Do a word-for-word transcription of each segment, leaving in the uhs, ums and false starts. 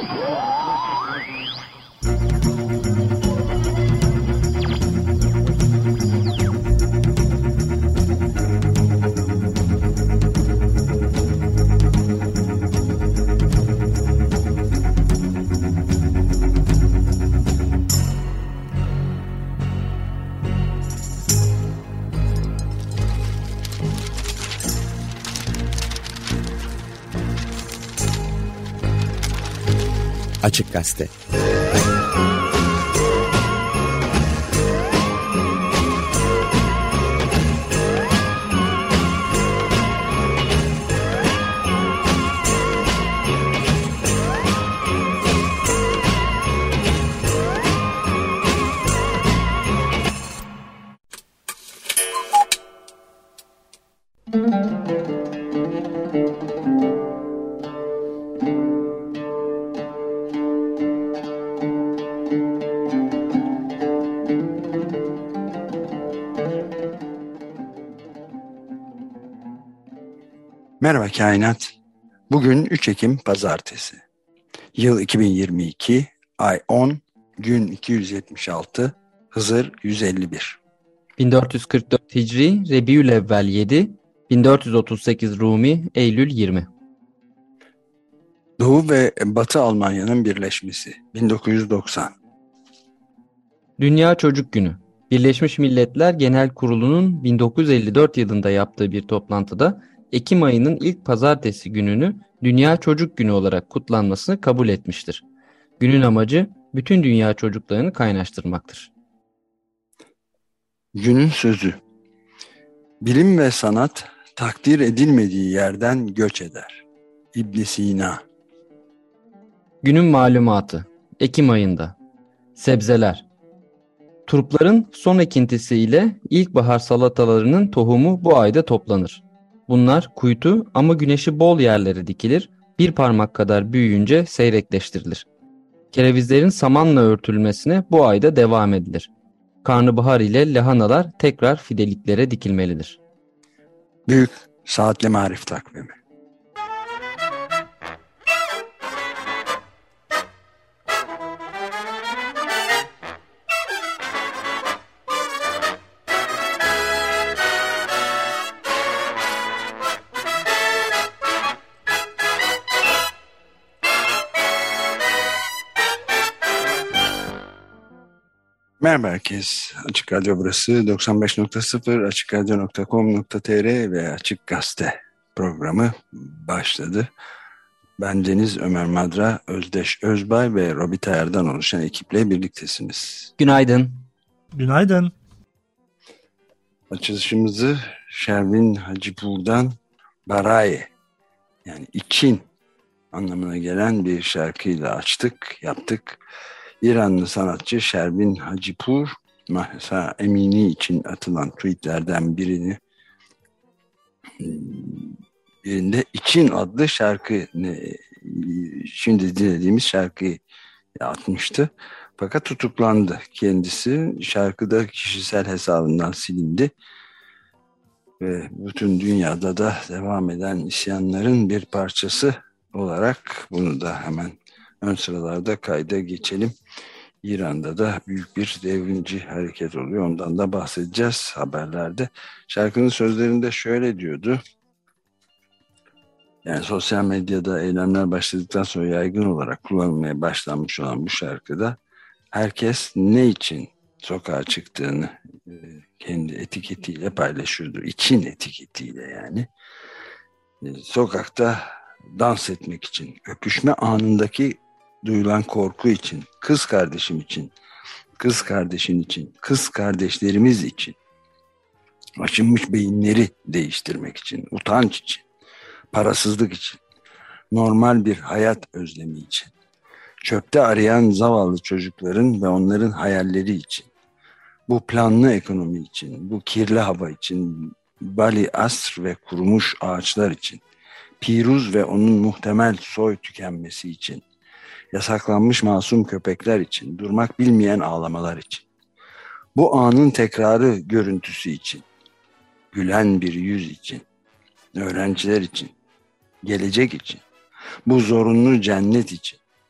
Açık Gazete. Merhaba Kainat. Bugün üç Ekim Pazartesi. Yıl iki bin yirmi iki, ay on, gün iki yüz yetmiş altı, Hızır yüz elli bir. bin dört yüz kırk dört Hicri, Rebiülevvel yedi, bin dört yüz otuz sekiz Rumi, Eylül yirmi. Doğu ve Batı Almanya'nın birleşmesi bin dokuz yüz doksan. Dünya Çocuk Günü. Birleşmiş Milletler Genel Kurulu'nun bin dokuz yüz elli dört yılında yaptığı bir toplantıda Ekim ayının ilk pazartesi gününü Dünya Çocuk Günü olarak kutlanmasını kabul etmiştir. Günün amacı bütün dünya çocuklarını kaynaştırmaktır. Günün sözü. Bilim ve sanat takdir edilmediği yerden göç eder. İbn Sina. Günün malumatı. Ekim ayında. Sebzeler. Turpların son ekintisi ile ilkbahar salatalarının tohumu bu ayda toplanır. Bunlar kuytu ama güneşi bol yerlere dikilir, bir parmak kadar büyüyünce seyrekleştirilir. Kerevizlerin samanla örtülmesine bu ayda devam edilir. Karnabahar ile lahanalar tekrar fideliklere dikilmelidir. Büyük Saatli Marif Takvimi. Merhaba herkes. Açık Radyo burası doksan beş nokta sıfır, açık radyo nokta com nokta tr ve Açık Gazete programı başladı. Ben Deniz Ömer Madra, Özdeş Özbay ve Robita Er'den oluşan ekiple birliktesiniz. Günaydın. Günaydın. Açılışımızı Şervin Hacipur'dan Baraye, yani için anlamına gelen bir şarkıyla açtık, yaptık. İranlı sanatçı Şervin Hacipur, Mahsa Emini için atılan tweetlerden birini birinde için adlı şarkı, şimdi dinlediğimiz şarkıyı atmıştı. Fakat tutuklandı kendisi. Şarkıda kişisel hesabından silindi. Ve bütün dünyada da devam eden isyanların bir parçası olarak bunu da hemen ön sıralarda kayda geçelim. İran'da da büyük bir devrimci hareket oluyor. Ondan da bahsedeceğiz haberlerde. Şarkının sözlerinde şöyle diyordu. Yani sosyal medyada eylemler başladıktan sonra yaygın olarak kullanılmaya başlanmış olan bu şarkıda herkes ne için sokağa çıktığını kendi etiketiyle paylaşıyordu. İçin etiketiyle yani. Sokakta dans etmek için, öpüşme anındaki duyulan korku için, kız kardeşim için, kız kardeşin için, kız kardeşlerimiz için, aşınmış beyinleri değiştirmek için, utanç için, parasızlık için, normal bir hayat özlemi için, çöpte arayan zavallı çocukların ve onların hayalleri için, bu planlı ekonomi için, bu kirli hava için, Bali Asr ve kurumuş ağaçlar için, Piruz ve onun muhtemel soy tükenmesi için, yasaklanmış masum köpekler için, durmak bilmeyen ağlamalar için, bu anın tekrarı görüntüsü için, gülen bir yüz için, öğrenciler için, gelecek için, bu zorunlu cennet için,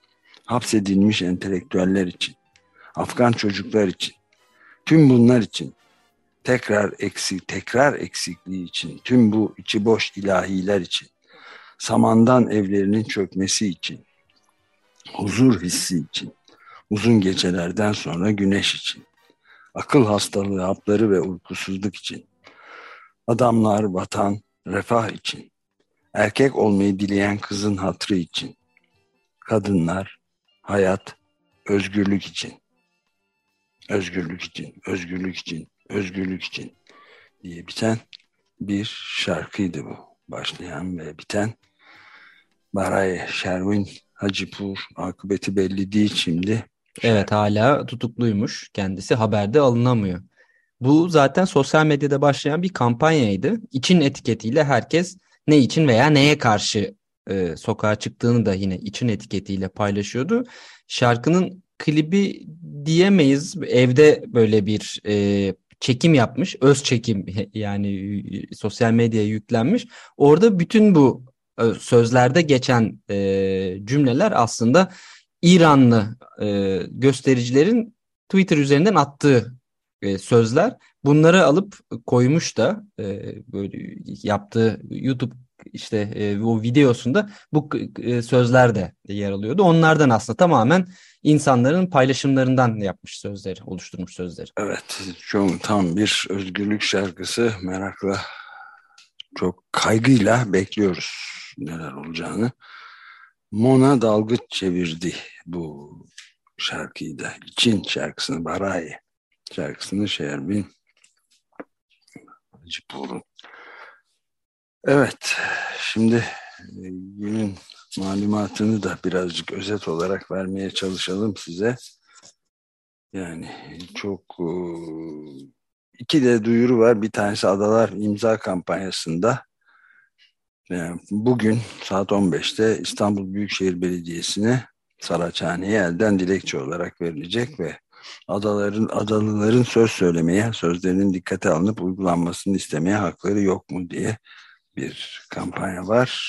hapsedilmiş entelektüeller için, Afgan çocuklar için, tüm bunlar için, tekrar eksik, tekrar eksikliği için, tüm bu içi boş ilahiler için, samandan evlerinin çökmesi için, huzur hissi için, uzun gecelerden sonra güneş için, akıl hastalığı hapları ve uykusuzluk için, adamlar, vatan, refah için, erkek olmayı dileyen kızın hatrı için, kadınlar, hayat, özgürlük için, özgürlük için, özgürlük için, özgürlük için diye biten bir şarkıydı bu. Başlayan ve biten Baraye Şervin Hacipur, akıbeti belli değil şimdi. Evet, hala tutukluymuş. Kendisi haberde alınamıyor. Bu zaten sosyal medyada başlayan bir kampanyaydı. İçin etiketiyle herkes ne için veya neye karşı e, sokağa çıktığını da yine için etiketiyle paylaşıyordu. Şarkının klibi diyemeyiz. Evde böyle bir e, çekim yapmış. Öz çekim yani e, sosyal medyaya yüklenmiş. Orada bütün bu e, sözlerde geçen e, cümleler aslında İranlı e, göstericilerin Twitter üzerinden attığı e, sözler. Bunları alıp koymuş da e, böyle yaptığı YouTube işte e, o videosunda bu e, sözler de yer alıyordu. Onlardan aslında tamamen insanların paylaşımlarından yapmış sözleri, oluşturmuş sözleri. Evet, çok tam bir özgürlük şarkısı. Merakla, çok kaygıyla bekliyoruz neler olacağını. Mona dalgıç çevirdi bu şarkıyı da. İçin şarkısını, Baraye şarkısını Şervin Hacipur'un. Evet, şimdi günün malumatını da birazcık özet olarak vermeye çalışalım size. Yani çok iki de duyuru var. Bir tanesi Adalar imza kampanyasında. Yani bugün saat on beşte İstanbul Büyükşehir Belediyesi'ne Saraçhane'ye elden dilekçe olarak verilecek ve adaların adalıların söz söylemeye, sözlerinin dikkate alınıp uygulanmasını istemeye hakları yok mu diye bir kampanya var.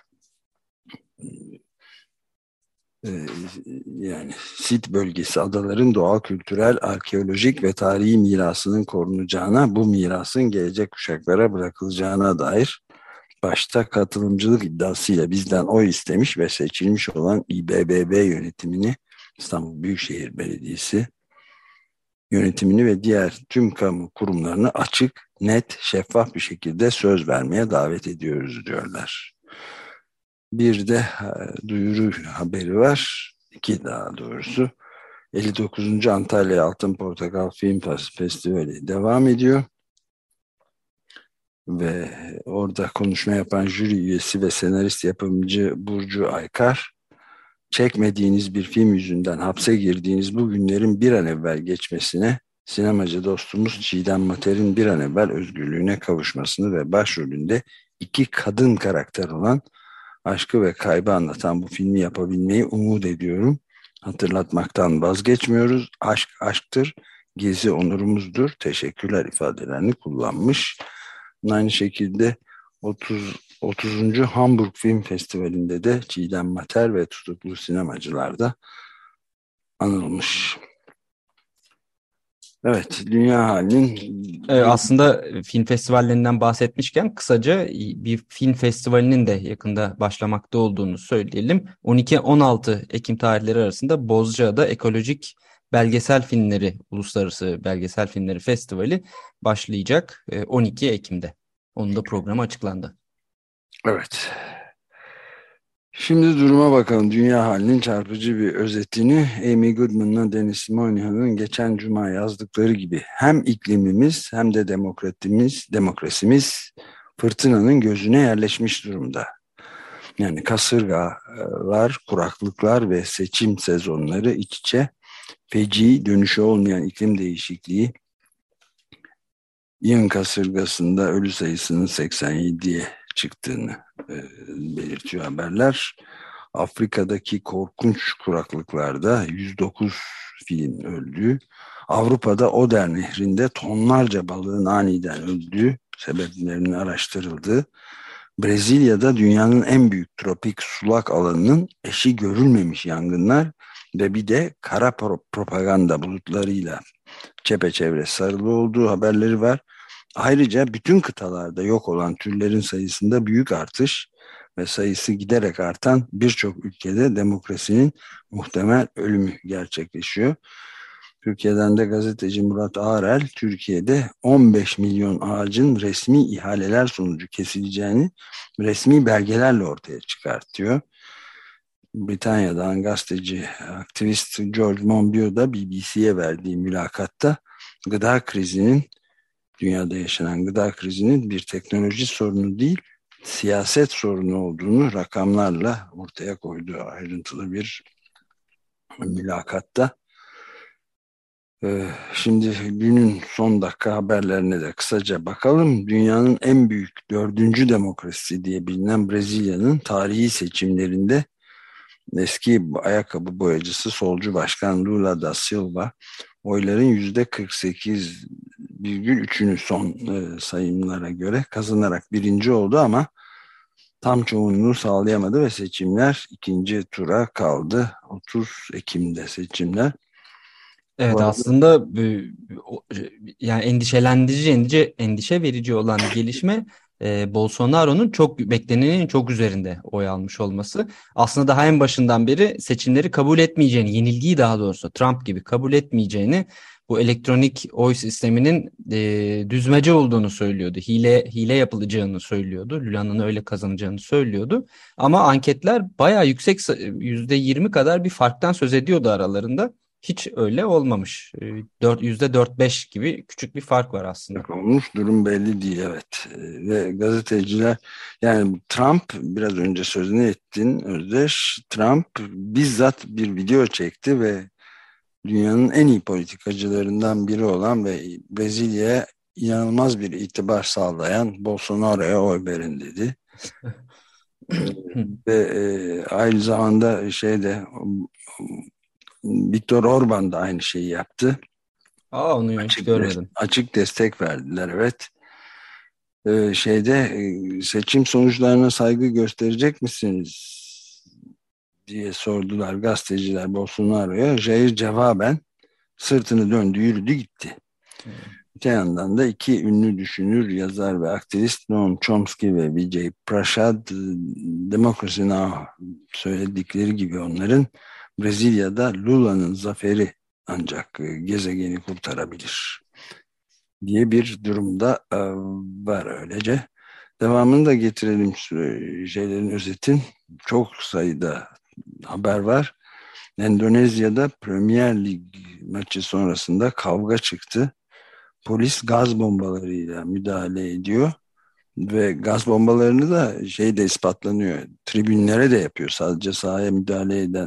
Ee, yani Sit bölgesi adaların doğal, kültürel, arkeolojik ve tarihi mirasının korunacağına, bu mirasın gelecek kuşaklara bırakılacağına dair başta katılımcılık iddiasıyla bizden oy istemiş ve seçilmiş olan İ B B B yönetimini, İstanbul Büyükşehir Belediyesi yönetimini ve diğer tüm kamu kurumlarını açık, net, şeffaf bir şekilde söz vermeye davet ediyoruz diyorlar. Bir de duyuru haberi var. İki daha doğrusu. elli dokuzuncu Antalya Altın Portakal Film Festivali devam ediyor. Ve orada konuşma yapan jüri üyesi ve senarist yapımcı Burcu Aykar, çekmediğiniz bir film yüzünden hapse girdiğiniz bu günlerin bir an evvel geçmesine, sinemacı dostumuz Çiğdem Mater'in bir an evvel özgürlüğüne kavuşmasını ve başrolünde iki kadın karakter olan aşkı ve kaybı anlatan bu filmi yapabilmeyi umut ediyorum. Hatırlatmaktan vazgeçmiyoruz. Aşk aşktır, gezi onurumuzdur. Teşekkürler ifadelerini kullanmış. Aynı şekilde otuz, otuzuncu Hamburg Film Festivali'nde de Çiğdem Mater ve tutuklu sinemacılar da anılmış. Evet, dünya halinin... Ee, aslında film festivallerinden bahsetmişken kısaca bir film festivalinin de yakında başlamakta olduğunu söyleyelim. on iki on altı Ekim tarihleri arasında Bozcaada Ekolojik Belgesel Filmleri Uluslararası Belgesel Filmleri Festivali başlayacak on iki Ekim'de. Onun da programı açıklandı. Evet. Şimdi duruma bakalım. Dünya halinin çarpıcı bir özetini Amy Goodman'la Dennis Moynihan'ın geçen cuma yazdıkları gibi hem iklimimiz hem de demokratimiz, demokrasimiz fırtınanın gözüne yerleşmiş durumda. Yani kasırgalar, kuraklıklar ve seçim sezonları iç içe, feci, dönüşü olmayan iklim değişikliği, Ian kasırgasında ölü sayısının seksen yediye çıktığını e, belirtiyor haberler. Afrika'daki korkunç kuraklıklarda yüz dokuz filin öldüğü, Avrupa'da Oder Nehri'nde tonlarca balığın aniden öldüğü, sebeplerinin araştırıldığı Brezilya'da dünyanın en büyük tropik sulak alanının eşi görülmemiş yangınlar ve bir de kara pro- propaganda bulutlarıyla çepeçevre sarılı olduğu haberleri var. Ayrıca bütün kıtalarda yok olan türlerin sayısında büyük artış ve sayısı giderek artan birçok ülkede demokrasinin muhtemel ölümü gerçekleşiyor. Türkiye'den de gazeteci Murat Ağrel, Türkiye'de on beş milyon ağacın resmi ihaleler sonucu kesileceğini resmi belgelerle ortaya çıkartıyor. Britanya'dan gazeteci, aktivist George Monbiot da B B C'ye verdiği mülakatta gıda krizinin, dünyada yaşanan gıda krizinin bir teknoloji sorunu değil, siyaset sorunu olduğunu rakamlarla ortaya koydu ayrıntılı bir mülakatta. Ee, Şimdi günün son dakika haberlerine de kısaca bakalım. Dünyanın en büyük dördüncü demokrasisi diye bilinen Brezilya'nın tarihi seçimlerinde eski ayakkabı boyacısı solcu başkan Lula da Silva oyların yüzde kırk sekiz virgül üçünü son e, sayımlara göre kazanarak birinci oldu ama tam çoğunluğu sağlayamadı ve seçimler ikinci tura kaldı. otuz Ekim'de seçimler. Bu Evet, arada aslında e, o- e, yani endişelendirici, endişe, endişe verici olan gelişme e, Bolsonaro'nun çok beklenenin çok üzerinde oy almış olması. Aslında daha en başından beri seçimleri kabul etmeyeceğini, yenilgiyi daha doğrusu Trump gibi kabul etmeyeceğini, bu elektronik oy sisteminin e, düzmece olduğunu söylüyordu. Hile hile yapılacağını söylüyordu. Lula'nın öyle kazanacağını söylüyordu. Ama anketler bayağı yüksek sa- yüzde yirmi kadar bir farktan söz ediyordu aralarında. Hiç öyle olmamış. Ee, dört yüzde dört beş gibi küçük bir fark var aslında. olmuş durum belli değil, evet. Ee, Ve gazeteciler, yani Trump, biraz önce sözünü ettin Özdeş, Trump bizzat bir video çekti ve dünyanın en iyi politikacılarından biri olan ve Brezilya'ya inanılmaz bir itibar sağlayan Bolsonaro'ya oy verin dedi. Ee, Ve e, aynı zamanda şeyde Viktor Orban da aynı şeyi yaptı. Aa, onu hiç Açık, des- görmedim. açık destek verdiler, evet. Ee, şeyde e, seçim sonuçlarına saygı gösterecek misiniz diye sordular gazeteciler Bolsonaro'ya. Jair cevaben sırtını döndü, yürüdü gitti. Öte yandan da iki ünlü düşünür, yazar ve aktivist Noam Chomsky ve Vijay Prashad, e, Democracy Now! Söyledikleri gibi onların Brezilya'da Lula'nın zaferi ancak e, gezegeni kurtarabilir diye bir durumda e, var öylece. Devamını da getirelim, şeylerin, özetin. Çok sayıda haber var. Endonezya'da Premier Lig maçı sonrasında kavga çıktı. Polis gaz bombalarıyla müdahale ediyor ve gaz bombalarını da şey de ispatlanıyor. Tribünlere de yapıyor. Sadece sahaya müdahale eden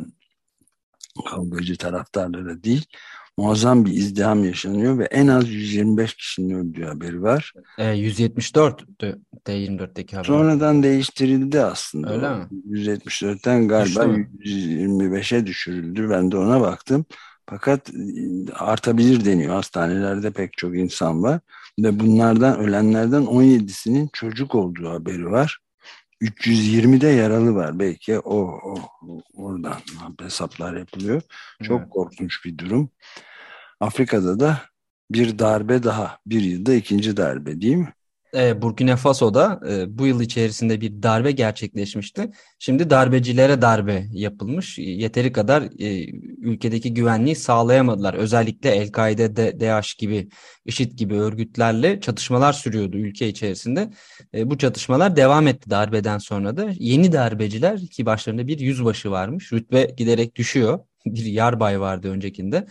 kavgacı taraftarlara değil. Muazzam bir izdiham yaşanıyor ve en az yüz yirmi beş kişinin öldüğü haberi var. E, yüz yetmiş dörttü T yirmi dörtteki haber. Sonradan değiştirildi aslında Öyle o. mi? yüz yetmiş dörtten galiba Düştü mü? yüz yirmi beşe düşürüldü. Ben de ona baktım. Fakat e, artabilir deniyor. Hastanelerde pek çok insan var. Ve bunlardan, ölenlerden on yedisinin çocuk olduğu haberi var. üç yüz yirmi de yaralı var. Belki o, o oradan hesaplar yapılıyor. Evet. Çok korkunç bir durum. Afrika'da da bir darbe daha. Bir yılda ikinci darbe, değil mi? E, Burkina Faso'da e, bu yıl içerisinde bir darbe gerçekleşmişti. Şimdi darbecilere darbe yapılmış. Yeteri kadar e, ülkedeki güvenliği sağlayamadılar. Özellikle El-Kaide, D- DAEŞ gibi, IŞİD gibi örgütlerle çatışmalar sürüyordu ülke içerisinde. E, bu çatışmalar devam etti darbeden sonra da. Yeni darbeciler, ki başlarında bir yüzbaşı varmış. Rütbe giderek düşüyor. Bir yarbay vardı öncekinde.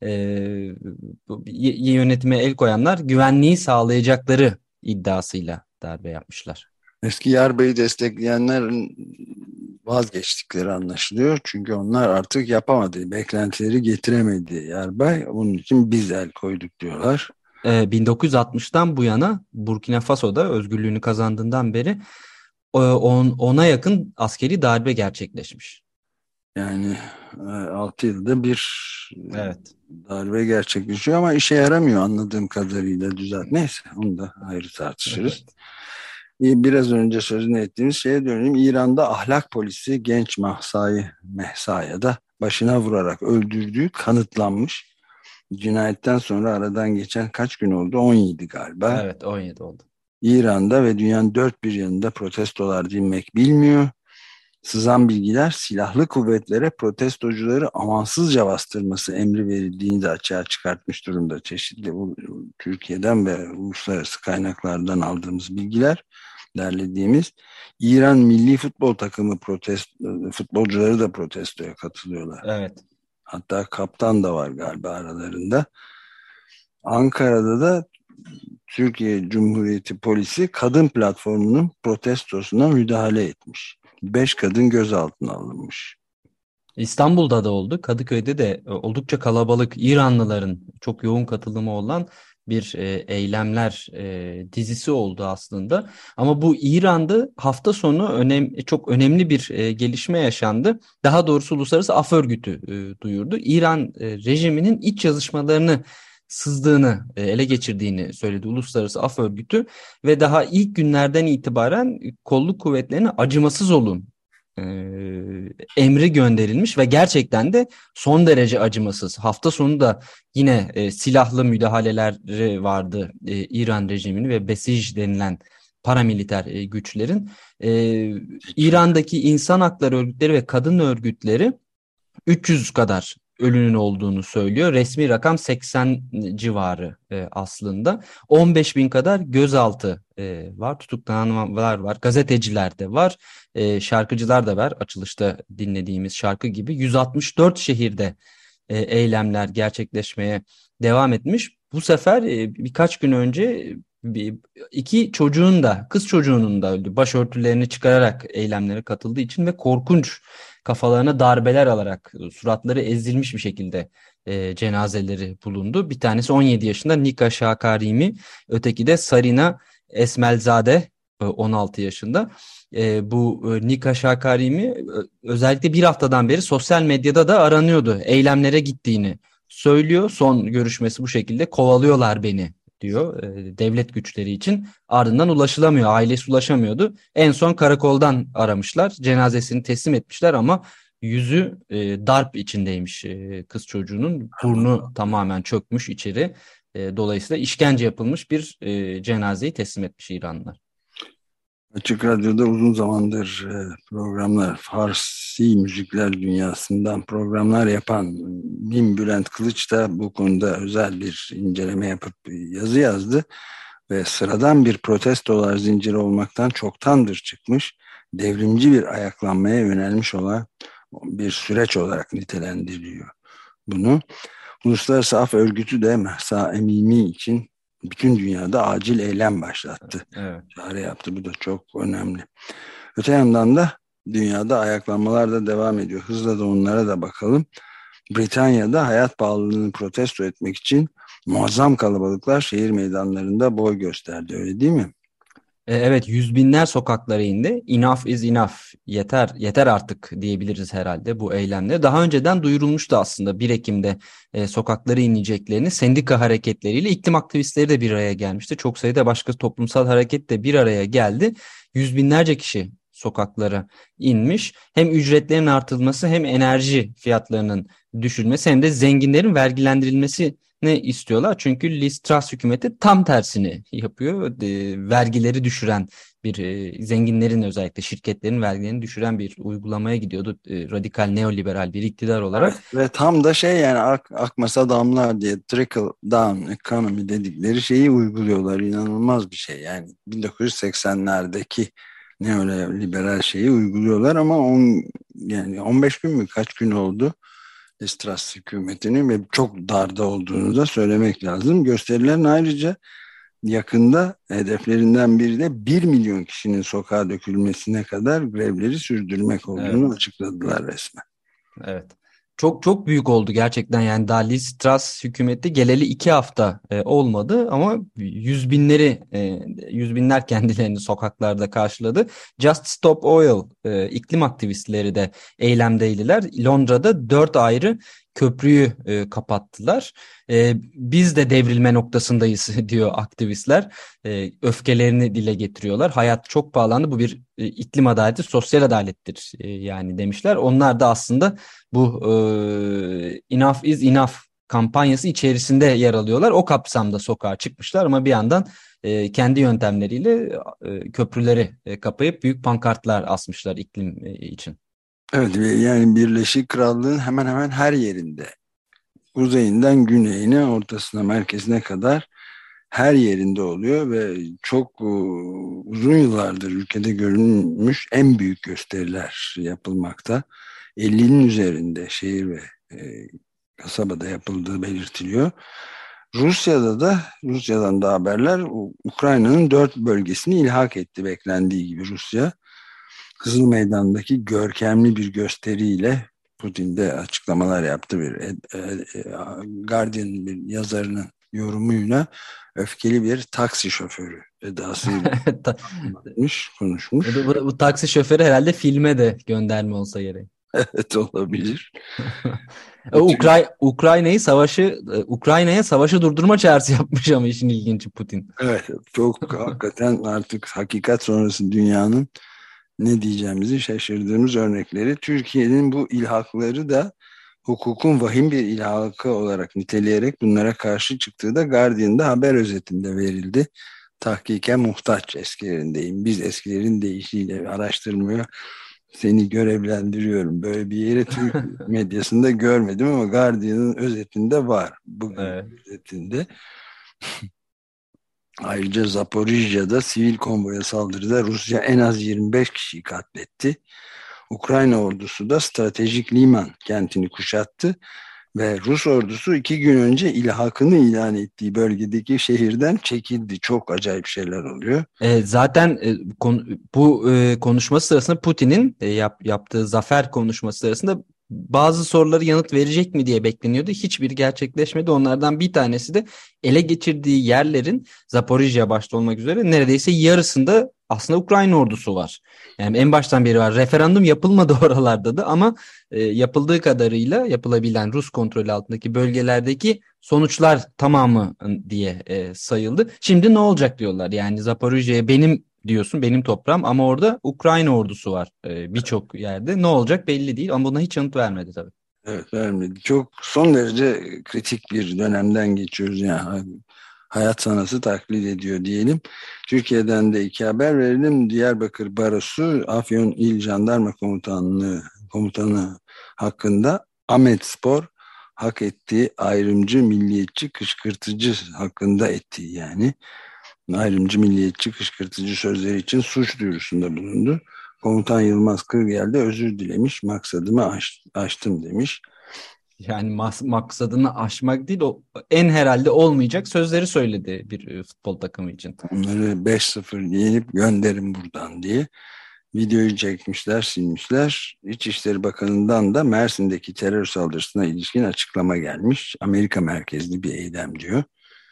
E, bu y- Yönetime el koyanlar güvenliği sağlayacakları iddiasıyla darbe yapmışlar. Eski Yarbay'ı destekleyenlerin vazgeçtikleri anlaşılıyor. Çünkü onlar artık yapamadı. Beklentileri getiremedi Yarbay. Onun için biz el koyduk diyorlar. Ee, bin dokuz yüz altmıştan bu yana Burkina Faso'da özgürlüğünü kazandığından beri e, on, ona yakın askeri darbe gerçekleşmiş. Yani e, altı yılda bir Evet. darbe gerçekleşiyor ama işe yaramıyor anladığım kadarıyla düzelt. Neyse, onu da ayrı tartışırız. Biraz önce sözünü ettiğimiz şeye döneyim. İran'da ahlak polisi genç Mahsa'yı Mehsa'ya da başına vurarak öldürdüğü kanıtlanmış. Cinayetten sonra aradan geçen kaç gün oldu? on yedi galiba. Evet, on yedi oldu. İran'da ve dünyanın dört bir yanında protestolar dinmek bilmiyor. Sızan bilgiler silahlı kuvvetlere protestocuları amansızca bastırması emri verildiğini de açığa çıkartmış durumda. Çeşitli Türkiye'den ve uluslararası kaynaklardan aldığımız bilgiler, derlediğimiz. İran milli futbol takımı protesto, futbolcuları da protestoya katılıyorlar. Evet. Hatta kaptan da var galiba aralarında. Ankara'da da Türkiye Cumhuriyeti Polisi kadın platformunun protestosuna müdahale etmiş. Beş kadın gözaltına alınmış. İstanbul'da da oldu. Kadıköy'de de oldukça kalabalık İranlıların çok yoğun katılımı olan bir e, eylemler e, dizisi oldu aslında. Ama bu İran'da hafta sonu önem, çok önemli bir e, gelişme yaşandı. Daha doğrusu Uluslararası Af Örgütü e, duyurdu. İran e, rejiminin iç yazışmalarını sızdığını, e, ele geçirdiğini söyledi Uluslararası Af Örgütü ve daha ilk günlerden itibaren kolluk kuvvetlerine acımasız olun e, emri gönderilmiş ve gerçekten de son derece acımasız. Hafta sonu da yine e, silahlı müdahaleleri vardı e, İran rejimini ve Besij denilen paramiliter e, güçlerin. E, İran'daki insan hakları örgütleri ve kadın örgütleri üç yüz kadar ölünün olduğunu söylüyor. Resmi rakam seksen civarı e, aslında. on beş bin kadar gözaltı e, var, tutuklananlar var, gazeteciler de var, e, şarkıcılar da var. Açılışta dinlediğimiz şarkı gibi yüz altmış dört şehirde e, eylemler gerçekleşmeye devam etmiş. Bu sefer e, birkaç gün önce bir, iki çocuğun da, kız çocuğunun da öldü. Başörtülerini çıkararak eylemlere katıldığı için ve korkunç kafalarına darbeler alarak suratları ezilmiş bir şekilde e, cenazeleri bulundu. Bir tanesi on yedi yaşında Nika Şakarimi, öteki de Sarina Esmelzade e, on altı yaşında. E, bu e, Nika Şakarimi e, özellikle bir haftadan beri sosyal medyada da aranıyordu. Eylemlere gittiğini söylüyor. Son görüşmesi bu şekilde, kovalıyorlar beni diyor e, devlet güçleri için. Ardından ulaşılamıyor. Ailesi ulaşamıyordu. En son karakoldan aramışlar. Cenazesini teslim etmişler ama yüzü e, darp içindeymiş e, kız çocuğunun. Burnu tamamen çökmüş içeri. E, dolayısıyla işkence yapılmış bir e, cenazeyi teslim etmiş İranlılar. Açık Radyo'da uzun zamandır programlar, Farsi müzikler dünyasından programlar yapan Bin Bülent Kılıç da bu konuda özel bir inceleme yapıp yazı yazdı ve sıradan bir protestolar zinciri olmaktan çoktandır çıkmış, devrimci bir ayaklanmaya yönelmiş olan bir süreç olarak nitelendiriyor bunu. Uluslararası Af Örgütü de Mahsa Emini için bütün dünyada acil eylem başlattı. Evet. Çağrı yaptı. Bu da çok önemli. Öte yandan da dünyada ayaklanmalar da devam ediyor. Hızla da onlara da bakalım. Britanya'da hayat pahalılığını protesto etmek için muazzam kalabalıklar şehir meydanlarında boy gösterdi. Öyle değil mi? Evet, yüz binler sokaklara indi. Enough is enough. Yeter, yeter artık diyebiliriz herhalde bu eylemde. Daha önceden duyurulmuştu aslında bir Ekim'de e, sokaklara ineceklerini. Sendika hareketleriyle iklim aktivistleri de bir araya gelmişti. Çok sayıda başka toplumsal hareket de bir araya geldi. Yüz binlerce kişi sokaklara inmiş. Hem ücretlerin artırılması hem enerji fiyatlarının düşürülmesi hem de zenginlerin vergilendirilmesi ne istiyorlar? Çünkü Liz Truss hükümeti tam tersini yapıyor. E, vergileri düşüren bir e, zenginlerin, özellikle şirketlerin vergilerini düşüren bir uygulamaya gidiyordu. E, radikal neoliberal bir iktidar olarak. Evet, ve tam da şey yani ak, akmasa damlar diye trickle down economy dedikleri şeyi uyguluyorlar. İnanılmaz bir şey yani bin dokuz yüz seksenlerdeki neoliberal şeyi uyguluyorlar ama on, yani on beş gün mü kaç gün oldu Liz Truss hükümetinin ve çok darda olduğunu da söylemek lazım. Gösterilerin ayrıca yakında hedeflerinden biri de bir milyon kişinin sokağa dökülmesine kadar grevleri sürdürmek olduğunu evet. açıkladılar resmen. Evet. Çok çok büyük oldu gerçekten, yani daha Liz Truss hükümeti geleli iki hafta e, olmadı ama yüz binleri e, yüz binler kendilerini sokaklarda karşıladı. Just Stop Oil e, iklim aktivistleri de eylemdeydiler. Londra'da dört ayrı köprüyü e, kapattılar. E, biz de devrilme noktasındayız diyor aktivistler. E, öfkelerini dile getiriyorlar. Hayat çok pahalandı. Bu bir e, iklim adaleti, sosyal adalettir e, yani demişler. Onlar da aslında bu e, Enough is Enough kampanyası içerisinde yer alıyorlar. O kapsamda sokağa çıkmışlar ama bir yandan e, kendi yöntemleriyle e, köprüleri e, kapayıp büyük pankartlar asmışlar iklim e, için. Evet, yani Birleşik Krallığın hemen hemen her yerinde, kuzeyinden güneyine, ortasına, merkezine kadar her yerinde oluyor ve çok uh, uzun yıllardır ülkede görülmüş en büyük gösteriler yapılmakta. ellinin üzerinde şehir ve e, kasabada yapıldığı belirtiliyor. Rusya'da da, Rusya'dan da haberler, Ukrayna'nın dört bölgesini ilhak etti beklendiği gibi Rusya. Kızıl Meydan'daki görkemli bir gösteriyle Putin de açıklamalar yaptı. Bir e, e, Guardian bir yazarının yorumuyla öfkeli bir taksi şoförü edasıyla konuşmuş. konuşmuş. Bu, bu, bu taksi şoförü herhalde filme de gönderme olsa gerek. Evet, olabilir. Ukray Ukrayna'yı savaşı Ukrayna'ya savaşı durdurma çağrısı yapmış ama işin ilginci Putin. Evet, çok hakikaten artık hakikat sonrası dünyanın ne diyeceğimizi şaşırdığımız örnekleri. Türkiye'nin bu ilhakları da hukukun vahim bir ilhakı olarak niteleyerek bunlara karşı çıktığı da Guardian'da haber özetinde verildi. Tahkike muhtaç, eskilerindeyim. Biz eskilerin deyişiyle araştırmaya seni görevlendiriyorum. Böyle bir yere Türk medyasında görmedim ama Guardian'ın özetinde var. Bugün evet. özetinde. Ayrıca Zaporijya'da sivil konvoya saldırıda Rusya en az yirmi beş kişiyi katletti. Ukrayna ordusu da stratejik Liman kentini kuşattı ve Rus ordusu iki gün önce ilhakını ilan ettiği bölgedeki şehirden çekildi. Çok acayip şeyler oluyor. E, zaten e, konu, bu e, konuşma sırasında Putin'in e, yap, yaptığı zafer konuşması sırasında bazı soruları yanıt verecek mi diye bekleniyordu. Hiçbiri gerçekleşmedi. Onlardan bir tanesi de ele geçirdiği yerlerin Zaporijya başta olmak üzere neredeyse yarısında aslında Ukrayna ordusu var. Yani en baştan beri var. Referandum yapılmadı oralarda da ama e, yapıldığı kadarıyla yapılabilen Rus kontrolü altındaki bölgelerdeki sonuçlar tamamı diye e, sayıldı. Şimdi ne olacak diyorlar. Yani Zaporijya'ya benim diyorsun, benim toprağım ama orada Ukrayna ordusu var e, birçok yerde. Ne olacak belli değil ama buna hiç yanıt vermedi tabii. Evet, vermedi. Çok son derece kritik bir dönemden geçiyoruz yani. Hayat sanatı taklit ediyor diyelim. Türkiye'den de iki haber verelim. Diyarbakır Barosu Afyon İl Jandarma Komutanlığı Komutanı hakkında Ahmetspor hak ettiği ayrımcı, milliyetçi, kışkırtıcı hakkında ettiği yani ayrımcı, milliyetçi, kışkırtıcı sözleri için suç duyurusunda bulundu. Komutan Yılmaz Kırgel de özür dilemiş, maksadımı aş, aştım demiş. Yani mas- maksadını aşmak değil, o en herhalde olmayacak sözleri söyledi bir futbol takımı için. Onları beş sıfır yenip gönderin buradan diye videoyu çekmişler, silmişler. İçişleri Bakanı'ndan da Mersin'deki terör saldırısına ilişkin açıklama gelmiş. Amerika merkezli bir eylem diyor.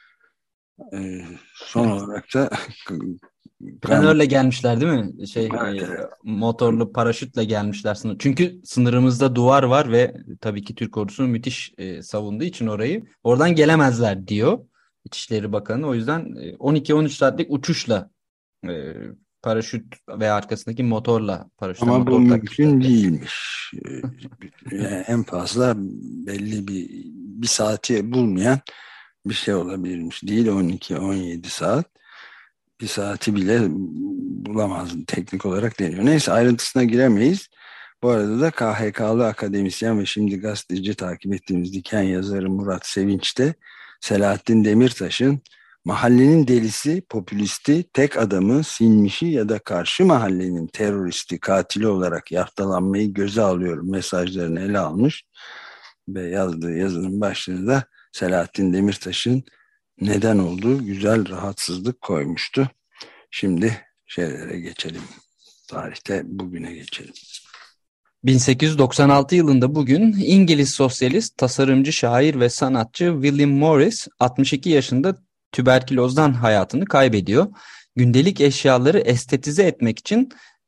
Ee, son olarak da planörle gelmişler değil mi? Şey evet, evet. Motorlu paraşütle gelmişler sınır. Çünkü sınırımızda duvar var ve tabii ki Türk ordusu müthiş e, savunduğu için orayı oradan gelemezler diyor İçişleri Bakanı. O yüzden on iki on üç saatlik uçuşla e, paraşüt ve arkasındaki motorla paraşütten ama motor bu takmışlar. mümkün değilmiş. Yani en fazla belli bir bir saati bulmayan bir şey olabilirmiş. Değil on iki on yedi saat. Bir saati bile bulamaz teknik olarak deniyor. Neyse, ayrıntısına giremeyiz. Bu arada da K H K'lı akademisyen ve şimdi gazeteci takip ettiğimiz Diken yazarı Murat Sevinç de Selahattin Demirtaş'ın mahallenin delisi, popülisti, tek adamı, sinmişi ya da karşı mahallenin teröristi, katili olarak yaftalanmayı göze alıyorum mesajlarını ele almış ve yazdığı yazının başlığında da Selahattin Demirtaş'ın neden olduğu güzel rahatsızlık koymuştu. Şimdi şeylere geçelim. Tarihte bugüne geçelim. bin sekiz yüz doksan altı yılında bugün İngiliz sosyalist, tasarımcı, şair ve sanatçı William Morris altmış iki yaşında tüberkülozdan hayatını kaybediyor. Gündelik eşyaları estetize etmek için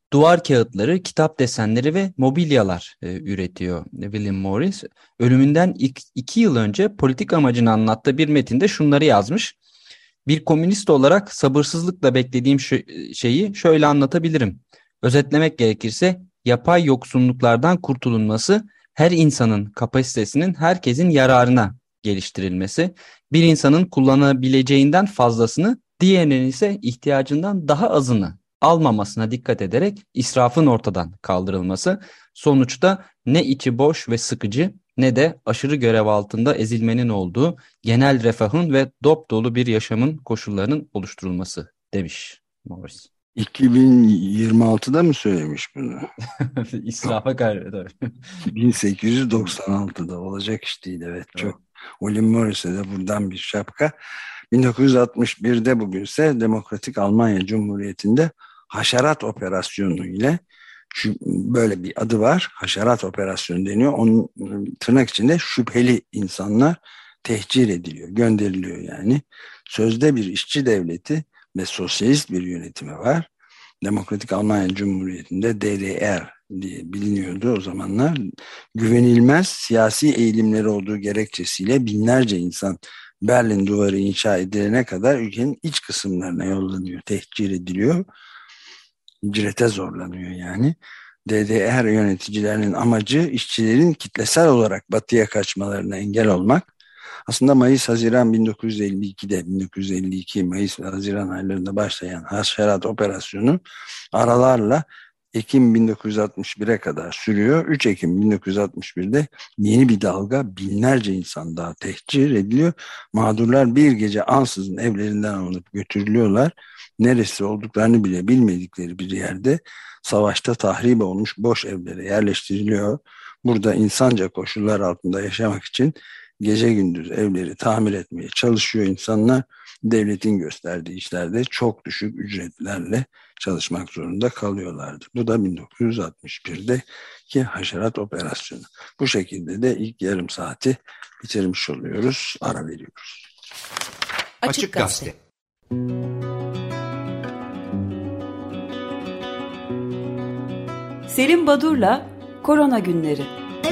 duvar kağıtları, kitap desenleri ve mobilyalar e, üretiyor William Morris. Ölümünden iki, iki yıl önce politik amacını anlattığı bir metinde şunları yazmış. Bir komünist olarak sabırsızlıkla beklediğim şeyi şöyle anlatabilirim. Özetlemek gerekirse yapay yoksunluklardan kurtulunması, her insanın kapasitesinin herkesin yararına geliştirilmesi, bir insanın kullanabileceğinden fazlasını, diğerinin ise ihtiyacından daha azını almamasına dikkat ederek israfın ortadan kaldırılması, sonuçta ne içi boş ve sıkıcı ne de aşırı görev altında ezilmenin olduğu genel refahın ve dop dolu bir yaşamın koşullarının oluşturulması demiş Morris. iki bin yirmi altıda mı söylemiş bunu? İsrafa gayret. bin sekiz yüz doksan altıda olacak iş değil, evet, çok. William Morris'e de buradan bir şapka. bin dokuz yüz altmış birde bugünse Demokratik Almanya Cumhuriyeti'nde haşerat operasyonu ile, şu, böyle bir adı var, haşerat operasyonu deniyor. Onun tırnak içinde şüpheli insanlar tehcir ediliyor, gönderiliyor yani. Sözde bir işçi devleti ve sosyalist bir yönetimi var. Demokratik Almanya Cumhuriyeti'nde D D R diye biliniyordu o zamanlar. Güvenilmez siyasi eğilimleri olduğu gerekçesiyle binlerce insan Berlin Duvarı inşa edilene kadar ülkenin iç kısımlarına yollanıyor, tehcir ediliyor. Hicrete zorlanıyor yani. D D R yöneticilerinin amacı işçilerin kitlesel olarak batıya kaçmalarına engel olmak. Aslında Mayıs-Haziran bin dokuz yüz elli ikide, bin dokuz yüz elli iki Mayıs ve Haziran aylarında başlayan haşerat operasyonu aralarla Ekim bin dokuz yüz altmış bire kadar sürüyor. üç Ekim bin dokuz yüz altmış birde yeni bir dalga, binlerce insan daha tehcir ediliyor. Mağdurlar bir gece ansızın evlerinden alınıp götürülüyorlar. Neresi olduklarını bile bilmedikleri bir yerde savaşta tahrip olmuş boş evlere yerleştiriliyor. Burada insanca koşullar altında yaşamak için gece gündüz evleri tamir etmeye çalışıyor insanlar. Devletin gösterdiği işlerde çok düşük ücretlerle çalışmak zorunda kalıyorlardı. Bu da bin dokuz yüz altmış birdeki haşerat operasyonu. Bu şekilde de ilk yarım saati bitirmiş oluyoruz. Ara veriyoruz. Açık Gazete. Selim Badur'la Korona Günleri.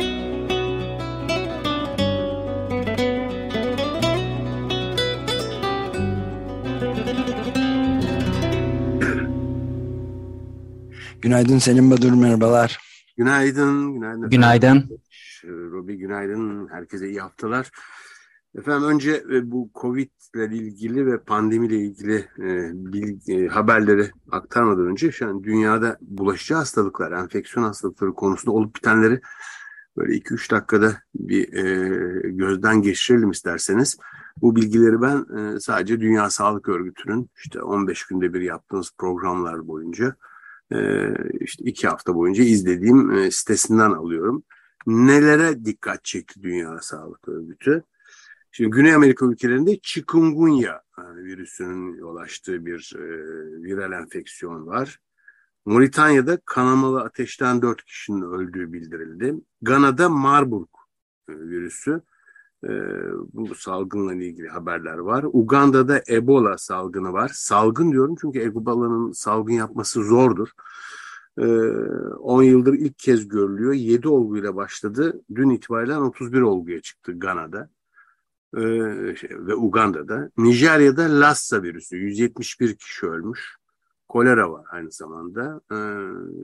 Günaydın Selim Badur, merhabalar. Günaydın, günaydın. Günaydın. Robi, günaydın. Herkese iyi haftalar. Efendim önce bu Covid ile ilgili ve pandemiyle ilgili e, bilgi, haberleri aktarmadan önce şu an dünyada bulaşıcı hastalıklar, enfeksiyon hastalıkları konusunda olup bitenleri böyle iki üç dakikada bir e, gözden geçirelim isterseniz. Bu bilgileri ben e, sadece Dünya Sağlık Örgütü'nün işte on beş günde bir yaptığımız programlar boyunca Ee, işte iki hafta boyunca izlediğim e, sitesinden alıyorum. Nelere dikkat çekti Dünya Sağlık Örgütü? Şimdi Güney Amerika ülkelerinde chikungunya yani virüsünün yol açtığı bir e, viral enfeksiyon var. Moritanya'da kanamalı ateşten dört kişinin öldüğü bildirildi. Gana'da Marburg e, virüsü. Ee, bu salgınla ilgili haberler var. Uganda'da Ebola salgını var. Salgın diyorum çünkü Ebola'nın salgın yapması zordur. Ee, on yıldır ilk kez görülüyor. yedi olguyla başladı. Dün itibariyle otuz bir olguya çıktı Gana'da ee, şey, ve Uganda'da. Nijerya'da Lassa virüsü. yüz yetmiş bir kişi ölmüş. Kolera var aynı zamanda. Ee,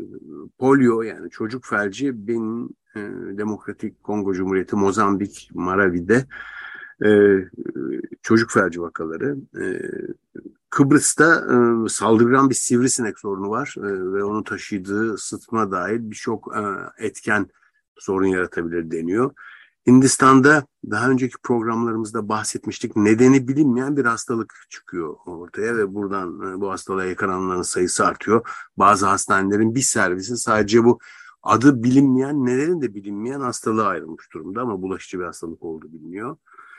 polio yani çocuk felci benim e, Demokratik Kongo Cumhuriyeti, Mozambik, Maravi'de e, çocuk felci vakaları. E, Kıbrıs'ta e, saldırgan bir sivrisinek sorunu var e, ve onu taşıdığı sıtma dahil birçok e, etken sorun yaratabilir deniyor. Hindistan'da daha önceki programlarımızda bahsetmiştik. Nedeni bilinmeyen bir hastalık çıkıyor ortaya ve buradan bu hastalığa yakalananların sayısı artıyor. Bazı hastanelerin bir servisi sadece bu adı bilinmeyen, nelerin de bilinmeyen hastalığa ayrılmış durumda ama bulaşıcı bir hastalık olduğu biliniyor.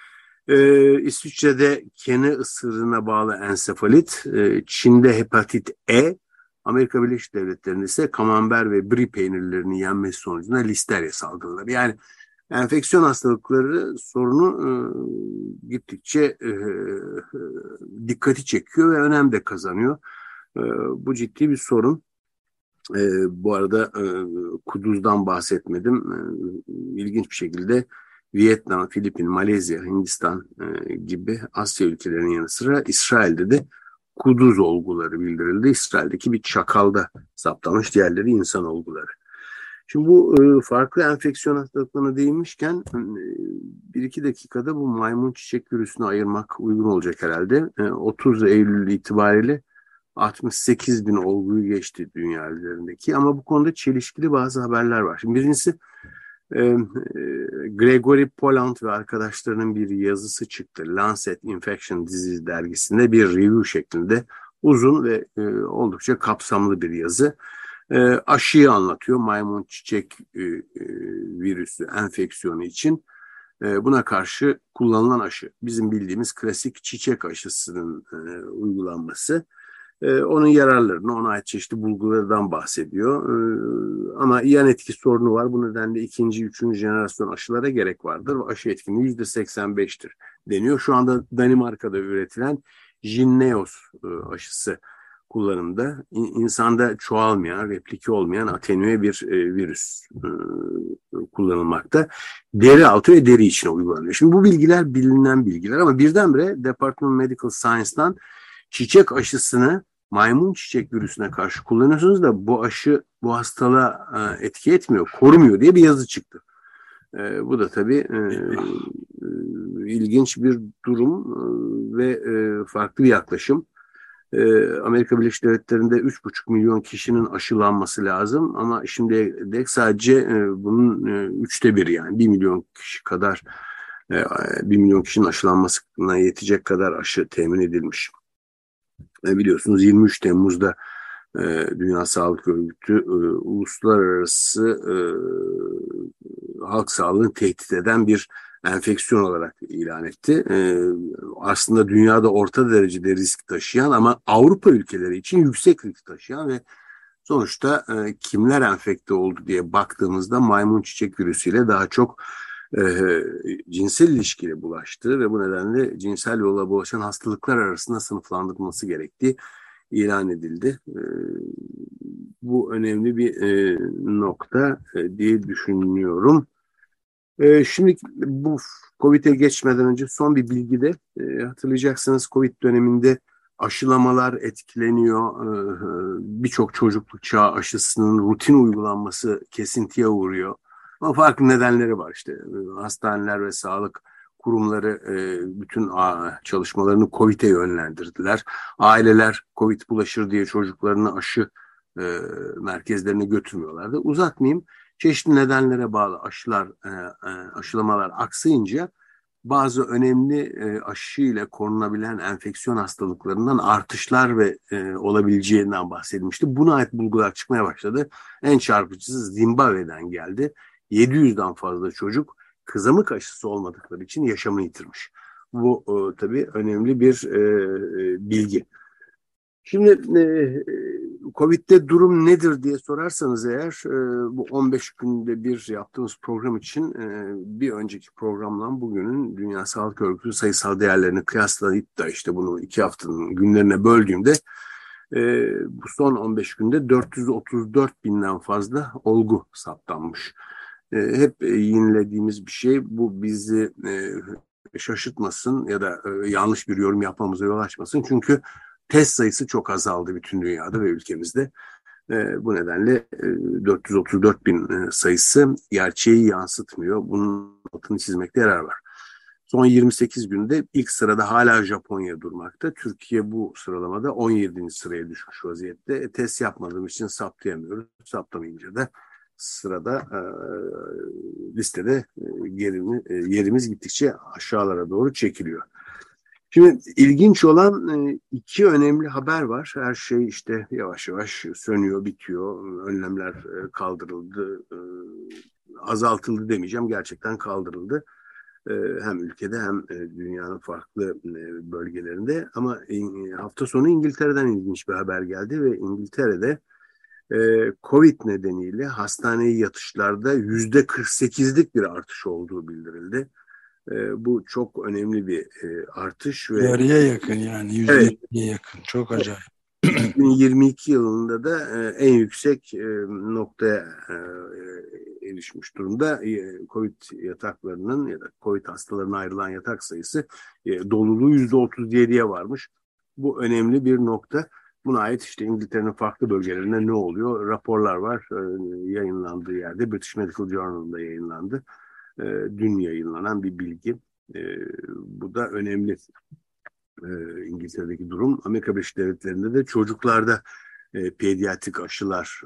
Ee, İsviçre'de kene ısırığına bağlı ensefalit, ee, Çin'de hepatit E, Amerika Birleşik Devletleri'nde ise kamember ve brie peynirlerinin yenmesi sonucunda listerya salgınları. Yani enfeksiyon hastalıkları sorunu e, gittikçe e, e, dikkati çekiyor ve önem de kazanıyor. E, bu ciddi bir sorun. E, bu arada e, kuduzdan bahsetmedim. E, ilginç bir şekilde Vietnam, Filipin, Malezya, Hindistan e, gibi Asya ülkelerinin yanı sıra İsrail'de de kuduz olguları bildirildi. İsrail'deki bir çakalda saptanmış, diğerleri insan olguları. Şimdi bu e, farklı enfeksiyon hastalıklarına değinmişken e, bir iki dakikada bu maymun çiçek virüsünü ayırmak uygun olacak herhalde. E, otuz Eylül itibariyle altmış sekiz bin olguyu geçti dünya üzerindeki, ama bu konuda çelişkili bazı haberler var. Şimdi birincisi e, e, Gregory Poland ve arkadaşlarının bir yazısı çıktı. Lancet Infection Disease dergisinde bir review şeklinde uzun ve e, oldukça kapsamlı bir yazı. E, aşıyı anlatıyor, maymun çiçek e, e, virüsü enfeksiyonu için. E, buna karşı kullanılan aşı, bizim bildiğimiz klasik çiçek aşısının e, uygulanması. Ee, onun yararlarını, ona ait çeşitli bulgulardan bahsediyor. Ee, ama yan etki sorunu var. Bu nedenle ikinci, üçüncü jenerasyon aşılara gerek vardır. Aşı etkinliği yüzde seksen beştir deniyor. Şu anda Danimarka'da üretilen Jynneos e, aşısı kullanımda. İnsanda çoğalmayan, replike olmayan atenüe bir e, virüs e, kullanılmakta. Deri altı ve deri içine uygulanıyor. Şimdi bu bilgiler bilinen bilgiler, ama birdenbire Department of Medical Science'dan çiçek aşısını maymun çiçek virüsüne karşı kullanıyorsunuz da bu aşı bu hastalığa e, etki etmiyor, korumuyor diye bir yazı çıktı. E, bu da tabii e, e, ilginç bir durum e, ve e, farklı bir yaklaşım. E, Amerika Birleşik Devletleri'nde üç buçuk milyon kişinin aşılanması lazım, ama şimdi de sadece e, bunun e, üçte biri, yani bir milyon kişi kadar e, bir milyon kişinin aşılanmasına yetecek kadar aşı temin edilmiş. Biliyorsunuz yirmi üç Temmuz'da e, Dünya Sağlık Örgütü e, uluslararası e, halk sağlığını tehdit eden bir enfeksiyon olarak ilan etti. E, aslında dünyada orta derecede risk taşıyan ama Avrupa ülkeleri için yüksek risk taşıyan ve sonuçta e, kimler enfekte oldu diye baktığımızda maymun çiçek virüsüyle daha çok E, cinsel ilişkiyle bulaştığı ve bu nedenle cinsel yolla bulaşan hastalıklar arasında sınıflandırılması gerektiği ilan edildi. E, bu önemli bir e, nokta e, diye düşünüyorum. E, şimdi bu Covid'e geçmeden önce son bir bilgi de e, hatırlayacaksınız, Covid döneminde aşılamalar etkileniyor. E, birçok çocukluk çağı aşısının rutin uygulanması kesintiye uğruyor. Ama farklı nedenleri var işte. Hastaneler ve sağlık kurumları e, bütün a, çalışmalarını Covid'e yönlendirdiler. Aileler Covid bulaşır diye çocuklarını aşı e, merkezlerine götürmüyorlardı. Uzatmayayım. Çeşitli nedenlere bağlı aşılar, e, e, aşılamalar aksayınca bazı önemli e, aşı ile korunabilen enfeksiyon hastalıklarından artışlar ve e, olabileceğinden bahsedilmişti. Buna ait bulgular çıkmaya başladı. En çarpıcısı Zimbabwe'den geldi. yedi yüzden fazla çocuk kızamık aşısı olmadıkları için yaşamını yitirmiş. Bu e, tabii önemli bir e, e, bilgi. Şimdi e, Covid'de durum nedir diye sorarsanız eğer, e, bu on beş günde bir yaptığımız program için e, bir önceki programla bugünün Dünya Sağlık Örgütü sayısal değerlerini kıyaslayıp da işte bunu iki haftanın günlerine böldüğümde e, bu son on beş günde dört yüz otuz dört binden fazla olgu saptanmış. E, hep e, yinelediğimiz bir şey bu, bizi e, şaşırtmasın ya da e, yanlış bir yorum yapmamıza yol açmasın. Çünkü test sayısı çok azaldı bütün dünyada ve ülkemizde. E, bu nedenle e, dört yüz otuz dört bin e, sayısı gerçeği yansıtmıyor. Bunun altını çizmekte yarar var. Son yirmi sekiz günde ilk sırada hala Japonya durmakta. Türkiye bu sıralamada on yedinci sıraya düşmüş vaziyette. E, test yapmadığımız için saptayamıyoruz. Saptamayınca da sırada e, listede e, yerimi, e, yerimiz gittikçe aşağılara doğru çekiliyor. Şimdi ilginç olan e, iki önemli haber var. Her şey işte yavaş yavaş sönüyor, bitiyor. Önlemler e, kaldırıldı, e, azaltıldı demeyeceğim, gerçekten kaldırıldı. E, hem ülkede hem e, dünyanın farklı e, bölgelerinde. Ama e, hafta sonu İngiltere'den ilginç bir haber geldi ve İngiltere'de e, Covid nedeniyle hastaneye yatışlarda yüzde kırk sekizlik bir artış olduğu bildirildi. E, bu çok önemli bir e, artış ve yarıya yakın, yani yüzde evet, yetmişe yakın, çok acayip. iki bin yirmi iki yılında da en yüksek noktaya erişmiş durumda. Covid yataklarının ya da Covid hastalarına ayrılan yatak sayısı doluluğu yüzde otuz yediye varmış. Bu önemli bir nokta. Buna ait işte İngiltere'nin farklı bölgelerinde ne oluyor? Raporlar var. Yayınlandığı yerde British Medical Journal'da yayınlandı. Dün yayınlanan bir bilgi. Bu da önemli. İngiltere'deki durum. Amerika Birleşik Devletleri'nde de çocuklarda pediatrik aşılar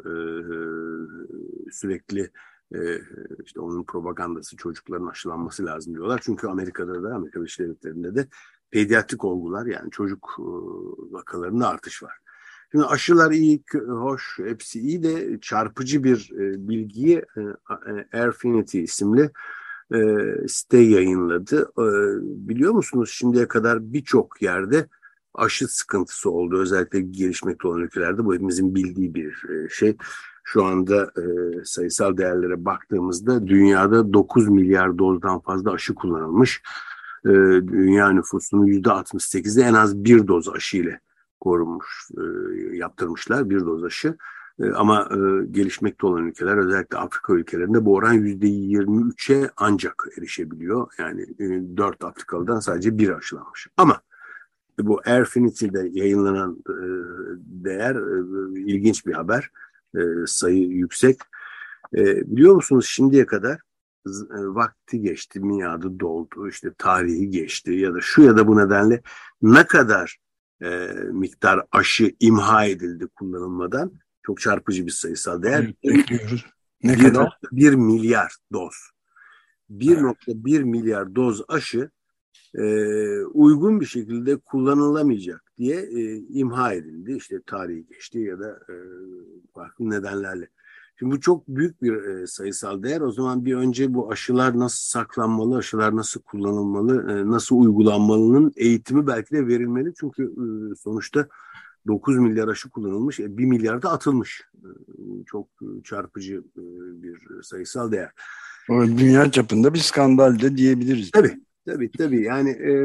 sürekli işte onun propagandası, çocukların aşılanması lazım diyorlar. Çünkü Amerika'da da, Amerika Birleşik Devletleri'nde de pediatrik olgular, yani çocuk vakalarında artış var. Şimdi aşılar iyi, hoş, hepsi iyi de çarpıcı bir bilgiyi Airfinity isimli site yayınladı. Biliyor musunuz, şimdiye kadar birçok yerde aşı sıkıntısı oldu. Özellikle gelişmekte olan ülkelerde bu hepimizin bildiği bir şey. Şu anda sayısal değerlere baktığımızda dünyada dokuz milyar dozdan fazla aşı kullanılmış. Dünya nüfusunun yüzde altmış sekizi en az bir doz aşı ile korunmuş, yaptırmışlar bir doz aşı. Ama gelişmekte olan ülkeler, özellikle Afrika ülkelerinde bu oran yüzde yirmi üçe ancak erişebiliyor. Yani dört Afrikalı'dan sadece bir aşılanmış. Ama bu Airfinity'de yayınlanan değer ilginç bir haber. Sayı yüksek. Biliyor musunuz, şimdiye kadar vakti geçti, miadı doldu, işte tarihi geçti ya da şu ya da bu nedenle ne kadar e, miktar aşı imha edildi kullanılmadan? Çok çarpıcı bir sayısal değer. Bekliyoruz. Ne bir kadar? nokta bir milyar doz. bir nokta bir milyar doz aşı e, uygun bir şekilde kullanılamayacak diye e, imha edildi. İşte tarihi geçti ya da e, farklı nedenlerle. Şimdi bu çok büyük bir e, sayısal değer. O zaman bir önce bu aşılar nasıl saklanmalı, aşılar nasıl kullanılmalı, e, nasıl uygulanmalının eğitimi belki de verilmeli. Çünkü e, sonuçta dokuz milyar aşı kullanılmış, e, bir milyar da atılmış. E, çok e, çarpıcı e, bir sayısal değer. O dünya çapında bir skandal da diyebiliriz. Tabii, tabii, tabii. Yani e,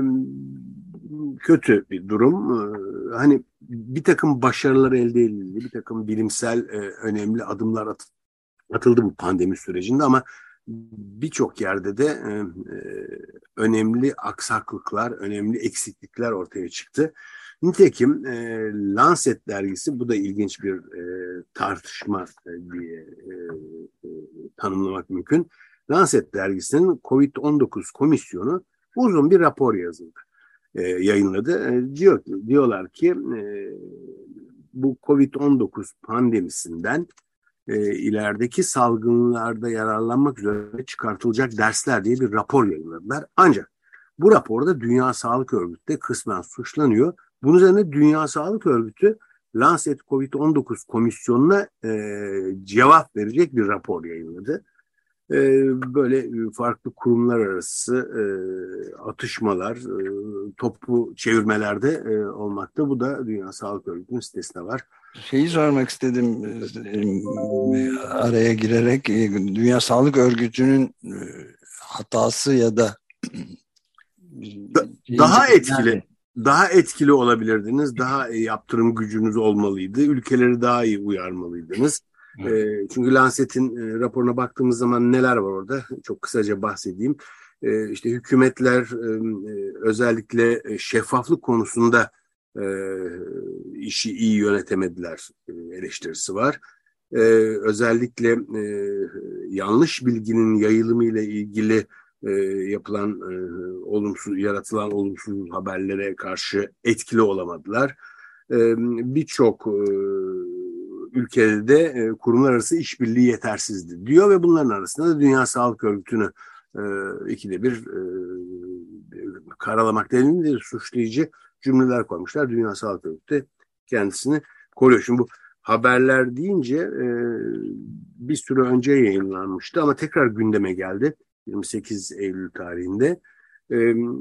kötü bir durum. E, hani bir takım başarılar elde edildi, bir takım bilimsel e, önemli adımlar at, atıldı bu pandemi sürecinde ama birçok yerde de e, e, önemli aksaklıklar, önemli eksiklikler ortaya çıktı. Nitekim e, Lancet dergisi, bu da ilginç bir e, tartışma e, diye e, e, tanımlamak mümkün. Lancet dergisinin Covid on dokuz komisyonu uzun bir rapor yazıldı, e, yayınladı. E, diyor, diyorlar ki e, bu Covid on dokuz pandemisinden e, ilerideki salgınlarda yararlanmak üzere çıkartılacak dersler diye bir rapor yayınladılar. Ancak bu raporda Dünya Sağlık Örgütü de kısmen suçlanıyor. Bunun üzerine Dünya Sağlık Örgütü Lancet Covid on dokuz komisyonuna e, cevap verecek bir rapor yayınladı. E, böyle farklı kurumlar arası e, atışmalar, e, topu çevirmelerde e, olmakta. Bu da Dünya Sağlık Örgütü'nün sitesinde var. Şeyi sormak istedim araya girerek, Dünya Sağlık Örgütü'nün hatası ya da daha etkili daha etkili olabilirdiniz. Daha yaptırım gücünüz olmalıydı. Ülkeleri daha iyi uyarmalıydınız. Evet. Çünkü Lancet'in raporuna baktığımız zaman neler var orada? Çok kısaca bahsedeyim. İşte hükümetler özellikle şeffaflık konusunda işi iyi yönetemediler eleştirisi var. Özellikle yanlış bilginin yayılımıyla ilgili E, yapılan e, olumsuz, yaratılan olumsuz haberlere karşı etkili olamadılar. E, Birçok e, ülkede de e, kurumlar arası işbirliği yetersizdi diyor ve bunların arasında da Dünya Sağlık Örgütü'nü e, ikide bir e, karalamak denildiği suçlayıcı cümleler koymuşlar. Dünya Sağlık Örgütü kendisini koruyor. Şimdi bu haberler deyince e, bir süre önce yayınlanmıştı ama tekrar gündeme geldi. yirmi sekiz Eylül tarihinde e,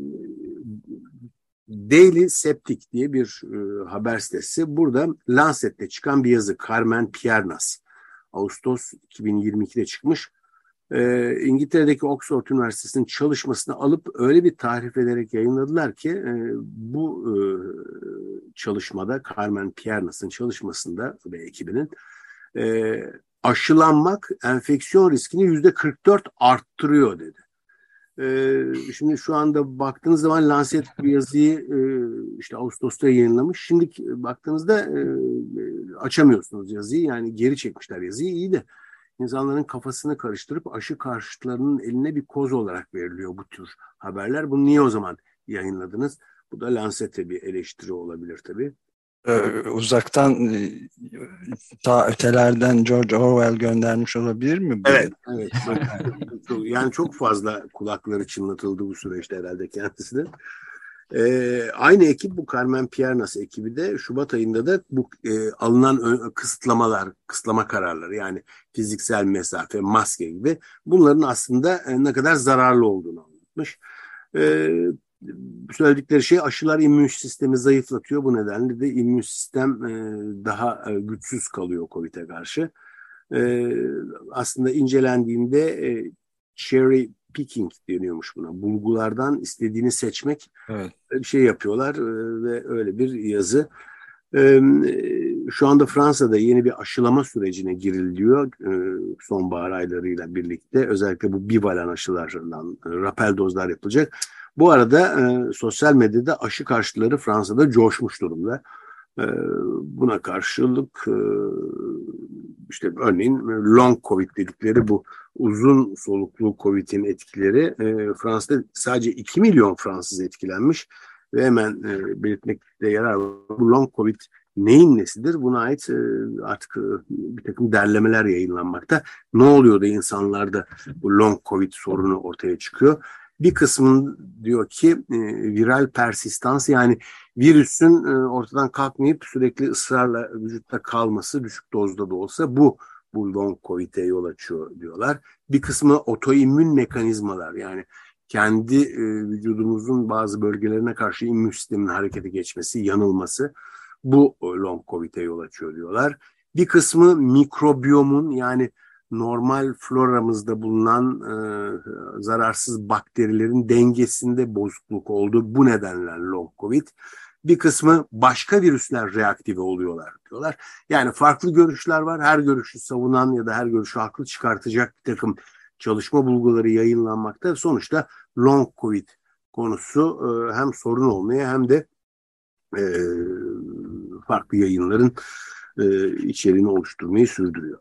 Daily Septic diye bir e, haber sitesi. Burada Lancet'te çıkan bir yazı, Carmen Piernas, Ağustos iki bin yirmi ikide çıkmış. E, İngiltere'deki Oxford Üniversitesi'nin çalışmasını alıp öyle bir tahrif ederek yayınladılar ki e, bu e, çalışmada, Carmen Piernas'ın çalışmasında ve ekibinin e, aşılanmak enfeksiyon riskini yüzde kırk dört arttırıyor dedi. Ee, şimdi şu anda baktığınız zaman Lancet bir yazıyı e, işte Ağustos'ta yayınlamış. Şimdi baktığınızda e, açamıyorsunuz yazıyı. Yani geri çekmişler yazıyı. İyi de insanların kafasını karıştırıp aşı karşıtlarının eline bir koz olarak veriliyor bu tür haberler. Bunu niye o zaman yayınladınız? Bu da Lancet'e bir eleştiri olabilir tabii. Ee, uzaktan e, ta ötelerden George Orwell göndermiş olabilir mi? Bu? Evet, evet. Yani çok fazla kulakları çınlatıldı bu süreçte herhalde kendisine. Ee, aynı ekip, bu Carmen Piernas ekibi de Şubat ayında da bu e, alınan ö- kısıtlamalar, kısıtlama kararları, yani fiziksel mesafe, maske gibi, bunların aslında e, ne kadar zararlı olduğunu anlatmış. Ee, Söyledikleri şey, aşılar immün sistemi zayıflatıyor. Bu nedenle de immün sistem e, daha e, güçsüz kalıyor COVID'e karşı. E, aslında incelendiğinde e, cherry picking deniyormuş buna. Bulgulardan istediğini seçmek, Evet. bir şey yapıyorlar e, ve öyle bir yazı. E, şu anda Fransa'da yeni bir aşılama sürecine giriliyor e, sonbahar aylarıyla birlikte. Özellikle bu bivalent aşılardan e, rapel dozlar yapılacak. Bu arada e, sosyal medyada aşı karşıtları Fransa'da coşmuş durumda. E, buna karşılık e, işte örneğin long COVID dedikleri bu uzun soluklu COVID'in etkileri, e, Fransa'da sadece iki milyon Fransız etkilenmiş ve hemen e, belirtmekte yarar var. Bu long COVID neyin nesidir? Buna ait e, artık e, bir takım derlemeler yayınlanmakta. Ne oluyor da insanlarda bu long COVID sorunu ortaya çıkıyor? Bir kısmın diyor ki e, viral persistans, yani virüsün e, ortadan kalkmayıp sürekli ısrarla vücutta kalması, düşük dozda da olsa, bu bu long COVID'e yol açıyor diyorlar. Bir kısmı otoimmün mekanizmalar, yani kendi e, vücudumuzun bazı bölgelerine karşı immün sistemin harekete geçmesi, yanılması, bu long COVID'e yol açıyor diyorlar. Bir kısmı mikrobiyomun, yani normal floramızda bulunan e, zararsız bakterilerin dengesinde bozukluk oldu. Bu nedenle long COVID. Bir kısmı başka virüsler reaktive oluyorlar diyorlar. Yani farklı görüşler var. Her görüşü savunan ya da her görüşü haklı çıkartacak bir takım çalışma bulguları yayınlanmakta. Sonuçta long COVID konusu e, hem sorun olmaya hem de e, farklı yayınların e, içeriğini oluşturmayı sürdürüyor.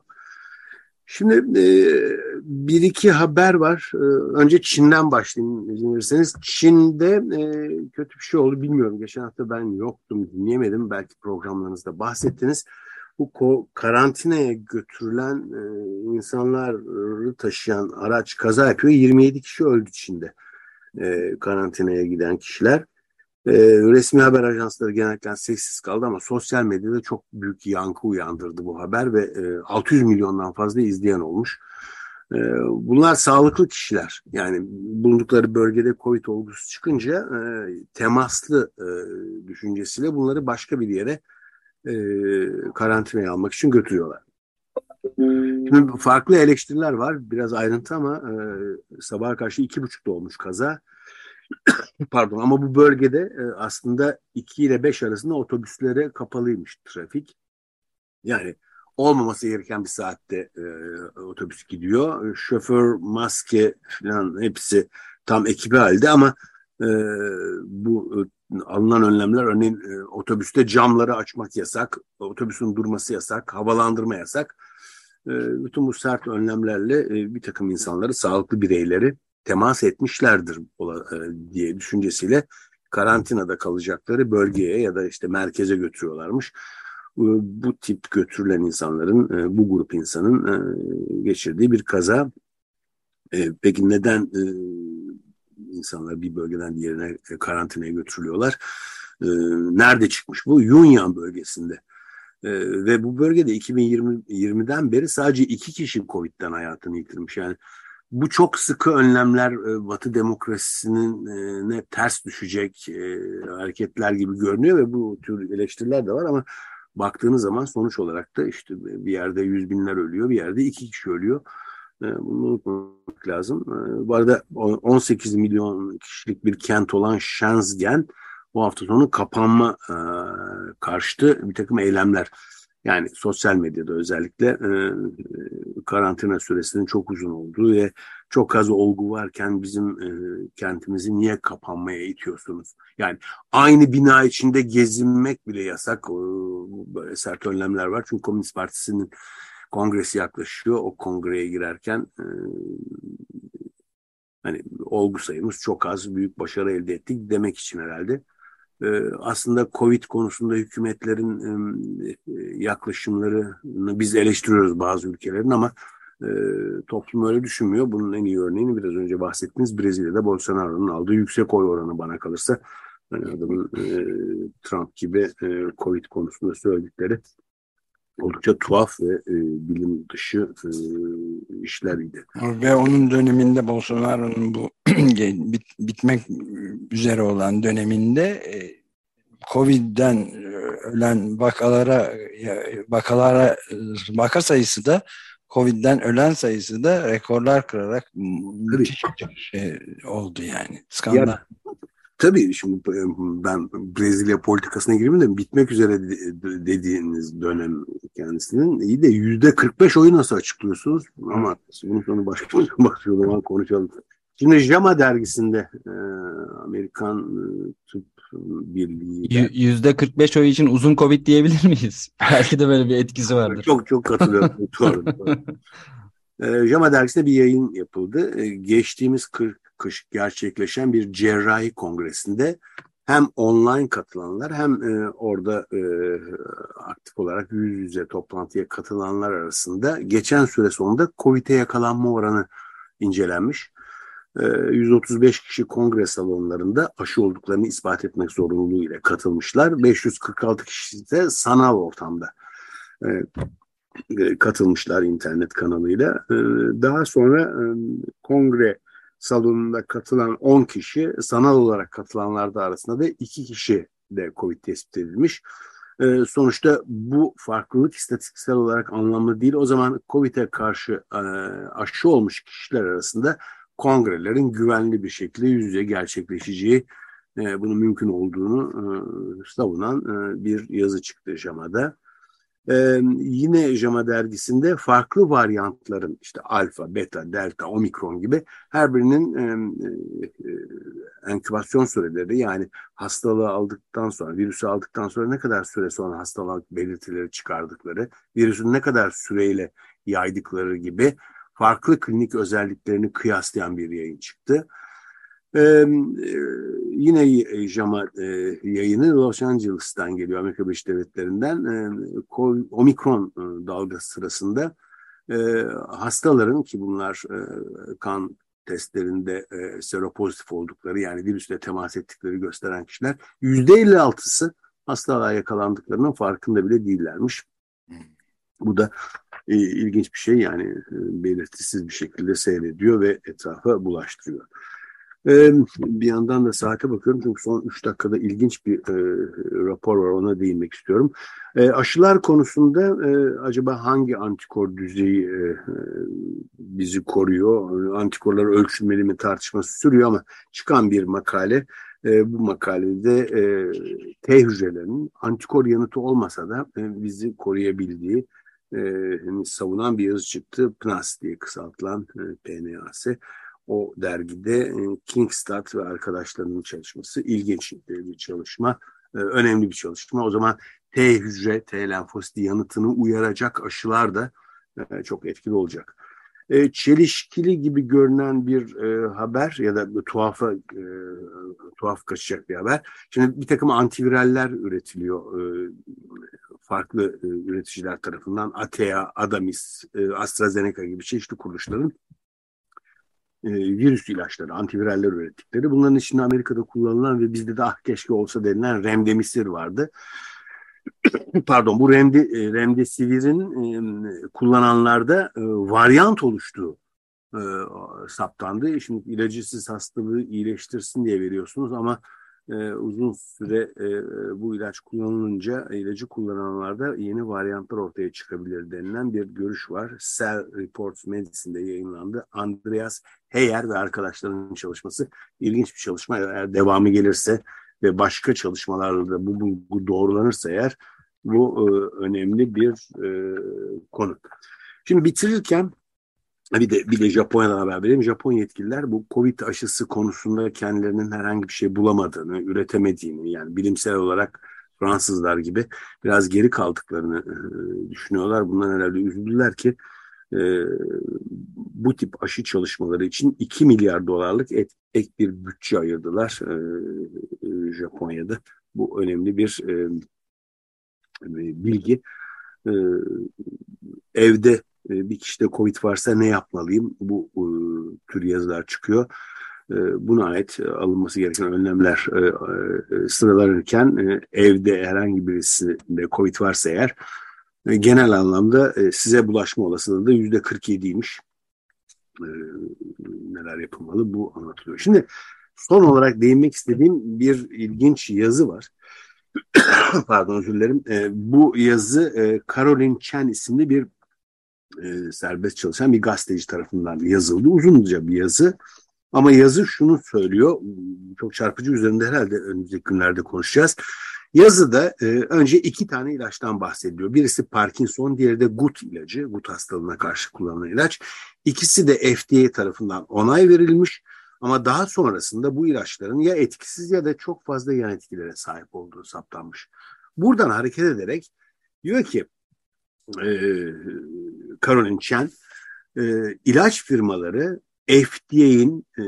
Şimdi e, bir iki haber var. E, önce Çin'den başlayayım izin verirseniz. Çin'de e, kötü bir şey oldu, bilmiyorum. Geçen hafta ben yoktum, dinleyemedim. Belki programlarınızda bahsettiniz. Bu ko- karantinaya götürülen e, insanları taşıyan araç kaza yapıyor. yirmi yedi kişi öldü Çin'de. E, karantinaya giden kişiler. E, resmi haber ajansları genellikle sessiz kaldı ama sosyal medyada çok büyük yankı uyandırdı bu haber ve e, altı yüz milyondan fazla izleyen olmuş. E, bunlar sağlıklı kişiler. Yani bulundukları bölgede COVID olgusu çıkınca e, temaslı e, düşüncesiyle bunları başka bir yere e, karantinaya almak için götürüyorlar. Şimdi farklı eleştiriler var. Biraz ayrıntı ama e, sabaha karşı iki buçukta olmuş kaza. Pardon, ama bu bölgede e, aslında iki ile beş arasında otobüslere kapalıymış trafik. Yani olmaması gereken bir saatte e, otobüs gidiyor. Şoför, maske falan hepsi tam ekibi halde ama e, bu e, alınan önlemler, örneğin e, otobüste camları açmak yasak, otobüsün durması yasak, havalandırma yasak. E, bütün bu sert önlemlerle e, bir takım insanları, sağlıklı bireyleri temas etmişlerdir diye düşüncesiyle karantinada kalacakları bölgeye ya da işte merkeze götürüyorlarmış. Bu tip götürülen insanların, bu grup insanın geçirdiği bir kaza. Peki neden insanlar bir bölgeden diğerine karantinaya götürülüyorlar? Nerede çıkmış bu? Yunnan bölgesinde. Ve bu bölgede iki bin yirmiden beri sadece iki kişi COVID'den hayatını yitirmiş. Yani bu çok sıkı önlemler Batı demokrasisinin ne ters düşecek hareketler gibi görünüyor ve bu tür eleştiriler de var ama baktığınız zaman sonuç olarak da işte bir yerde yüz binler ölüyor, bir yerde iki kişi ölüyor. Bunu unutmamak lazım. Bu arada on sekiz milyon kişilik bir kent olan Shenzhen bu hafta sonu kapanma e, karşıtı bir takım eylemler. Yani sosyal medyada özellikle e, karantina süresinin çok uzun olduğu ve çok az olgu varken bizim e, kentimizi niye kapanmaya itiyorsunuz? Yani aynı bina içinde gezinmek bile yasak. E, böyle sert önlemler var. Çünkü Komünist Partisi'nin kongresi yaklaşıyor. O kongreye girerken e, hani olgu sayımız çok az, büyük başarı elde ettik demek için herhalde. Ee, aslında Covid konusunda hükümetlerin e, yaklaşımlarını biz eleştiriyoruz bazı ülkelerin ama e, toplum öyle düşünmüyor. Bunun en iyi örneğini biraz önce bahsettiğiniz Brezilya'da Bolsonaro'nun aldığı yüksek oy oranı bana kalırsa. Hani adamın e, Trump gibi e, Covid konusunda söyledikleri oldukça tuhaf ve e, bilim dışı e, işleriydi. Ve onun döneminde Bolsonaro'nun bu bit, bitmek üzere olan döneminde e, Covid'den ölen vakalara vakalara vaka sayısı da Covid'den ölen sayısı da rekorlar kırarak müthiş bir şey oldu yani. Skandal. Ya, tabii şimdi ben Brezilya politikasına gireyim de bitmek üzere dediğiniz dönem kendisinin iyi de yüzde kırk beş oyu nasıl açıklıyorsunuz? Ama bunun sonu başka başka zaman konuşalım. Şimdi JAMA dergisinde e, Amerikan e, Tıp Birliği yüzde kırk beş oy için uzun Covid diyebilir miyiz? Belki de böyle bir etkisi vardır. Çok çok katılıyorum. Doğru, doğru. E, JAMA dergisinde bir yayın yapıldı. E, geçtiğimiz kış gerçekleşen bir cerrahi kongresinde hem online katılanlar hem e, orada e, aktif olarak yüz yüze toplantıya katılanlar arasında geçen süre sonunda Covid'e yakalanma oranı incelenmiş. yüz otuz beş kişi kongre salonlarında aşı olduklarını ispat etmek zorunluluğuyla katılmışlar. beş yüz kırk altı kişi de sanal ortamda katılmışlar internet kanalıyla. Daha sonra kongre salonunda katılan on kişi, sanal olarak katılanlar da arasında da iki kişi de Covid tespit edilmiş. Sonuçta bu farklılık istatistiksel olarak anlamlı değil. O zaman Covid'e karşı aşı olmuş kişiler arasında kongrelerin güvenli bir şekilde yüz yüze gerçekleşeceği, bunun mümkün olduğunu savunan bir yazı çıktı JAMA'da. Ee, yine JAMA dergisinde farklı varyantların işte alfa, beta, delta, omikron gibi her birinin e, e, enkübasyon süreleri, yani hastalığı aldıktan sonra, virüsü aldıktan sonra ne kadar süre sonra hastalık belirtileri çıkardıkları, virüsün ne kadar süreyle yaydıkları gibi farklı klinik özelliklerini kıyaslayan bir yayın çıktı. Ee, yine JAMA e, yayını Los Angeles'tan geliyor, Amerika Birleşik Devletleri'nden. E, Omikron e, dalgası sırasında e, hastaların, ki bunlar e, kan testlerinde e, seropozitif oldukları, yani virüsle temas ettikleri gösteren kişiler, yüzde elli altısı hastalığa yakalandıklarının farkında bile değillermiş. Bu da e, ilginç bir şey, yani e, belirtisiz bir şekilde seyrediyor ve etrafa bulaştırıyor. Ee, bir yandan da saate bakıyorum çünkü son üç dakikada ilginç bir e, rapor var, ona değinmek istiyorum. E, aşılar konusunda e, acaba hangi antikor düzeyi e, bizi koruyor? Antikorlar ölçülmeli mi tartışması sürüyor ama çıkan bir makale, e, bu makalede e, T hücrelerinin antikor yanıtı olmasa da e, bizi koruyabildiği e, savunan bir yazı çıktı. P N A S diye kısaltılan e, P N A S. O dergide Kingstad ve arkadaşlarının çalışması, ilginç bir çalışma, önemli bir çalışma. O zaman T hücre, T lenfositi yanıtını uyaracak aşılar da çok etkili olacak. Çelişkili gibi görünen bir haber ya da tuhafa, tuhaf kaçacak bir haber. Şimdi bir takım antiviraller üretiliyor farklı üreticiler tarafından. Atea, Adamis, AstraZeneca gibi çeşitli kuruluşların virüs ilaçları, antiviraller ürettikleri. Bunların içinde Amerika'da kullanılan ve bizde de ah keşke olsa denilen Remdesivir vardı. Pardon, bu Remde, Remdesivir'in e, kullananlarda e, varyant oluştuğu e, saptandı. Şimdi ilacı siz hastalığı iyileştirsin diye veriyorsunuz ama e, uzun süre e, bu ilaç kullanılınca ilacı kullananlarda yeni varyantlar ortaya çıkabilir denilen bir görüş var. Cell Reports Medicine'de yayınlandı. Andreas Heyer ve arkadaşlarının çalışması, ilginç bir çalışma. Eğer devamı gelirse ve başka çalışmalarla da bu bulgu doğrulanırsa eğer bu e, önemli bir e, konu. Şimdi bitirirken bir de bir de Japonya'dan haber vereyim. Japon yetkililer bu Covid aşısı konusunda kendilerinin herhangi bir şey bulamadığını, üretemediğini, yani bilimsel olarak Fransızlar gibi biraz geri kaldıklarını e, düşünüyorlar. Bundan herhalde üzüldüler ki e, bu tip aşı çalışmaları için iki milyar dolarlık et, ek bir bütçe ayırdılar e, e, Japonya'da. Bu önemli bir e, bilgi. E, evde bir kişide Covid varsa ne yapmalıyım? Bu e, tür yazılar çıkıyor. E, buna ait alınması gereken önlemler e, e, sıralanırken e, evde herhangi birisinde Covid varsa eğer e, genel anlamda e, size bulaşma olasılığı da yüzde kırk yediymiş. E, neler yapılmalı bu anlatılıyor. Şimdi son olarak değinmek istediğim bir ilginç yazı var. Pardon, özür dilerim. E, bu yazı e, Caroline Chen isimli bir E, serbest çalışan bir gazeteci tarafından yazıldı. Uzunca bir yazı. Ama yazı şunu söylüyor. Çok çarpıcı, üzerinde herhalde önümüzdeki günlerde konuşacağız. Yazıda e, önce iki tane ilaçtan bahsediyor. Birisi Parkinson, diğeri de gut ilacı. Gut hastalığına karşı kullanılan ilaç. İkisi de F D A tarafından onay verilmiş. Ama daha sonrasında bu ilaçların ya etkisiz ya da çok fazla yan etkilere sahip olduğu saptanmış. Buradan hareket ederek diyor ki e, Caroline Chen, e, ilaç firmaları F D A'nin e,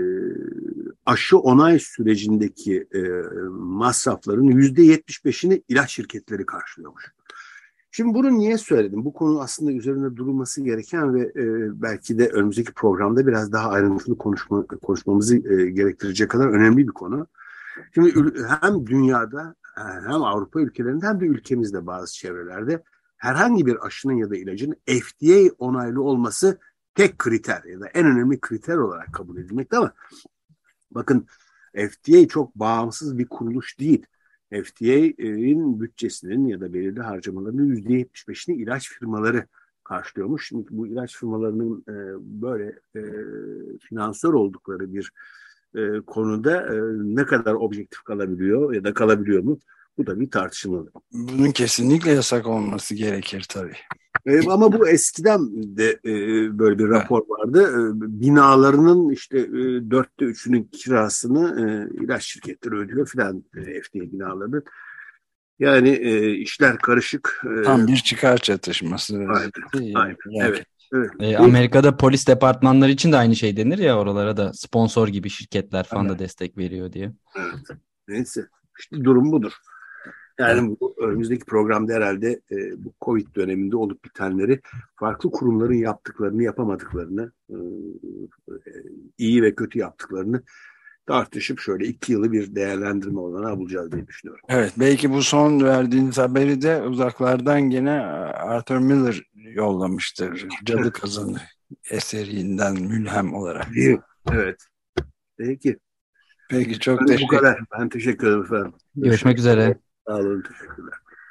aşı onay sürecindeki e, masrafların yüzde yetmiş beşini ilaç şirketleri karşılıyormuş. Şimdi bunu niye söyledim? Bu konu aslında üzerinde durulması gereken ve e, belki de önümüzdeki programda biraz daha ayrıntılı konuşma, konuşmamızı e, gerektirecek kadar önemli bir konu. Şimdi hem dünyada hem Avrupa ülkelerinde hem de ülkemizde bazı çevrelerde herhangi bir aşının ya da ilacın F D A onaylı olması tek kriter ya da en önemli kriter olarak kabul edilmekte, ama bakın, F D A çok bağımsız bir kuruluş değil. F D A'nin bütçesinin ya da belirli harcamalarının yüzde yetmiş beşini ilaç firmaları karşılıyormuş. Şimdi bu ilaç firmalarının e, böyle e, finansör oldukları bir e, konuda e, ne kadar objektif kalabiliyor ya da kalabiliyor mu? Bu da bir tartışmalı. Bunun kesinlikle yasak olması gerekir tabii. E, ama bu eskiden de e, böyle bir rapor vardı. E, binalarının işte e, dörtte üçünün kirasını e, ilaç şirketleri ödüyor filan, e, F D A binalarının. Yani e, işler karışık. E, Tam bir çıkar çatışması. Aynen, aynen. Yani. Evet. Evet. E, Amerika'da polis departmanları için de aynı şey denir ya, oralara da sponsor gibi şirketler falan Evet. da destek veriyor diye. Evet. Neyse. İşte durum budur. Yani bu önümüzdeki programda herhalde e, bu Covid döneminde olup bitenleri, farklı kurumların yaptıklarını, yapamadıklarını, e, iyi ve kötü yaptıklarını tartışıp şöyle iki yılı bir değerlendirme olanağı bulacağız diye düşünüyorum. Evet, belki bu son verdiğiniz haberi de uzaklardan gene Arthur Miller yollamıştır. Cadı Kazanı eserinden mülhem olarak. Evet. Peki. Peki, çok Ben teşekkür bu kadar. Ben teşekkür ederim efendim. Görüşmek üzere. Sağ olun. Teşekkürler.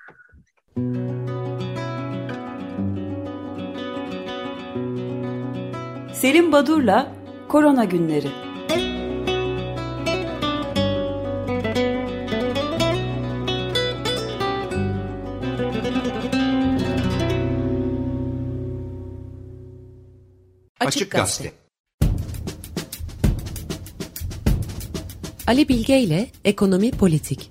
Selim Badur'la Korona Günleri. Açık Gazete. Ali Bilge ile Ekonomi Politik.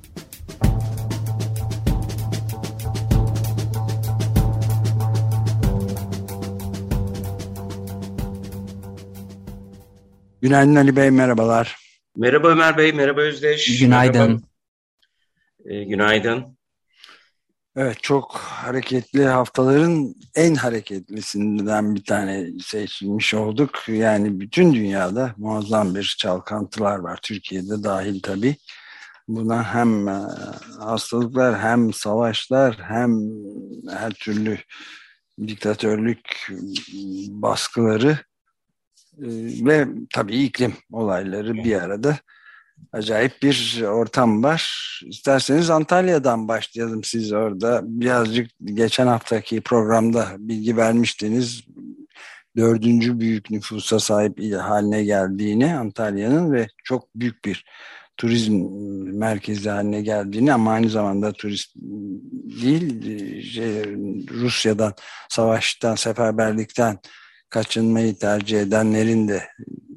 Günaydın Ali Bey, merhabalar. Merhaba Ömer Bey, merhaba Özdeş. Günaydın. Merhaba. E, günaydın. Evet, çok hareketli haftaların en hareketlisinden bir tane seçilmiş olduk. Yani bütün dünyada muazzam bir çalkantılar var. Türkiye'de dahil tabii. Buna hem hastalıklar, hem savaşlar, hem her türlü diktatörlük baskıları ve tabii iklim olayları bir arada. Acayip bir ortam var. İsterseniz Antalya'dan başlayalım. Siz orada birazcık geçen haftaki programda bilgi vermiştiniz. dördüncü büyük nüfusa sahip haline geldiğini, Antalya'nın ve çok büyük bir turizm merkezi haline geldiğini, ama aynı zamanda turist değil, şey, Rusya'dan, savaştan, seferberlikten kaçınmayı tercih edenlerin de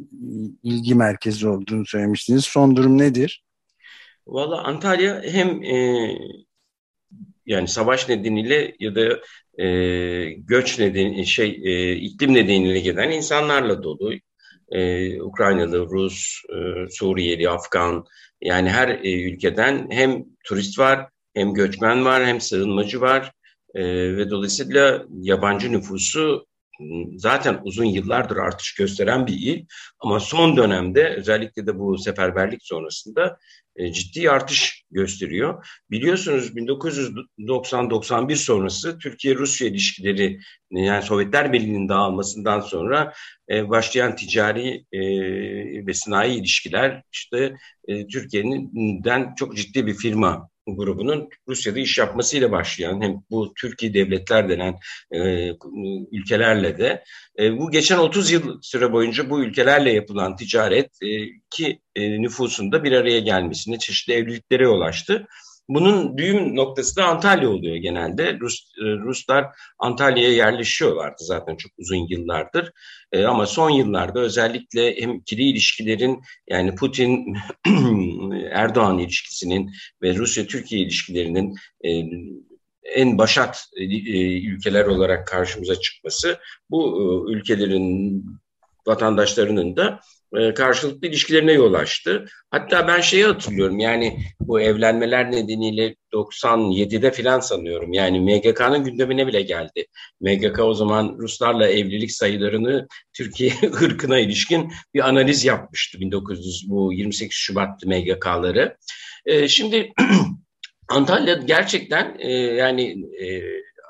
ilgi merkezi olduğunu söylemiştiniz. Son durum nedir? Valla Antalya hem e, yani savaş nedeniyle ya da e, göç nedeni şey e, iklim nedeniyle gelen insanlarla dolu. E, Ukraynalı, Rus, e, Suriyeli, Afgan, yani her e, ülkeden hem turist var, hem göçmen var, hem sığınmacı var e, ve dolayısıyla yabancı nüfusu zaten uzun yıllardır artış gösteren bir il, ama son dönemde özellikle de bu seferberlik sonrasında e, ciddi artış gösteriyor. Biliyorsunuz bin dokuz yüz doksan doksan bir sonrası Türkiye-Rusya ilişkileri, yani Sovyetler Birliği'nin dağılmasından sonra e, başlayan ticari e, ve sanayi ilişkiler, işte e, Türkiye'den çok ciddi bir firma grubunun Rusya'da iş yapmasıyla başlayan, hem bu Türkiye devletler denen e, ülkelerle de e, bu geçen otuz yıl süre boyunca bu ülkelerle yapılan ticaret e, iki e, nüfusun da bir araya gelmesine, çeşitli evliliklere yol açtı. Bunun düğüm noktası da Antalya oluyor genelde. Rus, e, Ruslar Antalya'ya yerleşiyorlardı zaten çok uzun yıllardır. E, ama son yıllarda özellikle hem ikili ilişkilerin, yani Putin-Erdoğan ilişkisinin ve Rusya-Türkiye ilişkilerinin e, en başat e, ülkeler olarak karşımıza çıkması, bu e, ülkelerin vatandaşlarının da e, karşılıklı ilişkilerine yol açtı. Hatta ben şeyi hatırlıyorum, yani bu evlenmeler nedeniyle doksan yedide filan sanıyorum, yani M G K'nın gündemine bile geldi. M G K o zaman Ruslarla evlilik sayılarını, Türkiye ırkına ilişkin bir analiz yapmıştı. bin dokuz yüz bu yirmi sekiz Şubat M G K'ları. E, şimdi Antalya gerçekten e, yani e,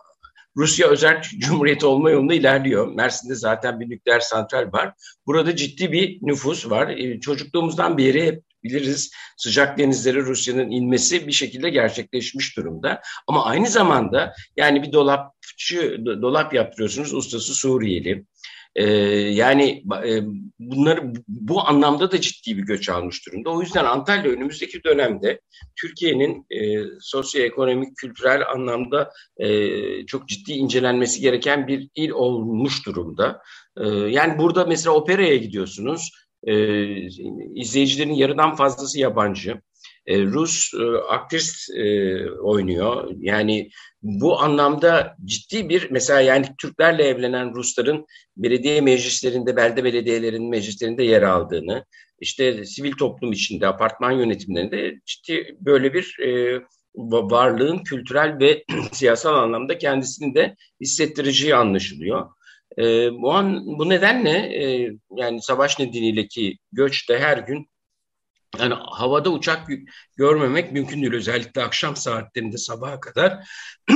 Rusya Özerk Cumhuriyeti olma yolunda ilerliyor. Mersin'de zaten bir nükleer santral var. Burada ciddi bir nüfus var. E, çocukluğumuzdan beri hep biliriz, sıcak denizlere Rusya'nın inmesi bir şekilde gerçekleşmiş durumda. Ama aynı zamanda yani bir dolapçı, dolap yaptırıyorsunuz, ustası Suriyeli. Ee, yani e, bunları bu anlamda da ciddi bir göç almış durumda. O yüzden Antalya önümüzdeki dönemde Türkiye'nin e, sosyoekonomik, kültürel anlamda e, çok ciddi incelenmesi gereken bir il olmuş durumda. E, yani burada mesela operaya gidiyorsunuz, e, izleyicilerin yarıdan fazlası yabancı. E, Rus e, aktris e, oynuyor. Yani bu anlamda ciddi bir, mesela yani Türklerle evlenen Rusların belediye meclislerinde, belde belediyelerinin meclislerinde yer aldığını, işte sivil toplum içinde, apartman yönetimlerinde ciddi böyle bir e, varlığın kültürel ve siyasal anlamda kendisini de hissettireceği anlaşılıyor. E, bu, an, bu nedenle e, yani savaş nedeniyle ki göç de her gün, yani havada uçak görmemek mümkün değil. Özellikle akşam saatlerinde sabaha kadar.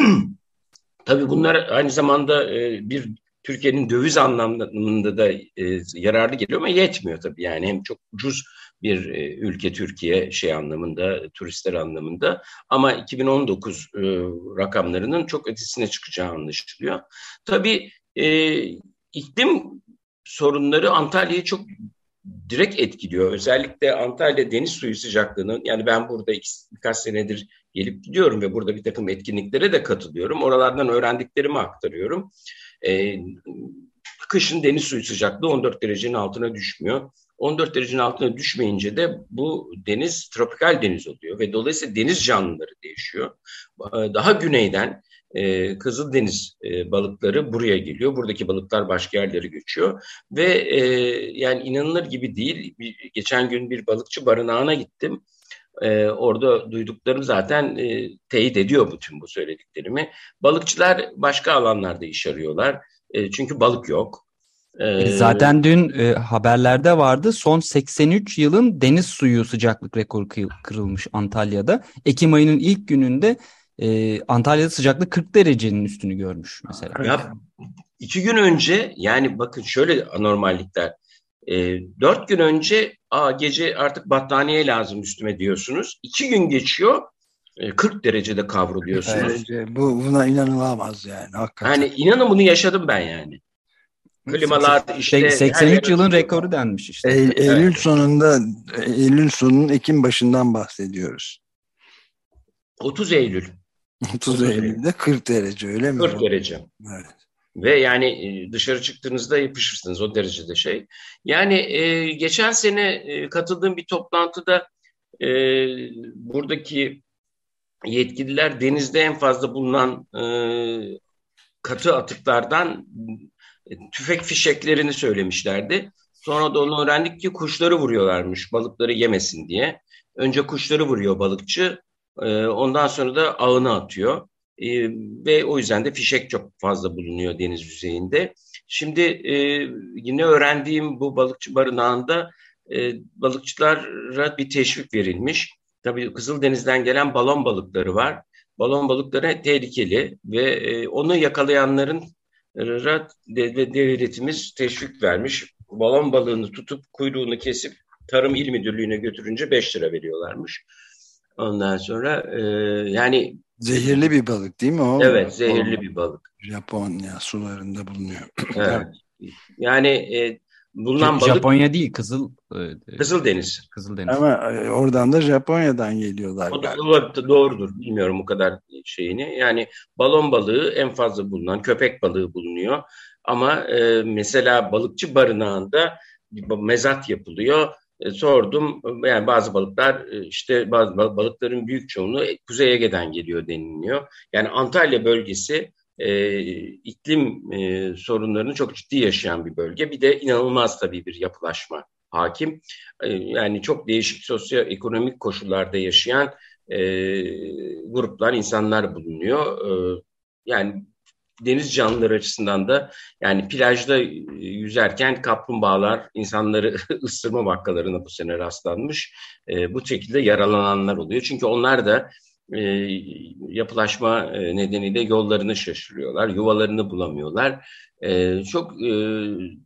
Tabii bunlar aynı zamanda e, bir Türkiye'nin döviz anlamında da e, yararlı geliyor ama yetmiyor tabii. Yani hem çok ucuz bir e, ülke Türkiye şey anlamında, turistler anlamında, ama iki bin on dokuz e, rakamlarının çok ötesine çıkacağı anlaşılıyor. Tabii e, iklim sorunları Antalya'yı çok direkt etkiliyor. Özellikle Antalya deniz suyu sıcaklığının, yani ben burada iki, birkaç senedir gelip gidiyorum ve burada bir takım etkinliklere de katılıyorum. Oralardan öğrendiklerimi aktarıyorum. Ee, kışın deniz suyu sıcaklığı on dört derecenin altına düşmüyor. on dört derecenin altına düşmeyince de bu deniz tropikal deniz oluyor ve dolayısıyla deniz canlıları değişiyor. Daha güneyden Ee, Kızıldeniz e, balıkları buraya geliyor. Buradaki balıklar başka yerlere göçüyor ve e, yani inanılır gibi değil. Bir, geçen gün bir balıkçı barınağına gittim. E, orada duyduklarım zaten e, teyit ediyor bütün bu söylediklerimi. Balıkçılar başka alanlarda iş arıyorlar. E, çünkü balık yok. E, Zaten dün e, haberlerde vardı. Son seksen üç yılın deniz suyu sıcaklık rekoru kırılmış Antalya'da. Ekim ayının ilk gününde Ee, Antalya'da sıcaklık kırk derecenin üstünü görmüş mesela. Ya, iki gün önce, yani bakın şöyle anormallikler. E, dört gün önce Aa, gece artık battaniye lazım üstüme diyorsunuz. İki gün geçiyor, e, kırk derecede kavruluyorsunuz. Evet, bu buna inanılamaz yani. Hakikaten. Yani inanın bunu yaşadım ben yani. klimalar işte. seksen üç yılın rekoru denmiş işte. E, Eylül evet. sonunda, Eylül sonunun Ekim başından bahsediyoruz. otuz Eylül. otuz Eylül'de kırk derece, öyle mi? kırk derece. Evet. Ve yani dışarı çıktığınızda yapışırsınız, o derecede şey. Yani e, geçen sene e, katıldığım bir toplantıda e, buradaki yetkililer denizde en fazla bulunan e, katı atıklardan e, tüfek fişeklerini söylemişlerdi. Sonra da onu öğrendik ki kuşları vuruyorlarmış balıkları yemesin diye. Önce kuşları vuruyor balıkçı, e, ondan sonra da ağını atıyor. Ee, ve o yüzden de fişek çok fazla bulunuyor deniz yüzeyinde. Şimdi e, yine öğrendiğim bu balıkçı barınağında e, balıkçılara bir teşvik verilmiş. Tabii Kızıldeniz'den gelen balon balıkları var. Balon balıkları tehlikeli ve e, onu yakalayanların de, devletimiz teşvik vermiş. Balon balığını tutup kuyruğunu kesip Tarım İl Müdürlüğü'ne götürünce beş lira veriyorlarmış. Ondan sonra e, yani zehirli bir balık değil mi o? Evet, zehirli o, bir balık. Japonya sularında bulunuyor. Evet. Yani e, bulunan J- balık Japonya değil, Kızıl e, Kızıldeniz. Kızıldeniz. Ama oradan da Japonya'dan geliyorlar. O da, o doğrudur. Bilmiyorum o kadar şeyini. Yani balon balığı en fazla bulunan, köpek balığı bulunuyor. Ama e, mesela balıkçı barınağında mezat yapılıyor. E, sordum, yani bazı balıklar işte bazı balıkların büyük çoğunluğu Kuzey Ege'den geliyor deniliyor. Yani Antalya bölgesi e, iklim e, sorunlarını çok ciddi yaşayan bir bölge. Bir de inanılmaz tabii bir yapılaşma hakim. E, yani çok değişik sosyoekonomik koşullarda yaşayan e, gruplar, insanlar bulunuyor. E, yani deniz canlıları açısından da yani plajda yüzerken kaplumbağalar insanları ısırma vakalarına bu sene rastlanmış. E, bu şekilde yaralananlar oluyor. Çünkü onlar da e, yapılaşma nedeniyle yollarını şaşırıyorlar, yuvalarını bulamıyorlar. E, çok e,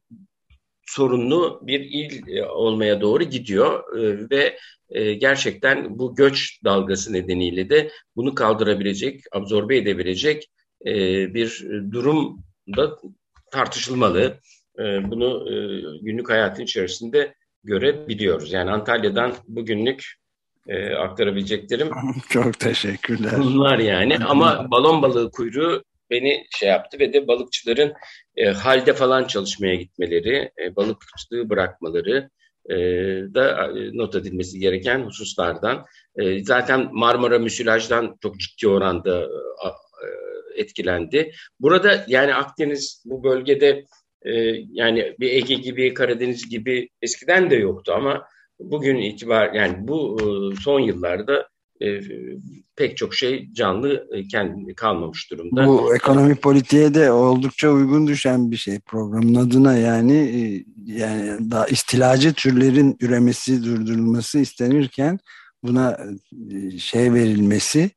sorunlu bir il olmaya doğru gidiyor e, ve e, gerçekten bu göç dalgası nedeniyle de bunu kaldırabilecek, absorbe edebilecek bir durum da tartışılmalı. Bunu günlük hayatın içerisinde görebiliyoruz. Yani Antalya'dan bugünlük aktarabileceklerim çok teşekkürler. Bunlar yani. Ama balon balığı kuyruğu beni şey yaptı ve de balıkçıların halde falan çalışmaya gitmeleri, balıkçılığı bırakmaları da not edilmesi gereken hususlardan. Zaten Marmara müsilajdan çok ciddi oranda etkilendi. Burada yani Akdeniz bu bölgede e, yani bir Ege gibi, Karadeniz gibi eskiden de yoktu ama bugün itibar yani bu e, son yıllarda e, pek çok şey canlı e, kendi kalmamış durumda. Bu ekonomi politiğe de oldukça uygun düşen bir şey programın adına yani e, yani daha istilacı türlerin üremesi durdurulması istenirken buna e, şey verilmesi,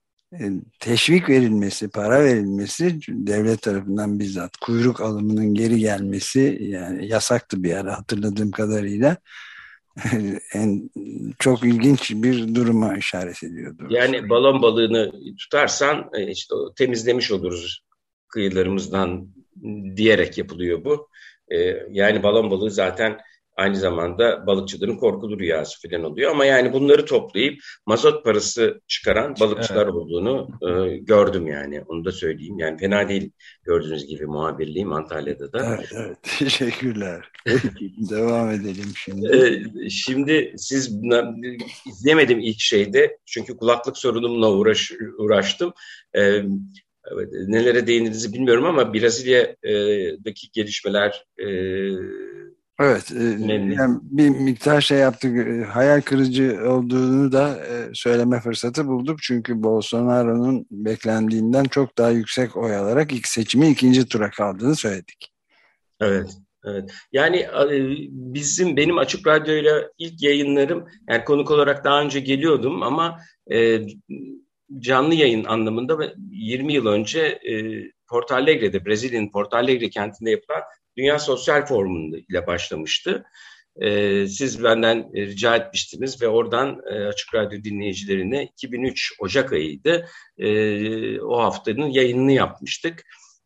teşvik verilmesi, para verilmesi devlet tarafından bizzat kuyruk alımının geri gelmesi yani yasaktı bir ara hatırladığım kadarıyla en çok ilginç bir duruma işaret ediyordu. Yani balon balığını tutarsan işte temizlemiş oluruz kıyılarımızdan diyerek yapılıyor bu. Yani balon balığı zaten aynı zamanda balıkçıların korkulu rüyası falan oluyor. Ama yani bunları toplayıp mazot parası çıkaran balıkçılar evet. olduğunu e, gördüm yani. Onu da söyleyeyim. Yani fena değil gördüğünüz gibi muhabirliğim Antalya'da da. Evet, evet. Teşekkürler. Devam edelim şimdi. E, şimdi siz izlemedim ilk şeyde. Çünkü kulaklık sorunumla uğraş, uğraştım. E, evet, nelere değindiğinizi bilmiyorum ama Brezilya'daki gelişmeler e, Evet, yani bir miktar şey yaptık, hayal kırıcı olduğunu da söyleme fırsatı bulduk. Çünkü Bolsonaro'nun beklendiğinden çok daha yüksek oy alarak ilk seçimi ikinci tura kaldığını söyledik. Evet, evet. Yani bizim, benim Açık Radyo'yla ilk yayınlarım, yani konuk olarak daha önce geliyordum ama e, canlı yayın anlamında yirmi yıl önce e, Porto Alegre'de, Brezilya'nın Porto Alegre kentinde yapılan Dünya Sosyal Forumu ile başlamıştı. Ee, siz benden rica etmiştiniz ve oradan e, Açık Radyo dinleyicilerine iki bin üç Ocak ayıydı. E, o haftanın yayınını yapmıştık.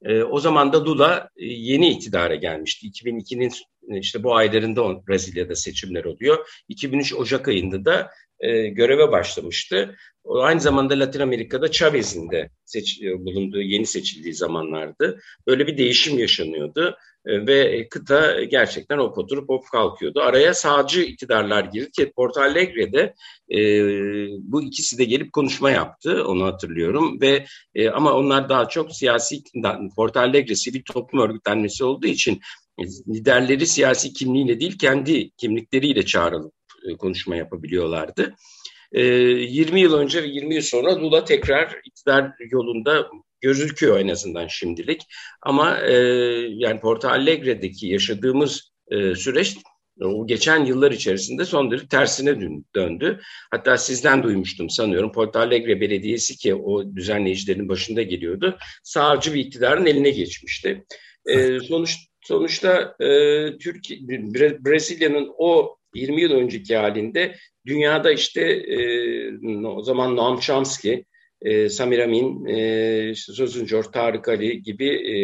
E, o zaman da Lula e, yeni iktidara gelmişti. iki bin ikinin işte bu aylarında Brezilya'da seçimler oluyor. iki bin üç Ocak ayında da e, göreve başlamıştı. O, aynı zamanda Latin Amerika'da Chávez'in de seç, bulunduğu, yeni seçildiği zamanlardı. Böyle bir değişim yaşanıyordu. E, ve kıta gerçekten hop oturup hop kalkıyordu. Araya sağcı iktidarlar girdi ki Porto Alegre'de e, bu ikisi de gelip konuşma yaptı. Onu hatırlıyorum. Ve e, ama onlar daha çok siyasi, Porto Alegre sivil toplum örgütlenmesi olduğu için liderleri siyasi kimliğiyle değil kendi kimlikleriyle çağrılıp konuşma yapabiliyorlardı. yirmi yıl önce ve yirmi yıl sonra Lula tekrar iktidar yolunda gözüküyor en azından şimdilik. Ama yani Porto Alegre'deki yaşadığımız süreç o geçen yıllar içerisinde son derece tersine döndü. Hatta sizden duymuştum sanıyorum. Porto Alegre Belediyesi ki o düzenleyicilerin başında geliyordu. Sağcı bir iktidarın eline geçmişti. Sonuç Sonuçta e, Türkiye, Bre- Brezilya'nın o yirmi yıl önceki halinde dünyada işte e, o zaman Noam Chomsky, e, Samir Amin, e, işte Sözüncor, Tarık Ali gibi e,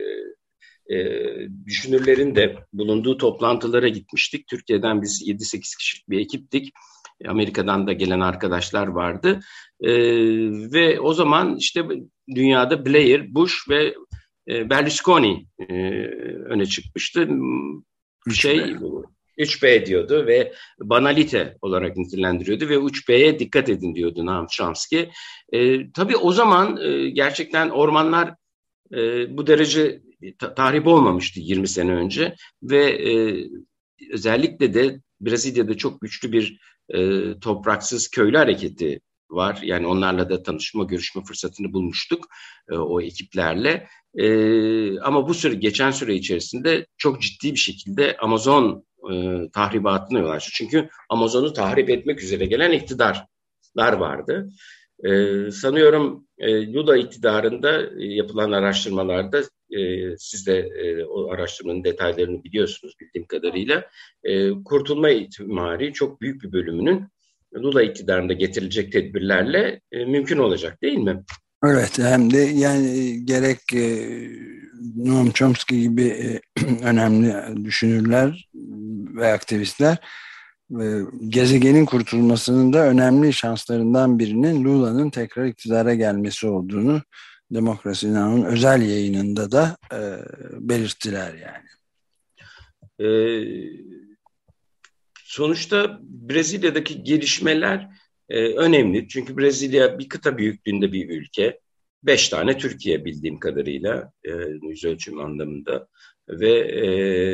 e, düşünürlerin de bulunduğu toplantılara gitmiştik. Türkiye'den biz yedi sekiz kişilik bir ekiptik. Amerika'dan da gelen arkadaşlar vardı. E, ve o zaman işte dünyada Blair, Bush ve Berlusconi e, öne çıkmıştı. Şey üç B diyordu ve banalite olarak nitelendiriyordu ve üç B'ye dikkat edin diyordu Noam Chomsky. E, tabii o zaman e, gerçekten ormanlar e, bu derece ta- tahrip olmamıştı yirmi sene önce ve e, özellikle de Brezilya'da çok güçlü bir e, topraksız köylü hareketi var. Yani onlarla da tanışma, görüşme fırsatını bulmuştuk e, o ekiplerle. E, ama bu süre, geçen süre içerisinde çok ciddi bir şekilde Amazon e, tahribatına yol açtı. Çünkü Amazon'u tahrip etmek üzere gelen iktidarlar vardı. E, sanıyorum e, Lula iktidarında e, yapılan araştırmalarda e, siz de e, o araştırmanın detaylarını biliyorsunuz bildiğim kadarıyla. E, kurtulma ihtimali çok büyük bir bölümünün Lula iktidarında getirilecek tedbirlerle e, mümkün olacak değil mi? Evet, hem de yani gerek e, Noam Chomsky gibi e, önemli düşünürler ve aktivistler e, gezegenin kurtulmasının da önemli şanslarından birinin Lula'nın tekrar iktidara gelmesi olduğunu Demokrasi Now'ın özel yayınında da e, belirttiler yani. Evet. Sonuçta Brezilya'daki gelişmeler e, önemli. Çünkü Brezilya bir kıta büyüklüğünde bir ülke. Beş tane Türkiye bildiğim kadarıyla e, yüz ölçüm anlamında. Ve e,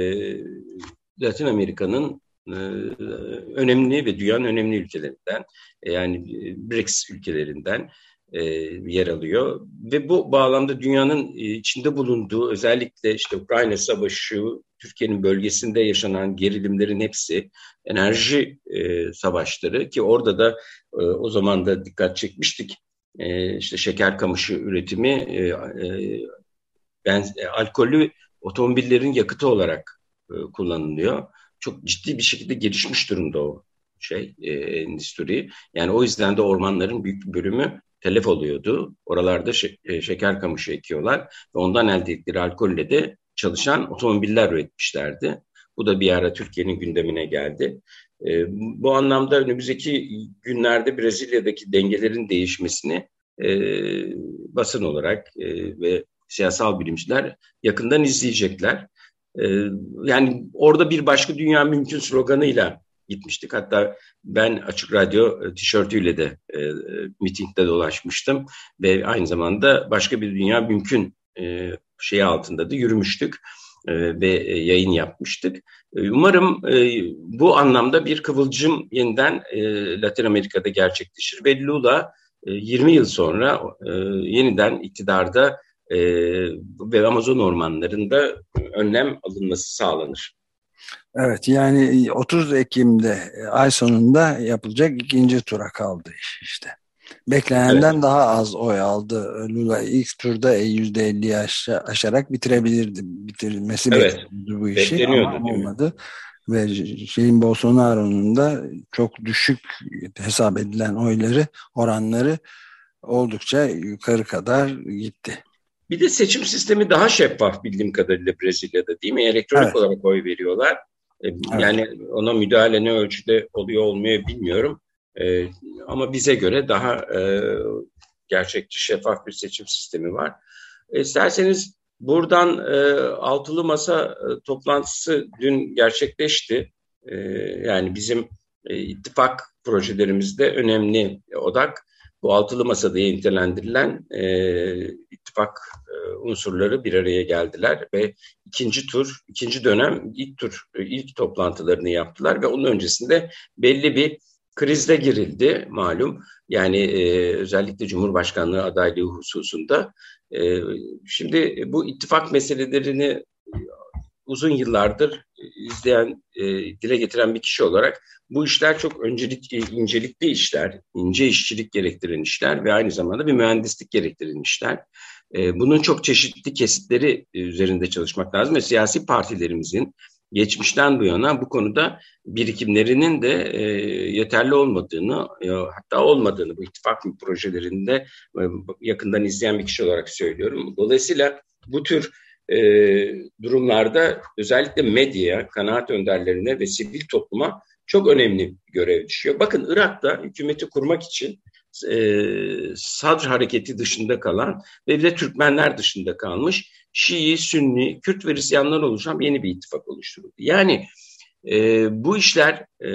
Latin Amerika'nın e, önemli ve dünyanın önemli ülkelerinden, e, yani B R I C S ülkelerinden e, yer alıyor. Ve bu bağlamda dünyanın içinde bulunduğu özellikle işte Ukrayna Savaşı, Türkiye'nin bölgesinde yaşanan gerilimlerin hepsi, enerji e, savaşları ki orada da e, o zaman da dikkat çekmiştik. E, işte şeker kamışı üretimi e, e, ben, e, alkollü otomobillerin yakıtı olarak e, kullanılıyor. Çok ciddi bir şekilde gelişmiş durumda o şey e, endüstri. Yani o yüzden de ormanların büyük bir bölümü telef oluyordu. Oralarda şe- e, şeker kamışı ekiyorlar ve ondan elde ettikleri alkolle de çalışan otomobiller üretmişlerdi. Bu da bir ara Türkiye'nin gündemine geldi. E, bu anlamda önümüzdeki günlerde Brezilya'daki dengelerin değişmesini e, basın olarak e, ve siyasal bilimciler yakından izleyecekler. E, yani orada bir başka dünya mümkün sloganıyla gitmiştik. Hatta ben Açık Radyo tişörtüyle de e, mitingde dolaşmıştım ve aynı zamanda başka bir dünya mümkün e, şeyi altında da yürümüştük e, ve e, yayın yapmıştık. E, umarım e, bu anlamda bir kıvılcım yeniden e, Latin Amerika'da gerçekleşir ve Lula e, yirmi yıl sonra e, yeniden iktidarda e, ve Amazon ormanlarında önlem alınması sağlanır. Evet, yani otuz Ekim'de ay sonunda yapılacak ikinci tura kaldı iş işte. Beklenenden evet. Daha az oy aldı. Lula ilk turda yüzde elliyi aşarak bitirebilirdi. Bitirilmesi evet. Bekleniyordu bu işi ama olmadı. Ve şeyin Bolsonaro'nun da çok düşük hesap edilen oyları, oranları oldukça yukarı kadar gitti. Bir de seçim sistemi daha şeffaf bildiğim kadarıyla Brezilya'da, değil mi? Elektronik evet. olarak oy veriyorlar. Evet. Yani ona müdahale ne ölçüde oluyor olmuyor bilmiyorum. Ee, ama bize göre daha e, gerçekçi, şeffaf bir seçim sistemi var. E, isterseniz buradan e, altılı masa e, toplantısı dün gerçekleşti. E, yani bizim e, ittifak projelerimizde önemli odak bu altılı masa diye nitelendirilen e, ittifak e, unsurları bir araya geldiler ve ikinci tur, ikinci dönem ilk tur, ilk toplantılarını yaptılar ve onun öncesinde belli bir krizde girildi malum. Yani e, özellikle Cumhurbaşkanlığı adaylığı hususunda. E, şimdi bu ittifak meselelerini uzun yıllardır izleyen, e, dile getiren bir kişi olarak bu işler çok öncelikli, incelikli işler, ince işçilik gerektiren işler ve aynı zamanda bir mühendislik gerektiren işler. E, bunun çok çeşitli kesitleri üzerinde çalışmak lazım ve siyasi partilerimizin geçmişten bu yana bu konuda birikimlerinin de e, yeterli olmadığını, e, hatta olmadığını bu ittifak projelerinde e, yakından izleyen bir kişi olarak söylüyorum. Dolayısıyla bu tür e, durumlarda özellikle medyaya, kanaat önderlerine ve sivil topluma çok önemli bir görev düşüyor. Bakın Irak'ta hükümeti kurmak için e, Sadr hareketi dışında kalan ve bir de Türkmenler dışında kalmış Şii, Sünni, Kürt ve Hristiyanlar oluşan yeni bir ittifak oluşturuldu. Yani e, bu işler e,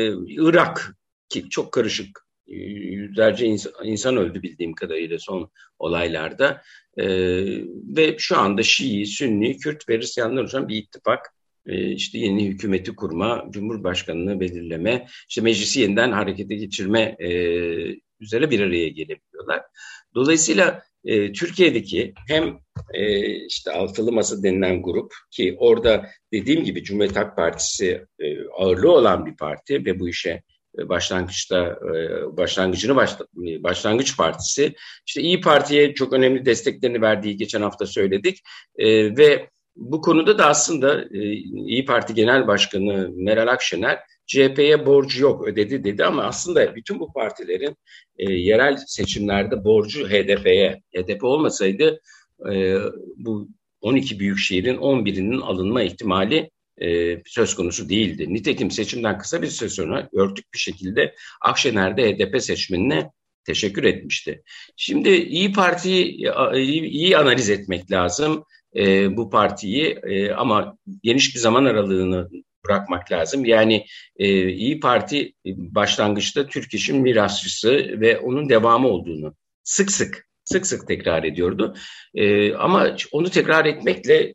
Irak ki çok karışık, yüzlerce insan, insan öldü bildiğim kadarıyla son olaylarda e, ve şu anda Şii, Sünni, Kürt ve Hristiyanlar oluşan bir ittifak. E, işte yeni hükümeti kurma, Cumhurbaşkanlığı belirleme, işte meclisi yeniden harekete geçirme e, üzere bir araya gelebiliyorlar. Dolayısıyla e, Türkiye'deki hem e, işte altılı masa denilen grup ki orada dediğim gibi Cumhuriyet Halk Partisi e, ağırlığı olan bir parti ve bu işe e, başlangıçta e, başlangıcını başla, başlangıç partisi işte İYİ Parti'ye çok önemli desteklerini verdiği geçen hafta söyledik e, ve bu konuda da aslında e, İYİ Parti Genel Başkanı Meral Akşener C H P'ye borcu yok ödedi dedi ama aslında bütün bu partilerin e, yerel seçimlerde borcu H D P'ye. H D P olmasaydı e, bu on iki büyükşehirin on birinin alınma ihtimali e, söz konusu değildi. Nitekim seçimden kısa bir süre sonra örtük bir şekilde Akşener de H D P seçmenine teşekkür etmişti. Şimdi İYİ Parti'yi iyi, iyi analiz etmek lazım. E, bu partiyi e, ama geniş bir zaman aralığını bırakmak lazım. Yani e, İYİ Parti başlangıçta Türk İş'in mirasçısı ve onun devamı olduğunu sık sık sık sık tekrar ediyordu. E, ama onu tekrar etmekle e,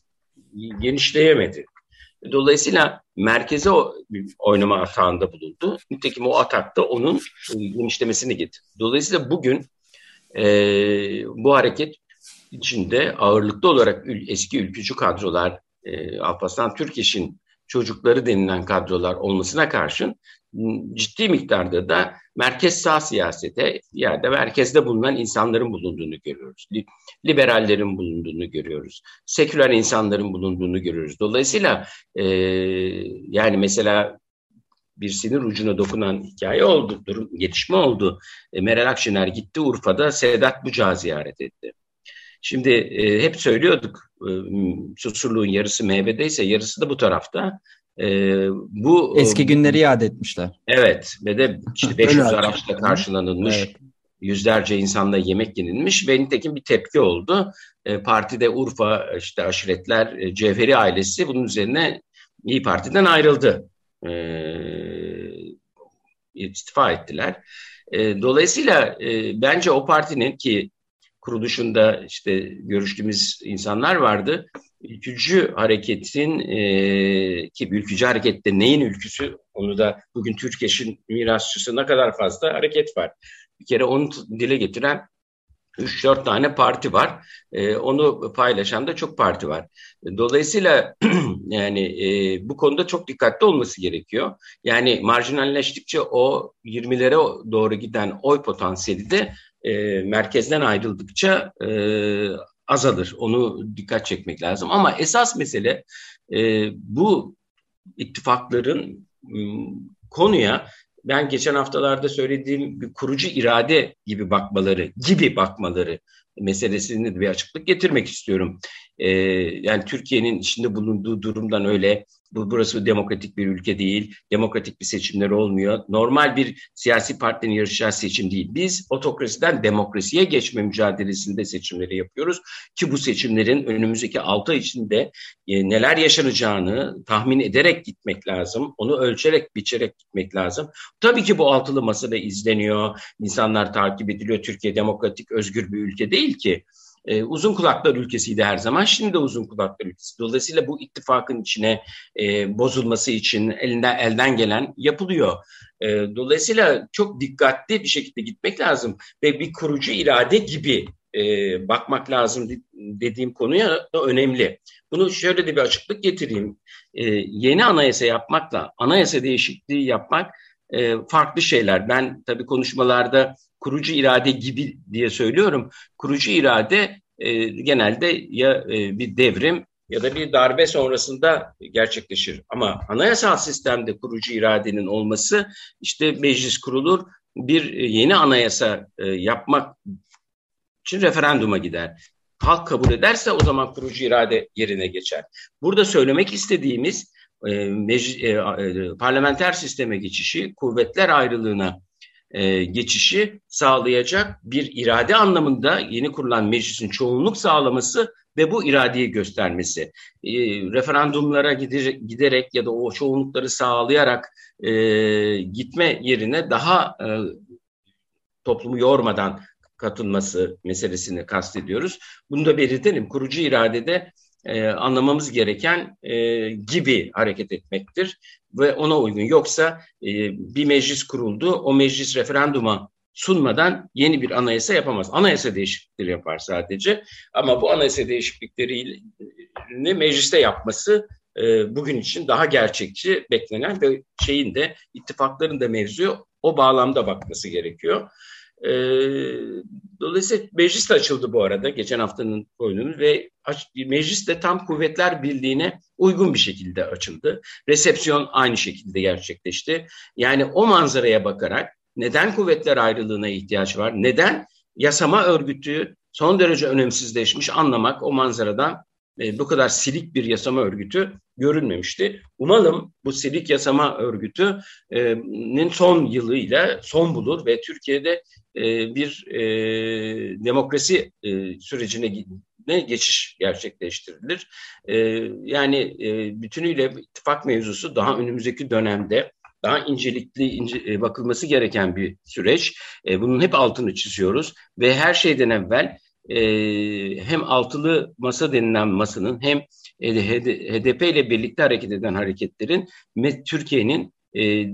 genişleyemedi. Dolayısıyla merkeze oynama atağında bulundu. Nitekim o atakta onun genişlemesini getirdi. Dolayısıyla bugün e, bu hareket içinde ağırlıklı olarak eski ülkücü kadrolar, e, Alparslan Türkeş'in çocukları denilen kadrolar olmasına karşın ciddi miktarda da merkez sağ siyasete ya da merkezde bulunan insanların bulunduğunu görüyoruz. Liberallerin bulunduğunu görüyoruz. Seküler insanların bulunduğunu görüyoruz. Dolayısıyla e, yani mesela bir sinir ucuna dokunan hikaye oldu, durum, gelişme oldu. E, Meral Akşener gitti Urfa'da Sedat Bucak'ı ziyaret etti. Şimdi e, hep söylüyorduk e, Susurluğun yarısı M H P'deyse yarısı da bu tarafta. E, bu eski günleri yad etmişler. Evet ve de işte beş yüz araçla karşılanılmış, evet. Yüzlerce insanla yemek yenilmiş ve nitekim bir tepki oldu. E, partide Urfa işte aşiretler, e, Cevheri ailesi bunun üzerine İYİ Parti'den ayrıldı. E, istifa ettiler. E, dolayısıyla e, bence o partinin ki kuruluşunda işte görüştüğümüz insanlar vardı. Ülkücü hareketin e, ki ülkücü harekette neyin ülküsü onu da bugün Türkeş'in mirasçısı ne kadar fazla hareket var. Bir kere onu dile getiren üç dört tane parti var. E, onu paylaşan da çok parti var. Dolayısıyla yani e, bu konuda çok dikkatli olması gerekiyor. Yani marjinalleştikçe o yirmilere doğru giden oy potansiyeli de e, merkezden ayrıldıkça e, azalır. Onu dikkat çekmek lazım. Ama esas mesele e, bu ittifakların m, konuya ben geçen haftalarda söylediğim bir kurucu irade gibi bakmaları, gibi bakmaları meselesini de bir açıklık getirmek istiyorum. Ee, yani Türkiye'nin içinde bulunduğu durumdan öyle, bu burası demokratik bir ülke değil, demokratik bir seçimler olmuyor. Normal bir siyasi partinin yarışacağı seçim değil. Biz otokrasiden demokrasiye geçme mücadelesinde seçimleri yapıyoruz ki bu seçimlerin önümüzdeki altı ay içinde e, neler yaşanacağını tahmin ederek gitmek lazım. Onu ölçerek, biçerek gitmek lazım. Tabii ki bu altılı masada izleniyor, insanlar takip ediliyor. Türkiye demokratik, özgür bir ülke değil ki. Ee, uzun kulaklar ülkesiydi her zaman. Şimdi de uzun kulaklar ülkesi. Dolayısıyla bu ittifakın içine e, bozulması için elinden elden gelen yapılıyor. E, dolayısıyla çok dikkatli bir şekilde gitmek lazım ve bir kurucu irade gibi e, bakmak lazım dediğim konuya da önemli. Bunu şöyle de bir açıklık getireyim. E, yeni anayasa yapmakla anayasa değişikliği yapmak e, farklı şeyler. Ben tabii konuşmalarda kurucu irade gibi diye söylüyorum. Kurucu irade e, genelde ya e, bir devrim ya da bir darbe sonrasında gerçekleşir. Ama anayasal sistemde kurucu iradenin olması, işte meclis kurulur, bir yeni anayasa e, yapmak için referanduma gider. Halk kabul ederse o zaman kurucu irade yerine geçer. Burada söylemek istediğimiz e, meclis, e, e, parlamenter sisteme geçişi, kuvvetler ayrılığına E, geçişi sağlayacak bir irade anlamında yeni kurulan meclisin çoğunluk sağlaması ve bu iradeyi göstermesi. E, referandumlara giderek, giderek ya da o çoğunlukları sağlayarak e, gitme yerine daha e, toplumu yormadan katılması meselesini kastediyoruz. Bunu da belirtelim. Kurucu iradede e, anlamamız gereken e, gibi hareket etmektir ve ona uygun. Yoksa e, bir meclis kuruldu, o meclis referanduma sunmadan yeni bir anayasa yapamaz. Anayasa değişiklikleri yapar sadece. Ama bu anayasa değişikliklerini mecliste yapması e, bugün için daha gerçekçi beklenen ve şeyin de ittifakların da mevzuyu o bağlamda bakması gerekiyor. E, dolayısıyla meclis de açıldı bu arada geçen haftanın konuğumuz ve meclis de tam Kuvvetler Birliği'ne uygun bir şekilde açıldı. Resepsiyon aynı şekilde gerçekleşti. Yani o manzaraya bakarak neden kuvvetler ayrılığına ihtiyaç var, neden yasama örgütü son derece önemsizleşmiş anlamak o manzaradan e, bu kadar silik bir yasama örgütü görülmemişti. Umalım bu silik yasama örgütünün son yılıyla son bulur ve Türkiye'de e, bir e, demokrasi e, sürecine ne geçiş gerçekleştirilir. E, yani e, bütünüyle ittifak mevzusu daha önümüzdeki dönemde daha incelikli ince, e, bakılması gereken bir süreç. E, bunun hep altını çiziyoruz ve her şeyden evvel e, hem altılı masa denilen masanın hem e, H D P ile birlikte hareket eden hareketlerin ve Türkiye'nin e,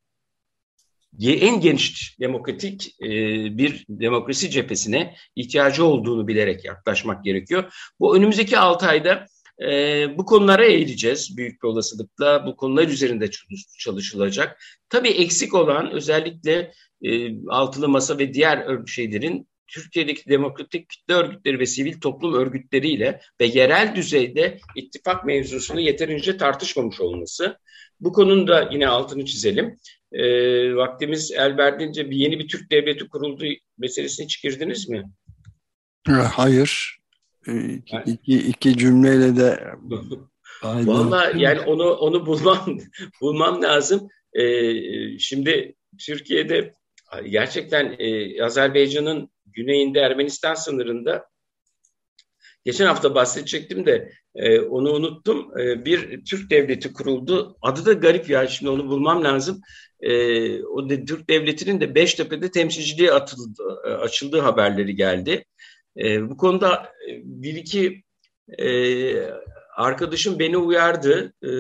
en geniş demokratik e, bir demokrasi cephesine ihtiyacı olduğunu bilerek yaklaşmak gerekiyor. Bu önümüzdeki altı ayda e, bu konulara eğileceğiz büyük bir olasılıkla. Bu konular üzerinde çalışılacak. Tabii eksik olan özellikle e, altılı masa ve diğer şeylerin Türkiye'deki demokratik kitle örgütleri ve sivil toplum örgütleriyle ve yerel düzeyde ittifak mevzusunu yeterince tartışmamış olması. Bu konunun da yine altını çizelim. E, vaktimiz el verdiğince bir yeni bir Türk devleti kuruldu meselesine hiç girdiniz mi? Hayır. İki, iki, iki cümleyle de vallahi yani onu onu bulmam bulmam lazım. Ee, şimdi Türkiye'de gerçekten e, Azerbaycan'ın güneyinde Ermenistan sınırında geçen hafta bahsedecektim de e, onu unuttum. E, bir Türk devleti kuruldu. Adı da garip ya, şimdi onu bulmam lazım. E, o de, Türk devletinin de Beştepe'de temsilciliği atıldı, açıldığı haberleri geldi. E, bu konuda bir iki e, arkadaşım beni uyardı e,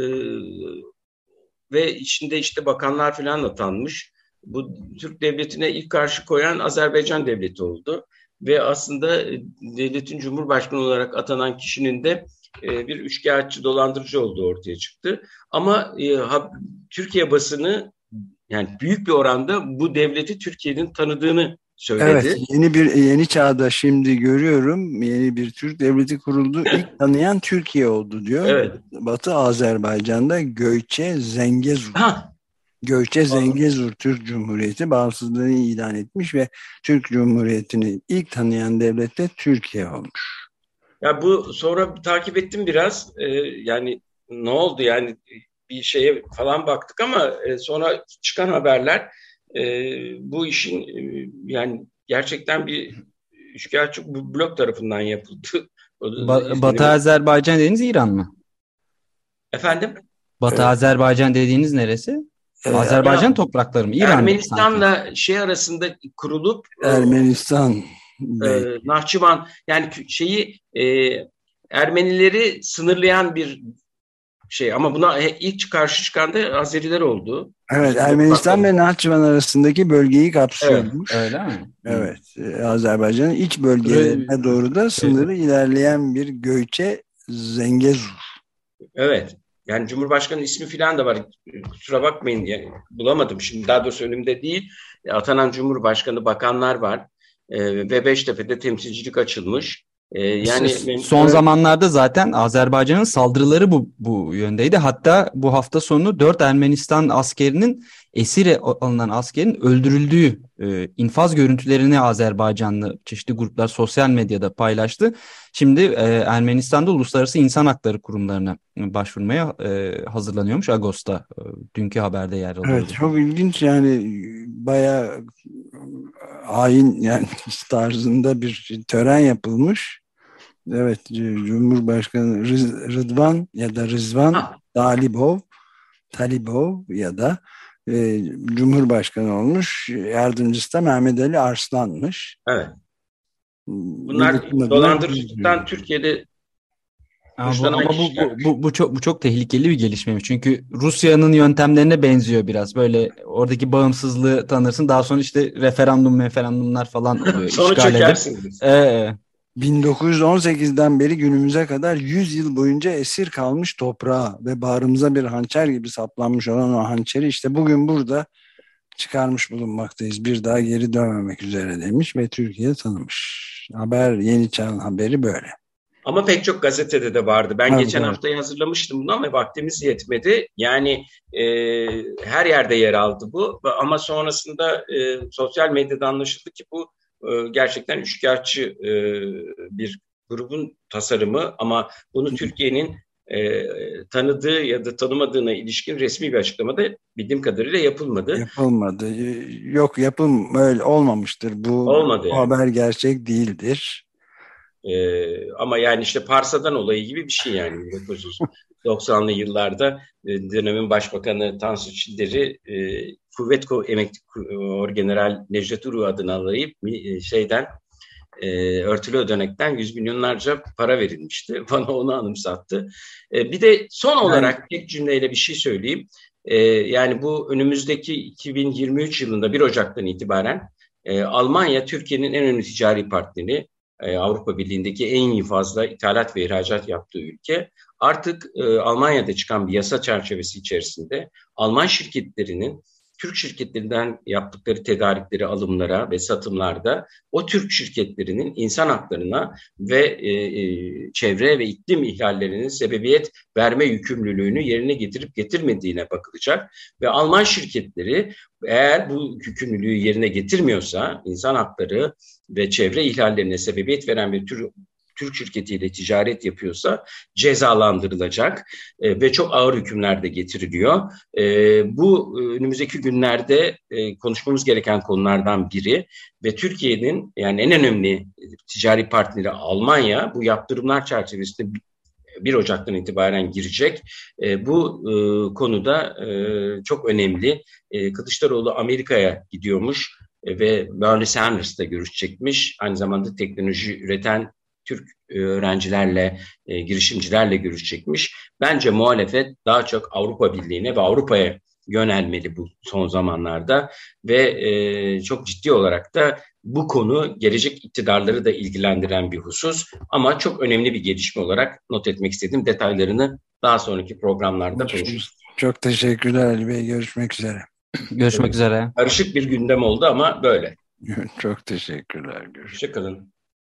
ve içinde işte bakanlar falan atanmış. Bu Türk devletine ilk karşı koyan Azerbaycan devleti oldu ve aslında devletin cumhurbaşkanı olarak atanan kişinin de e, bir üçkağıtçı, dolandırıcı olduğu ortaya çıktı. Ama e, ha, Türkiye basını yani büyük bir oranda bu devleti Türkiye'nin tanıdığını söyledi. Evet, yeni bir yeni çağda şimdi görüyorum, yeni bir Türk devleti kuruldu. İlk tanıyan Türkiye oldu diyor. Evet. Batı Azerbaycan'da Göyçe Zengezur. Ha, Göçe Zengezur Türk Cumhuriyeti bağımsızlığını ilan etmiş ve Türk Cumhuriyeti'ni ilk tanıyan devlet de Türkiye olmuş. Ya bu sonra takip ettim biraz. Ee, yani ne oldu yani bir şeye falan baktık ama e, sonra çıkan haberler e, bu işin e, yani gerçekten bir üçkağıtçı blok tarafından yapıldı. Ba- Batı Azerbaycan dediğiniz İran mı? Efendim? Batı Evet. Azerbaycan dediğiniz neresi? Ee, Azerbaycan toprakları mı? İran Ermenistan'la şey arasında kurulup Ermenistan e, Nahçıvan yani şeyi e, Ermenileri sınırlayan bir şey ama buna ilk karşı çıkan da Azeriler oldu. Evet, Ermenistan ve Nahçıvan arasındaki bölgeyi kapsıyormuş. Evet, öyle mi? Evet, Azerbaycan'ın iç bölgelerine doğru da sınırı ilerleyen bir Göçe Zengezur. Evet. Yani Cumhurbaşkanı'nın ismi falan da var. Kusura bakmayın yani bulamadım şimdi. Daha doğrusu önümde değil. Atanan Cumhurbaşkanı, bakanlar var. Ee, ve Beştepe'de temsilcilik açılmış. Ee, yani son ben... zamanlarda zaten Azerbaycan'ın saldırıları bu bu yöndeydi. Hatta bu hafta sonu dört Ermenistan askerinin esir alınan askerin öldürüldüğü e, infaz görüntülerini Azerbaycanlı çeşitli gruplar sosyal medyada paylaştı. Şimdi e, Ermenistan'da uluslararası insan hakları kurumlarına başvurmaya e, hazırlanıyormuş Ağustos'ta. E, dünkü haberde yer alıyordu. Evet, çok ilginç yani bayağı hain yani tarzında bir tören yapılmış. Evet, Cumhurbaşkanı Rıdvan ya da Rızvan ha. Talibov, Talibov ya da e, Cumhurbaşkanı olmuş. Yardımcısı da Mehmet Ali Arslan'mış. Evet. Bunlar dolandırıcılıktan Türkiye'de ama, bu, ama bu, bu, bu, bu çok bu çok tehlikeli bir gelişmeymiş. Çünkü Rusya'nın yöntemlerine benziyor biraz. Böyle oradaki bağımsızlığı tanırsın. Daha sonra işte referandum, referandumlar falan oluyor. Sonra çökersiniz. Ee, bin dokuz yüz on sekizden beri günümüze kadar yüz yıl boyunca esir kalmış toprağa ve bağrımıza bir hançer gibi saplanmış olan o hançeri işte bugün burada çıkarmış bulunmaktayız. Bir daha geri dönmemek üzere demiş ve Türkiye tanımış. Haber, Yeni Çağ'ın haberi böyle. Ama pek çok gazetede de vardı. Ben evet, geçen evet. hafta hazırlamıştım bunu ama vaktimiz yetmedi. Yani e, her yerde yer aldı bu. Ama sonrasında e, sosyal medyada anlaşıldı ki bu e, gerçekten üçkağıtçı e, bir grubun tasarımı. Ama bunu Türkiye'nin e, tanıdığı ya da tanımadığına ilişkin resmi bir açıklamada bildiğim kadarıyla yapılmadı. Yapılmadı. Yok yapım öyle olmamıştır. Bu Olmadı yani. Haber gerçek değildir. Ee, ama yani işte Parsa'dan olayı gibi bir şey yani bin dokuz yüz doksanlı yıllarda e, dönemin başbakanı Tansu Çiller'i e, Kuvvet Emekli Orgeneral Necdet Uru adını alayıp e, şeyden e, örtülü ödenekten yüz milyonlarca para verilmişti. Bana onu anımsattı. E, bir de son olarak tek cümleyle bir şey söyleyeyim. E, yani bu önümüzdeki iki bin yirmi üç yılında bir Ocak'tan itibaren e, Almanya Türkiye'nin en önemli ticari partneri. Avrupa Birliği'ndeki en iyi fazla ithalat ve ihracat yaptığı ülke artık e, Almanya'da çıkan bir yasa çerçevesi içerisinde Alman şirketlerinin Türk şirketlerinden yaptıkları tedarikleri, alımlara ve satımlarda o Türk şirketlerinin insan haklarına ve e, e, çevre ve iklim ihlallerinin sebebiyet verme yükümlülüğünü yerine getirip getirmediğine bakılacak ve Alman şirketleri eğer bu yükümlülüğü yerine getirmiyorsa insan hakları ve çevre ihlallerine sebebiyet veren bir tür Türk şirketiyle ticaret yapıyorsa cezalandırılacak e, ve çok ağır hükümler de getiriliyor. E, bu önümüzdeki günlerde e, konuşmamız gereken konulardan biri ve Türkiye'nin yani en önemli ticari partneri Almanya bu yaptırımlar çerçevesinde bir Ocak'tan itibaren girecek. E, bu e, konuda e, çok önemli. E, Kılıçdaroğlu Amerika'ya gidiyormuş e, ve Bernie Sanders'la görüşecekmiş. Aynı zamanda teknoloji üreten Türk öğrencilerle, e, girişimcilerle görüşecekmiş. Bence muhalefet daha çok Avrupa Birliği'ne ve Avrupa'ya yönelmeli bu son zamanlarda ve e, çok ciddi olarak da bu konu gelecek iktidarları da ilgilendiren bir husus ama çok önemli bir gelişme olarak not etmek istedim. Detaylarını daha sonraki programlarda konuşuruz. Çok teşekkürler Ali Bey. Görüşmek üzere. Görüşmek evet. üzere. Karışık bir gündem oldu ama böyle. Çok teşekkürler. Hoşçakalın.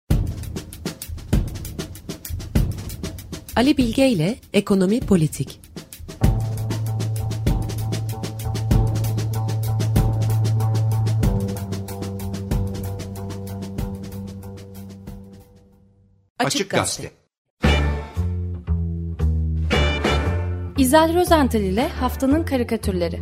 Ali Bilge ile Ekonomi Politik. Açık Gazete. İzel Rozental ile Haftanın Karikatürleri.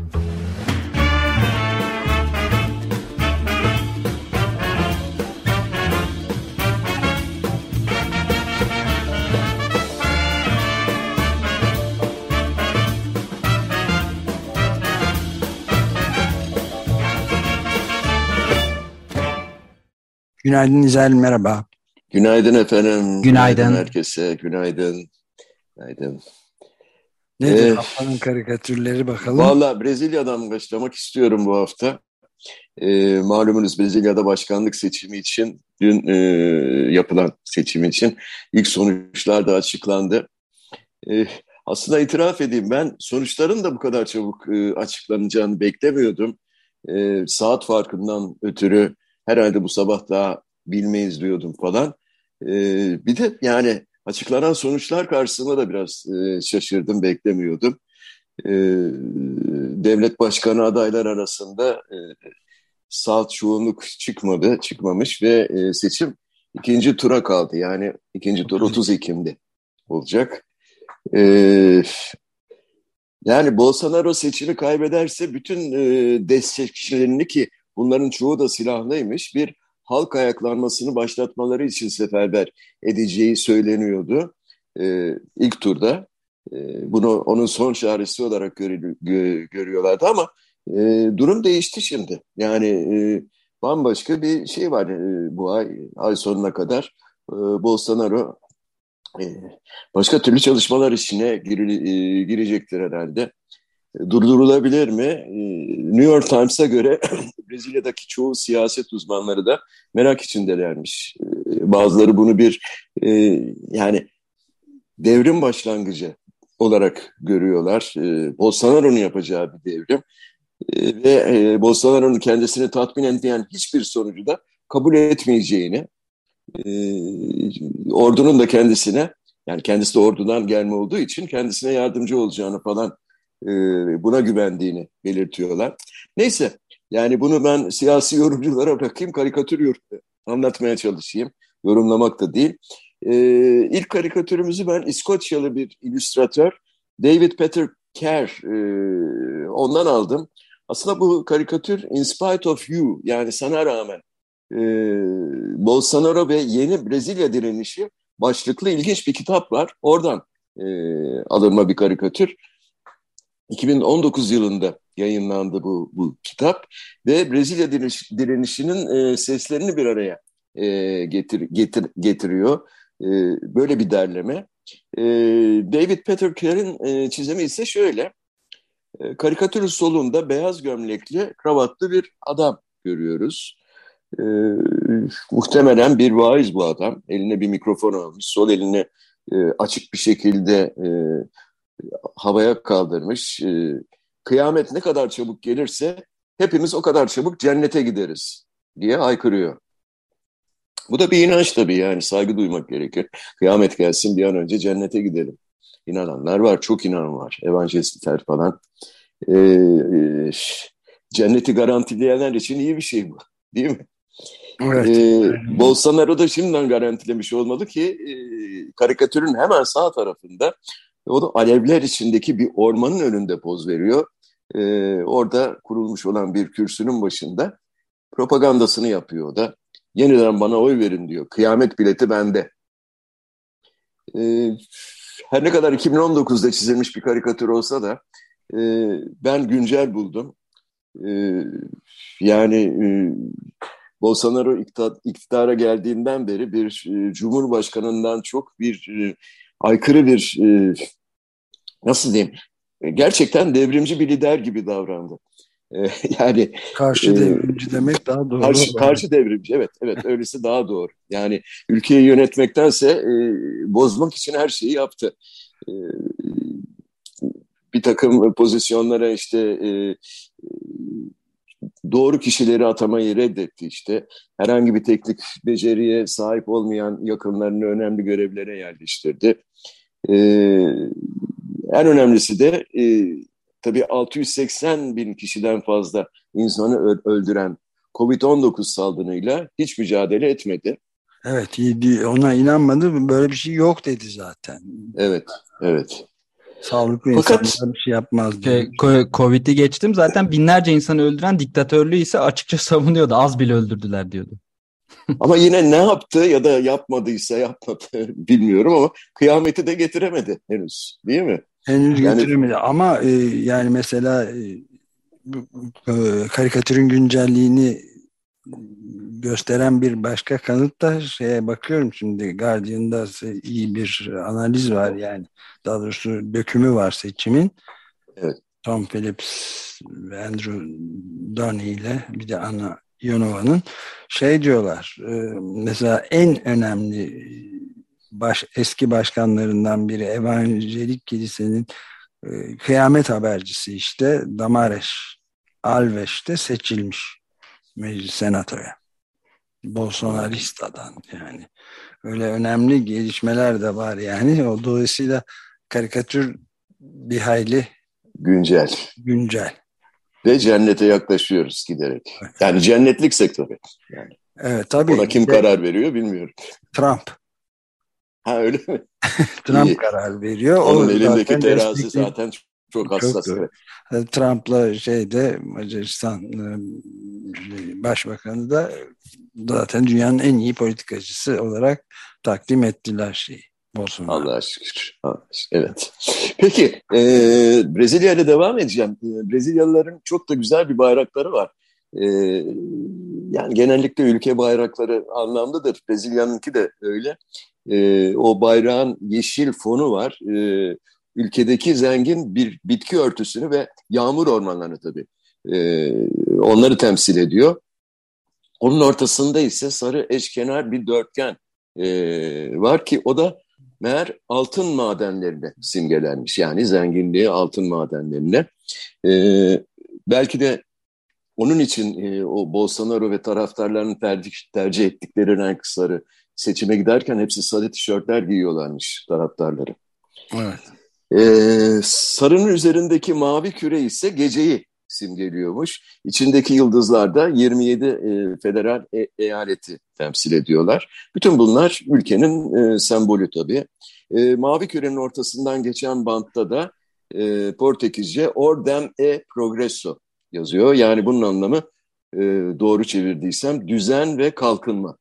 Günaydın İzel, merhaba. Günaydın efendim. Günaydın. Günaydın herkese. Günaydın. Günaydın. Nedir Ee, haftanın karikatürleri bakalım? Valla Brezilya'dan başlamak istiyorum bu hafta. Ee, malumunuz Brezilya'da başkanlık seçimi için, dün e, yapılan seçim için ilk sonuçlar da açıklandı. Ee, aslında itiraf edeyim, ben sonuçların da bu kadar çabuk e, açıklanacağını beklemiyordum. Ee, saat farkından ötürü herhalde bu sabah daha bilmeyiz diyordum falan. Ee, bir de yani açıklanan sonuçlar karşısında da biraz e, şaşırdım, beklemiyordum. Ee, devlet başkanı adaylar arasında e, salt çoğunluk çıkmadı, çıkmamış ve e, seçim ikinci tura kaldı. Yani ikinci tur otuz Ekim'de olacak. Ee, yani Bolsonaro seçimi kaybederse bütün e, destekçilerini, ki bunların çoğu da silahlıymış, bir halk ayaklanmasını başlatmaları için seferber edeceği söyleniyordu e, ilk turda. E, bunu onun son çaresi olarak gör, gö, görüyorlardı ama e, durum değişti şimdi. Yani e, bambaşka bir şey var e, bu ay, ay sonuna kadar. E, Bolsonaro e, başka türlü çalışmalar içine gir, e, girecektir herhalde. Durdurulabilir mi? New York Times'a göre Brezilya'daki çoğu siyaset uzmanları da merak içindelermiş. Bazıları bunu bir e, yani devrim başlangıcı olarak görüyorlar. E, Bolsonaro'nun yapacağı bir devrim. E, ve e, Bolsonaro'nun kendisini tatmin etmeyen hiçbir sonucu da kabul etmeyeceğini, e, ordunun da kendisine, yani kendisi de ordudan gelme olduğu için kendisine yardımcı olacağını falan, buna güvendiğini belirtiyorlar. Neyse, yani bunu ben siyasi yorumculara bırakayım, karikatür anlatmaya çalışayım. Yorumlamak da değil. Ee, ilk karikatürümüzü ben İskoçyalı bir illüstratör David Peter Kerr, e, ondan aldım. Aslında bu karikatür In Spite of You, yani sana rağmen e, Bolsonaro ve Yeni Brezilya Direnişi başlıklı ilginç bir kitap var. Oradan e, alınma bir karikatür. iki bin on dokuz yılında yayınlandı bu, bu kitap ve Brezilya direniş, direnişinin e, seslerini bir araya e, getir, getir, getiriyor. E, böyle bir derleme. E, David Peter Kerr'in e, çizimi ise şöyle. E, karikatürün solunda beyaz gömlekli, kravatlı bir adam görüyoruz. E, muhtemelen bir vaiz bu adam. Eline bir mikrofon almış, sol elini e, açık bir şekilde e, havaya kaldırmış. E, kıyamet ne kadar çabuk gelirse hepimiz o kadar çabuk cennete gideriz diye haykırıyor. Bu da bir inanç tabii, yani saygı duymak gerekir. Kıyamet gelsin, bir an önce cennete gidelim. İnananlar var, çok inan var. Evangelistler falan. E, e, cenneti garantileyenler için iyi bir şey bu, değil mi? Evet. E, Bolsonaro da şimdiden garantilemiş olmalı ki e, karikatürün hemen sağ tarafında o da alevler içindeki bir ormanın önünde poz veriyor. Ee, orada kurulmuş olan bir kürsünün başında propagandasını yapıyor o da. Yeniden bana oy verin diyor. Kıyamet bileti bende. Ee, her ne kadar iki bin on dokuzda çizilmiş bir karikatür olsa da e, ben güncel buldum. Ee, yani e, Bolsonaro iktidara geldiğinden beri bir e, cumhurbaşkanından çok bir e, aykırı bir, e, nasıl diyeyim, gerçekten devrimci bir lider gibi davrandı. E, yani karşı e, devrimci demek daha doğru. Karşı, karşı devrimci, evet, evet, öylesi daha doğru. Yani ülkeyi yönetmektense e, bozmak için her şeyi yaptı. E, bir takım pozisyonlara işte e, doğru kişileri atamayı reddetti işte. Herhangi bir teknik beceriye sahip olmayan yakınlarını önemli görevlere yerleştirdi. Ee, en önemlisi de e, tabii altı yüz seksen bin kişiden fazla insanı öldüren kovid on dokuz salgınıyla hiç mücadele etmedi. Evet, ona inanmadı. Böyle bir şey yok dedi zaten. Evet, evet. Sağlıklı Fakat, insanlar bir şey yapmaz diye. Covid'i geçtim. Zaten binlerce insanı öldüren diktatörlüğü ise açıkça savunuyordu. Az bile öldürdüler diyordu. Ama yine ne yaptı ya da yapmadıysa yapmadı bilmiyorum ama kıyameti de getiremedi henüz, değil mi? Henüz yani, getiremedi ama e, yani mesela e, bu, e, karikatürün güncelliğini gösteren bir başka kanıt da şeye bakıyorum şimdi, Guardian'da iyi bir analiz var, yani daha doğrusu dökümü var seçimin. Evet. Tom Phillips ve Andrew Donny ile bir de Anna Ionova'nın şey diyorlar, e, mesela en önemli baş, eski başkanlarından biri Evangelik Kilisenin e, kıyamet habercisi işte Damares Alves de seçilmiş meclis senatoya. Bolsonarista'dan yani. Öyle önemli gelişmeler de var yani. O dolayısıyla karikatür bir hayli güncel. Güncel. Ve cennete yaklaşıyoruz giderek. Evet. Yani cennetlik sektörü. Yani. Evet tabii. Ona kim de, karar veriyor bilmiyorum. Trump. Ha öyle mi? Trump İyi. karar veriyor. Onun o elindeki terazi zaten çok hassas. Çok evet. Trump'la şeyde Macaristan Başbakanı da zaten dünyanın en iyi politikacısı olarak takdim ettiler şeyi. Bolsonaro. Allah'a şükür. Allah'a şükür. Evet. Peki e, Brezilya ile devam edeceğim. E, Brezilyalıların çok da güzel bir bayrakları var. E, yani genellikle ülke bayrakları anlamlıdır. Brezilya'nınki de öyle. E, o bayrağın yeşil fonu var. E, ülkedeki zengin bir bitki örtüsünü ve yağmur ormanlarını tabii. E, onları temsil ediyor. Onun ortasında ise sarı eşkenar bir dörtgen e, var ki o da meğer altın madenlerine simgelenmiş. Yani zenginliği altın madenlerine. Ee, belki de onun için e, o Bolsonaro ve taraftarlarının tercih, tercih ettikleri renk sarı. Seçime giderken hepsi sarı tişörtler giyiyorlarmış taraftarları. Evet. Ee, sarının üzerindeki mavi küre ise geceyi simgeliyormuş. İçindeki yıldızlar da yirmi yedi e, federal e- eyaleti temsil ediyorlar. Bütün bunlar ülkenin e, sembolü tabii. E, mavi kürenin ortasından geçen bantta da e, Portekizce Ordem e Progresso yazıyor. Yani bunun anlamı e, doğru çevirdiysem düzen ve kalkınma.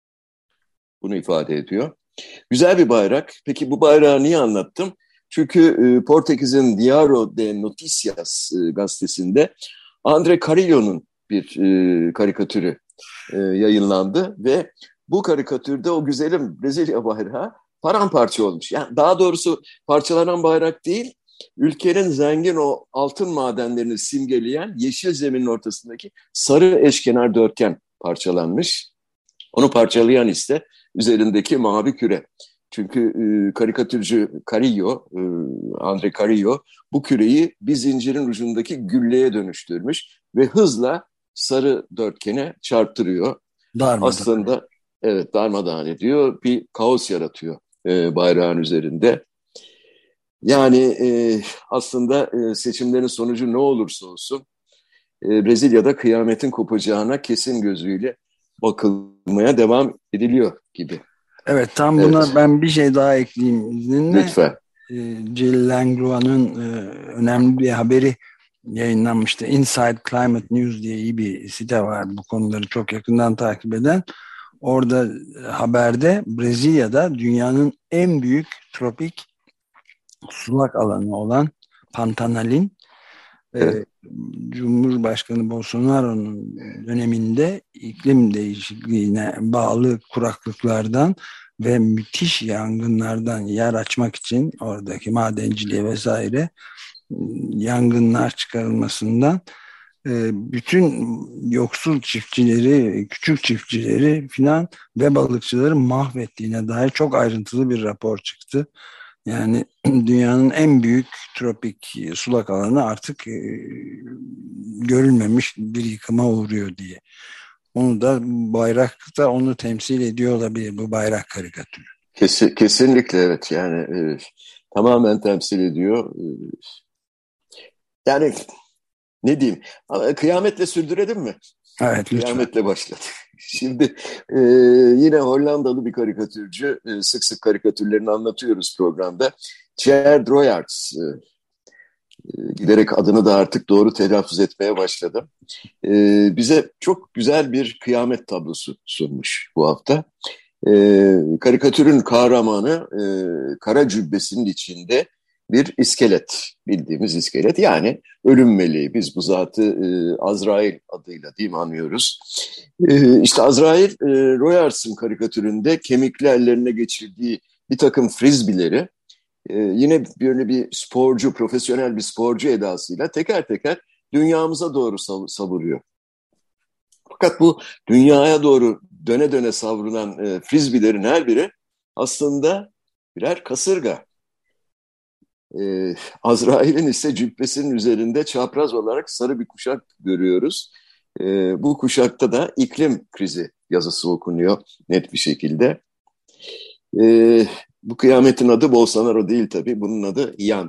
Bunu ifade ediyor. Güzel bir bayrak. Peki bu bayrağı niye anlattım? Çünkü e, Portekiz'in Diário de Noticias e, gazetesinde André Carrillo'nun bir e, karikatürü e, yayınlandı ve bu karikatürde o güzelim Brezilya bayrağı paramparça olmuş. Yani daha doğrusu parçalanan bayrak değil, ülkenin zengin o altın madenlerini simgeleyen yeşil zeminin ortasındaki sarı eşkenar dörtgen parçalanmış. Onu parçalayan ise üzerindeki mavi küre. Çünkü e, karikatürcü Carrillo, e, André Carrillo bu küreyi bir zincirin ucundaki gülleye dönüştürmüş ve hızla sarı dörtgene çarptırıyor. Darmadağın. Aslında evet darmadağın ediyor, bir kaos yaratıyor e, bayrağın üzerinde. Yani e, aslında e, seçimlerin sonucu ne olursa olsun e, Brezilya'da kıyametin kopacağına kesin gözüyle bakılmaya devam ediliyor gibi. Evet, tam buna evet. Ben bir şey daha ekleyeyim izninle. Lütfen. Jill Langlois'un önemli bir haberi yayınlanmıştı. Inside Climate News diye iyi bir site var bu konuları çok yakından takip eden. Orada haberde Brezilya'da dünyanın en büyük tropik sulak alanı olan Pantanal'in evet. Cumhurbaşkanı Bolsonaro'nun döneminde iklim değişikliğine bağlı kuraklıklardan ve müthiş yangınlardan yer açmak için oradaki madenciliğe vesaire yangınlar çıkarılmasından bütün yoksul çiftçileri, küçük çiftçileri filan ve balıkçıları mahvettiğine dair çok ayrıntılı bir rapor çıktı. Yani dünyanın en büyük tropik sulak alanı artık e, görülmemiş bir yıkıma uğruyor diye. Onu da bayrakta onu temsil ediyor olabilir bu bayrak karikatürü. Kesin, kesinlikle evet yani e, tamamen temsil ediyor. E, yani ne diyeyim? Kıyametle sürdürelim mi? Evet lütfen. Kıyametle başladı. Şimdi e, yine Hollandalı bir karikatürcü, e, sık sık karikatürlerini anlatıyoruz programda. Geert Royaerts, e, e, giderek adını da artık doğru telaffuz etmeye başladım. E, bize çok güzel bir kıyamet tablosu sunmuş bu hafta. E, karikatürün kahramanı e, kara cübbesinin içinde bir iskelet, bildiğimiz iskelet, yani ölüm meleği. Biz bu zatı e, Azrail adıyla değil mi anıyoruz? E, işte Azrail, e, Royaerts'ın karikatüründe kemikli ellerine geçirdiği bir takım frizbileri e, yine böyle bir sporcu, profesyonel bir sporcu edasıyla teker teker dünyamıza doğru sav- savuruyor. Fakat bu dünyaya doğru döne döne savrulan e, frizbilerin her biri aslında birer kasırga. Ee, Azrail'in ise cübbesinin üzerinde çapraz olarak sarı bir kuşak görüyoruz. Ee, bu kuşakta da iklim krizi yazısı okunuyor net bir şekilde. Ee, bu kıyametin adı Bolsonaro değil tabii. Bunun adı Yan.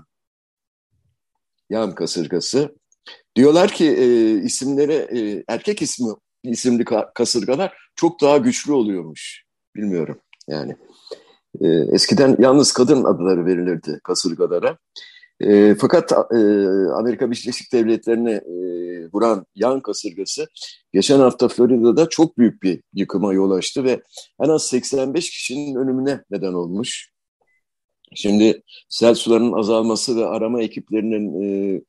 Yan kasırgası. Diyorlar ki e, isimleri e, erkek ismi isimli kasırgalar çok daha güçlü oluyormuş. Bilmiyorum yani. E, eskiden yalnız kadın adları verilirdi kasırgalara. E, fakat e, Amerika Birleşik Devletleri'ne e, vuran yan kasırgası geçen hafta Florida'da çok büyük bir yıkıma yol açtı ve en az seksen beş kişinin ölümüne neden olmuş. Şimdi sel sularının azalması ve arama ekiplerinin e,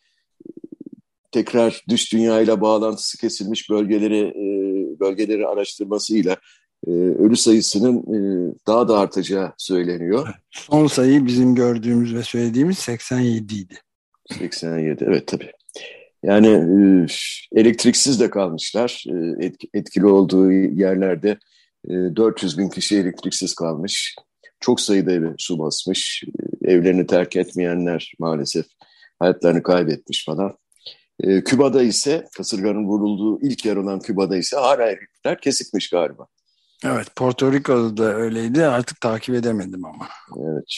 tekrar dış dünyayla bağlantısı kesilmiş bölgeleri e, bölgeleri araştırmasıyla e, ölü sayısının e, daha da artacağı söyleniyor. Son sayı bizim gördüğümüz ve söylediğimiz seksen yedi idi. seksen yedi, evet tabii. Yani e, elektriksiz de kalmışlar. E, etki, etkili olduğu yerlerde e, dört yüz bin kişi elektriksiz kalmış. Çok sayıda evi su basmış. E, evlerini terk etmeyenler maalesef hayatlarını kaybetmiş falan. E, Küba'da ise, kasırganın vurulduğu ilk yer olan Küba'da ise hala elektrikler kesikmiş galiba. Evet, Porto Rico'da da öyleydi. Artık takip edemedim ama. Evet.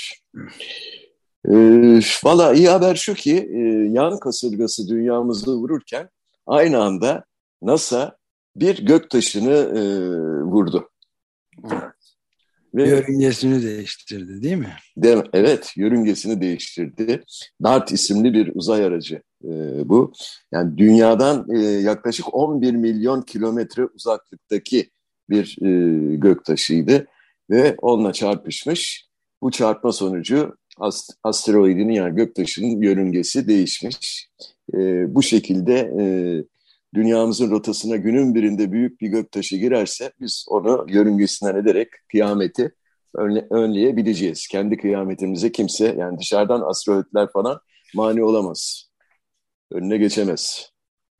E, Valla iyi haber şu ki e, yan kasırgası dünyamızı vururken aynı anda NASA bir göktaşını e, vurdu. Evet. Ve, yörüngesini değiştirdi değil mi? De, evet, yörüngesini değiştirdi. DART isimli bir uzay aracı e, bu. Yani dünyadan e, yaklaşık on bir milyon kilometre uzaklıktaki bir e, göktaşıydı ve onunla çarpışmış. Bu çarpma sonucu ast- asteroidin yani göktaşının yörüngesi değişmiş. E, bu şekilde e, dünyamızın rotasına günün birinde büyük bir göktaşı girerse biz onu yörüngesinden ederek kıyameti önle- önleyebileceğiz. Kendi kıyametimize kimse, yani dışarıdan asteroidler falan mani olamaz. Önüne geçemez.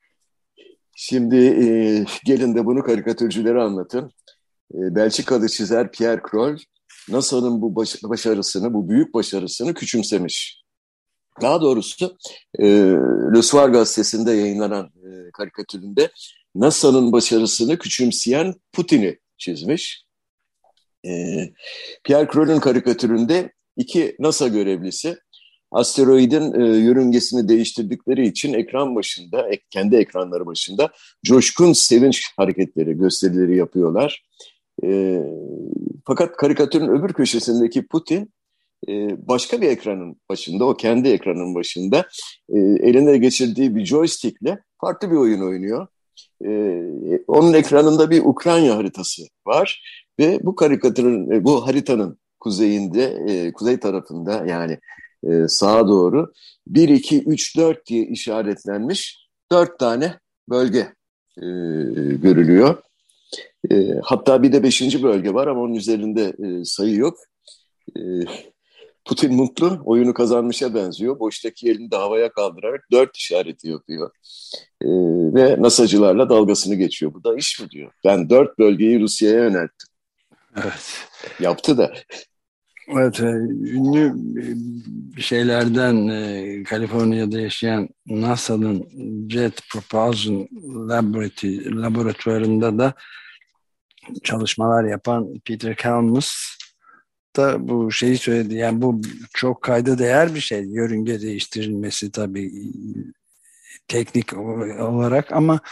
Şimdi e, gelin de bunu karikatürcülere anlatın. E, Belçikalı çizer Pierre Kroll, NASA'nın bu baş- başarısını, bu büyük başarısını küçümsemiş. Daha doğrusu e, Le Soir gazetesinde yayınlanan e, karikatüründe NASA'nın başarısını küçümseyen Putin'i çizmiş. E, Pierre Kroll'ün karikatüründe iki NASA görevlisi asteroidin e, yörüngesini değiştirdikleri için ekran başında, ek, kendi ekranları başında coşkun sevinç hareketleri, gösterileri yapıyorlar. E, fakat karikatürün öbür köşesindeki Putin e, başka bir ekranın başında, o kendi ekranın başında e, eline geçirdiği bir joystickle farklı bir oyun oynuyor. E, onun ekranında bir Ukrayna haritası var ve bu karikatürün, e, bu haritanın kuzeyinde, e, kuzey tarafında yani e, sağa doğru bir, iki, üç, dört diye işaretlenmiş dört tane bölge e, görülüyor. E, hatta bir de beşinci bölge var ama onun üzerinde e, sayı yok. E, Putin mutlu, oyunu kazanmışa benziyor. Boştaki elini de havaya kaldırarak dört işareti yapıyor. E, ve NASA'cılarla dalgasını geçiyor. Bu da iş mi diyor. Ben dört bölgeyi Rusya'ya yönelttim. Evet. Yaptı da. Evet, ünlü şeylerden Kaliforniya'da yaşayan NASA'nın Jet Propulsion Laboratory, laboratuvarında da çalışmalar yapan Peter Kalmus da bu şeyi söyledi. Yani bu çok kayda değer bir şey. Yörünge değiştirilmesi tabii teknik olarak ama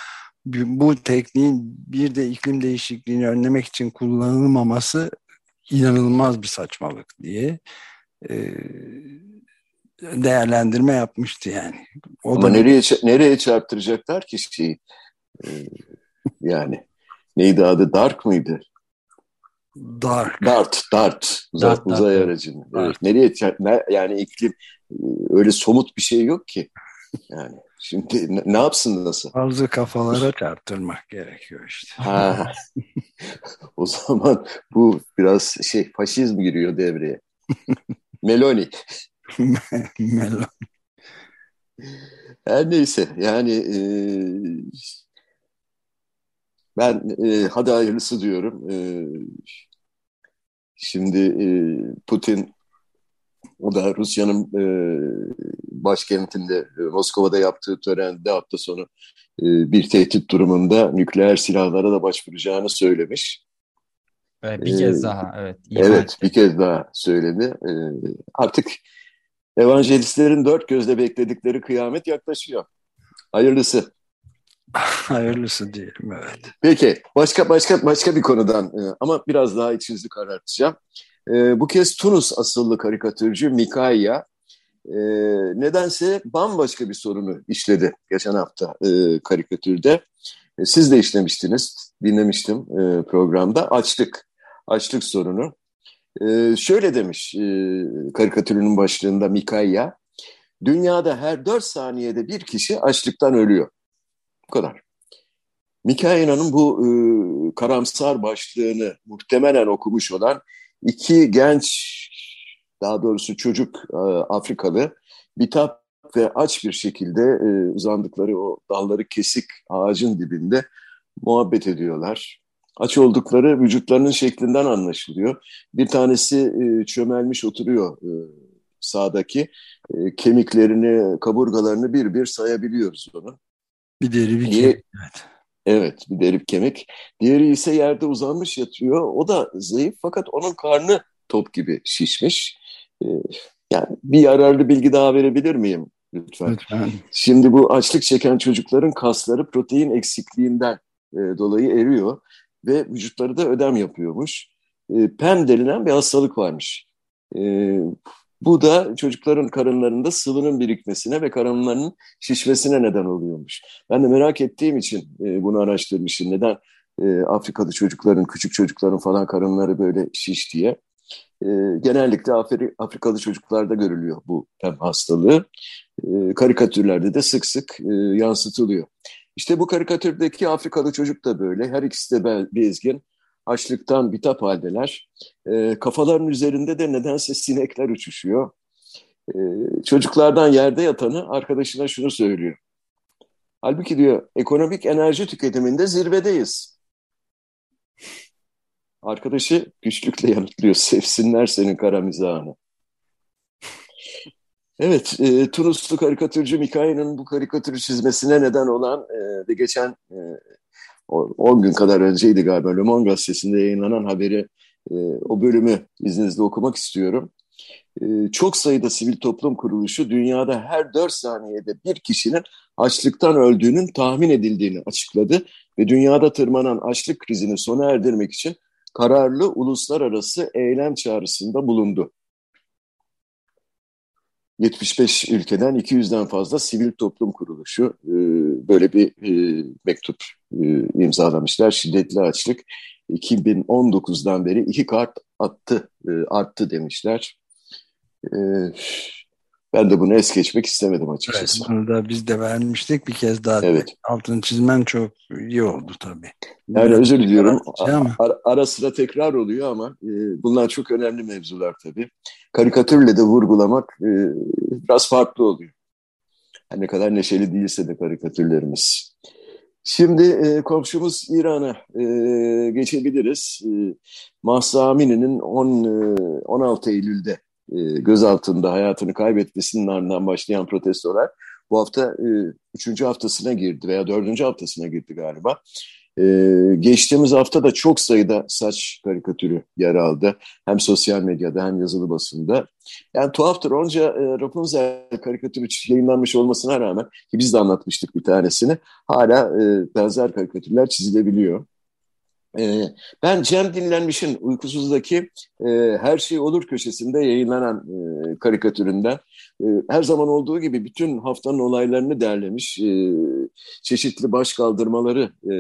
bu tekniğin bir de iklim değişikliğini önlemek için kullanılmaması inanılmaz bir saçmalık diye e, değerlendirme yapmıştı yani. O Ama da nereye nereye çarptıracaklar ki şeyi? Ee, yani neydi adı? Dark mıydı? Dark. Dart, Dart. Uzay, Dart, uzay Dart. aracını. Evet, nereye ne, yani iklim öyle somut bir şey yok ki. Yani şimdi ne, ne yapsın nasıl? Bazı kafalara çarptırmak gerekiyor işte. Ha. O zaman bu biraz şey faşizm giriyor devreye. Meloni. Melon. Her neyse yani e, ben e, hadi hayırlısı diyorum. E, şimdi e, Putin o da Rusya'nın e, başkentinde e, Moskova'da yaptığı törende hafta sonu e, bir tehdit durumunda nükleer silahlara da başvuracağını söylemiş. Evet, bir kez daha evet. Evet etti. Bir kez daha söyledi. E, artık evangelistlerin dört gözle bekledikleri kıyamet yaklaşıyor. Hayırlısı. Hayırlısı diyelim evet. Peki başka başka başka bir konudan e, ama biraz daha içinizi karartacağım. E, bu kez Tunus asıllı karikatürcü Mikaya e, nedense bambaşka bir sorunu işledi geçen hafta e, karikatürde. E, siz de işlemiştiniz, dinlemiştim e, programda. Açlık, açlık sorunu. E, şöyle demiş e, karikatürünün başlığında Mikaya, dünyada her dört saniyede bir kişi açlıktan ölüyor. Bu kadar. Mikaila'nın bu e, karamsar başlığını muhtemelen okumuş olan iki genç, daha doğrusu çocuk e, Afrikalı, bitap ve aç bir şekilde e, uzandıkları o dalları kesik ağacın dibinde muhabbet ediyorlar. Aç oldukları vücutlarının şeklinden anlaşılıyor. Bir tanesi e, çömelmiş oturuyor e, sağdaki. E, kemiklerini, kaburgalarını bir bir sayabiliyoruz onu. Bir deri bir Diye, kemik. Evet. Evet, bir deri kemik. Diğeri ise yerde uzanmış yatıyor. O da zayıf fakat onun karnı top gibi şişmiş. Ee, yani bir yararlı bilgi daha verebilir miyim lütfen? Lütfen. Şimdi bu açlık çeken çocukların kasları protein eksikliğinden e, dolayı eriyor ve vücutları da ödem yapıyormuş. E, P E M denilen bir hastalık varmış. E, Bu da çocukların karınlarında sıvının birikmesine ve karınlarının şişmesine neden oluyormuş. Ben de merak ettiğim için e, bunu araştırmışım. Neden e, Afrika'da çocukların, küçük çocukların falan karınları böyle şiş diye. E, genellikle Afri, Afrikalı çocuklarda görülüyor bu P E M hastalığı. E, karikatürlerde de sık sık e, yansıtılıyor. İşte bu karikatürdeki Afrikalı çocuk da böyle. Her ikisi de bezgin. Açlıktan bitap haldeler. E, kafaların üzerinde de nedense sinekler uçuşuyor. E, çocuklardan yerde yatanı arkadaşına şunu söylüyor. Halbuki diyor ekonomik enerji tüketiminde zirvedeyiz. Arkadaşı güçlükle yanıtlıyor. Sevsinler senin kara mizahını. Evet, e, Tunuslu karikatürcü Mikai'nin bu karikatürü çizmesine neden olan e, ve geçen e, on gün kadar önceydi galiba Le Monde gazetesinde yayınlanan haberi, e, o bölümü izninizle okumak istiyorum. E, çok sayıda sivil toplum kuruluşu dünyada her dört saniyede bir kişinin açlıktan öldüğünün tahmin edildiğini açıkladı ve dünyada tırmanan açlık krizini sona erdirmek için kararlı uluslararası eylem çağrısında bulundu. yetmiş beş ülkeden iki yüzden fazla sivil toplum kuruluşu e, böyle bir e, mektup e, imzalamışlar. Şiddetli açlık iki bin on dokuzdan beri iki kat attı, e, arttı demişler. E, ben de bunu es geçmek istemedim açıkçası. Evet, bunu da biz de vermiştik. Bir kez daha evet. Altını çizmen çok iyi oldu tabii. Yani Biraz özür diliyorum. Ara, ara sıra tekrar oluyor ama e, bunlar çok önemli mevzular tabii. Karikatürle de vurgulamak e, biraz farklı oluyor. Her ne kadar neşeli değilse de karikatürlerimiz. Şimdi e, komşumuz İran'a e, geçebiliriz. E, Mahsa Amini'nin on altı Eylül'de e, gözaltında hayatını kaybetmesinin ardından başlayan protestolar bu hafta e, üçüncü haftasına girdi veya dördüncü haftasına girdi galiba. Ee, geçtiğimiz hafta da çok sayıda saç karikatürü yer aldı. Hem sosyal medyada hem yazılı basında. Yani tuhaftır, onca e, Rapunzel karikatürü yayınlanmış olmasına rağmen, ki biz de anlatmıştık bir tanesini, hala e, benzer karikatürler çizilebiliyor. Ee, ben Cem Dinlenmiş'in Uykusuzdaki e, Her Şey Olur köşesinde yayınlanan e, karikatüründen e, her zaman olduğu gibi bütün haftanın olaylarını derlemiş, e, çeşitli başkaldırmaları e,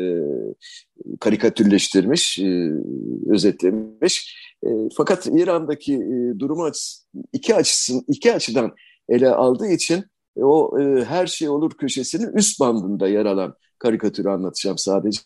karikatürleştirmiş, e, özetlemiş. E, fakat İran'daki e, durumu açısı, iki açısın iki açıdan ele aldığı için e, o e, Her Şey Olur köşesinin üst bandında yer alan karikatürü anlatacağım sadece.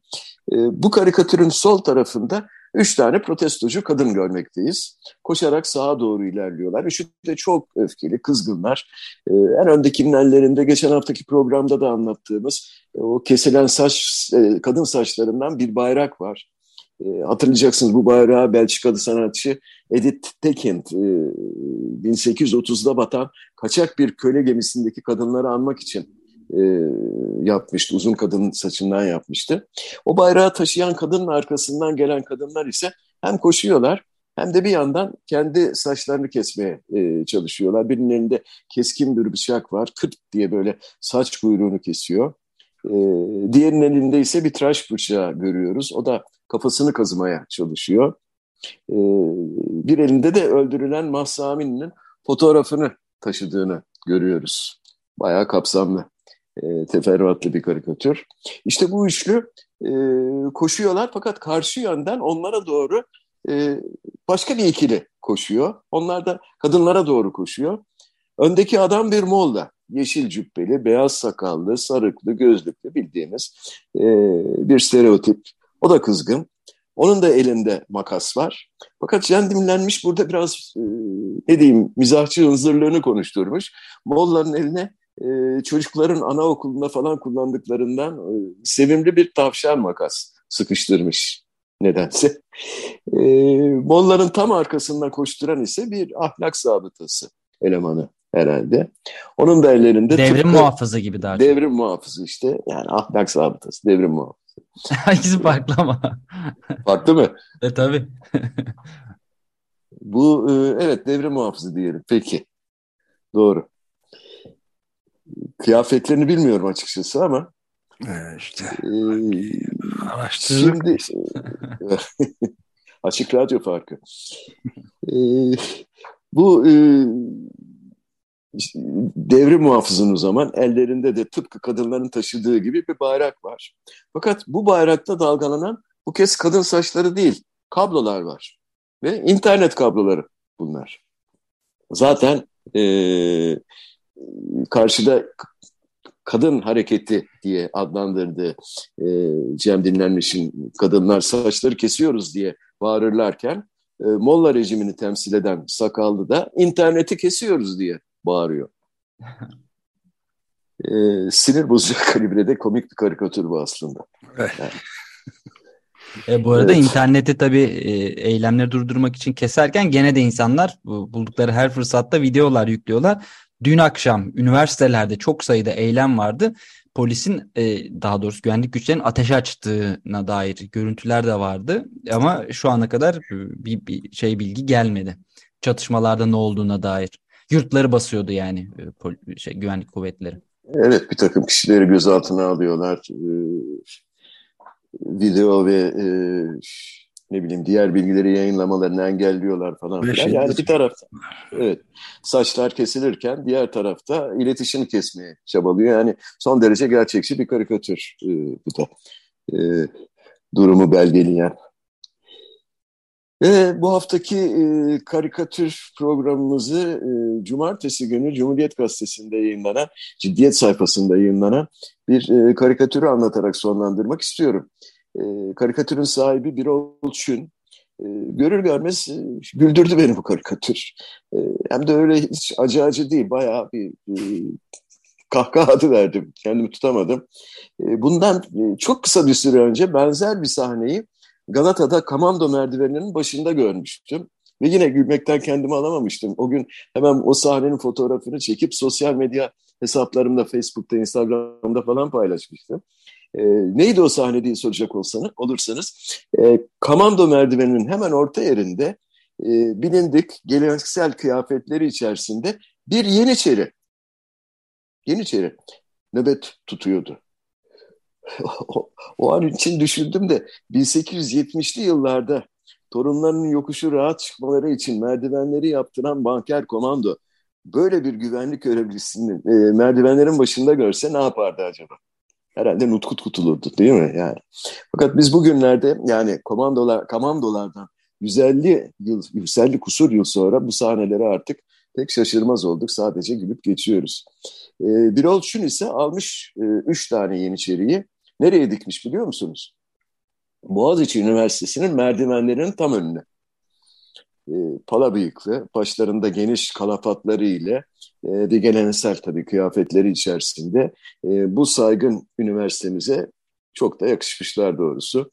E, bu karikatürün sol tarafında üç tane protestocu kadın görmekteyiz. Koşarak sağa doğru ilerliyorlar. Üçü de çok öfkeli, kızgınlar. E, en öndekinin ellerinde geçen haftaki programda da anlattığımız e, o kesilen saç, e, kadın saçlarından bir bayrak var. E, hatırlayacaksınız, bu bayrağı Belçikalı sanatçı Edith Tekind e, bin sekiz yüz otuzda batan kaçak bir köle gemisindeki kadınları anmak için E, yapmıştı. Uzun kadının saçından yapmıştı. O bayrağı taşıyan kadının arkasından gelen kadınlar ise hem koşuyorlar hem de bir yandan kendi saçlarını kesmeye e, çalışıyorlar. Birinin elinde keskin bir bıçak var. Kırt diye böyle saç kuyruğunu kesiyor. E, diğerinin elinde ise bir tıraş bıçağı görüyoruz. O da kafasını kazımaya çalışıyor. E, bir elinde de öldürülen Mahsa Amini'nin fotoğrafını taşıdığını görüyoruz. Bayağı kapsamlı. E, teferruatlı bir karikatür. İşte bu üçlü e, koşuyorlar fakat karşı yönden onlara doğru e, başka bir ikili koşuyor. Onlar da kadınlara doğru koşuyor. Öndeki adam bir molla. Yeşil cübbeli, beyaz sakallı, sarıklı, gözlüklü bildiğimiz e, bir stereotip. O da kızgın. Onun da elinde makas var. Fakat Cem Dinlenmiş burada biraz e, ne diyeyim mizahçı hınzırlığını konuşturmuş. Molla'nın eline Ee, çocukların anaokulunda falan kullandıklarından e, sevimli bir tavşan makas sıkıştırmış nedense. E, Molla'nın tam arkasından koşturan ise bir ahlak zabıtası elemanı herhalde. Onun da ellerinde devrim tıpkı, muhafızı gibi daha çok. Devrim muhafızı işte, yani ahlak zabıtası, devrim muhafızı. İkisi farklı ama. Farklı mı? E tabii. Bu e, evet, devrim muhafızı diyelim. Peki. Doğru. Kıyafetlerini bilmiyorum açıkçası ama ee, işte e, araştırdık. Şimdi açık radyo farkı. E, bu e, işte, devrim muhafızının o zaman ellerinde de tıpkı kadınların taşıdığı gibi bir bayrak var. Fakat bu bayrakta dalgalanan bu kez kadın saçları değil, kablolar var. Ve internet kabloları bunlar. Zaten eee karşıda kadın hareketi diye adlandırdığı e, Cem Dinlenmiş'in kadınlar saçları kesiyoruz diye bağırırlarken e, Molla rejimini temsil eden sakallı da interneti kesiyoruz diye bağırıyor. E, sinir bozucu kalibrede komik bir karikatür bu aslında. Yani. E, bu arada Evet. interneti tabii e, eylemleri durdurmak için keserken gene de insanlar bu, buldukları her fırsatta videolar yüklüyorlar. Dün akşam üniversitelerde çok sayıda eylem vardı. Polisin e, daha doğrusu güvenlik güçlerinin ateş açtığına dair görüntüler de vardı. Ama şu ana kadar bir, bir şey bilgi gelmedi. Çatışmalarda ne olduğuna dair. Yurtları basıyordu yani e, pol- şey, güvenlik kuvvetleri. Evet, bir takım kişileri gözaltına alıyorlar. E, video ve e, ne bileyim diğer bilgileri yayınlamalarını engelliyorlar falan filan. Yani bir tarafta evet, saçlar kesilirken diğer tarafta iletişimi kesmeye çabalıyor. Yani son derece gerçekçi bir karikatür e, bu da e, durumu belgeleyen. Ve bu haftaki e, karikatür programımızı e, cumartesi günü Cumhuriyet Gazetesi'nde yayınlanan, Ciddiyet sayfasında yayınlanan bir e, karikatürü anlatarak sonlandırmak istiyorum. E, karikatürün sahibi Birol Çün. E, görür görmez e, güldürdü beni bu karikatür. E, hem de öyle hiç acı acı değil, bayağı bir e, kahkaha adı verdim, kendimi tutamadım. E, bundan e, çok kısa bir süre önce benzer bir sahneyi Galata'da Kamando merdiveninin başında görmüştüm. Ve yine gülmekten kendimi alamamıştım. O gün hemen o sahnenin fotoğrafını çekip sosyal medya hesaplarımda, Facebook'ta, Instagram'da falan paylaşmıştım. E, neydi o sahne diye soracak olsanız, olursanız e, komando merdiveninin hemen orta yerinde e, bilindik geleneksel kıyafetleri içerisinde bir Yeniçeri Yeniçeri nöbet tutuyordu. o, o an için düşündüm de bin sekiz yüz yetmişli yıllarda torunlarının yokuşu rahat çıkmaları için merdivenleri yaptıran banker komando böyle bir güvenlik görevlisini e, merdivenlerin başında görse ne yapardı acaba? Herhalde nutkut kutulurdu değil mi? Yani. Fakat biz bugünlerde yani komandolar, komandolardan yüz elli yıl, yüz elli kusur yıl sonra bu sahneleri artık pek şaşırmaz olduk. Sadece gülüp geçiyoruz. E, Birol Çün ise almış e, üç tane Yeniçeriyi. Nereye dikmiş biliyor musunuz? Boğaziçi Üniversitesi'nin merdivenlerinin tam önüne. E, pala bıyıklı, başlarında geniş kalafatları ile e, de geleneksel tabii kıyafetleri içerisinde e, bu saygın üniversitemize çok da yakışmışlar doğrusu.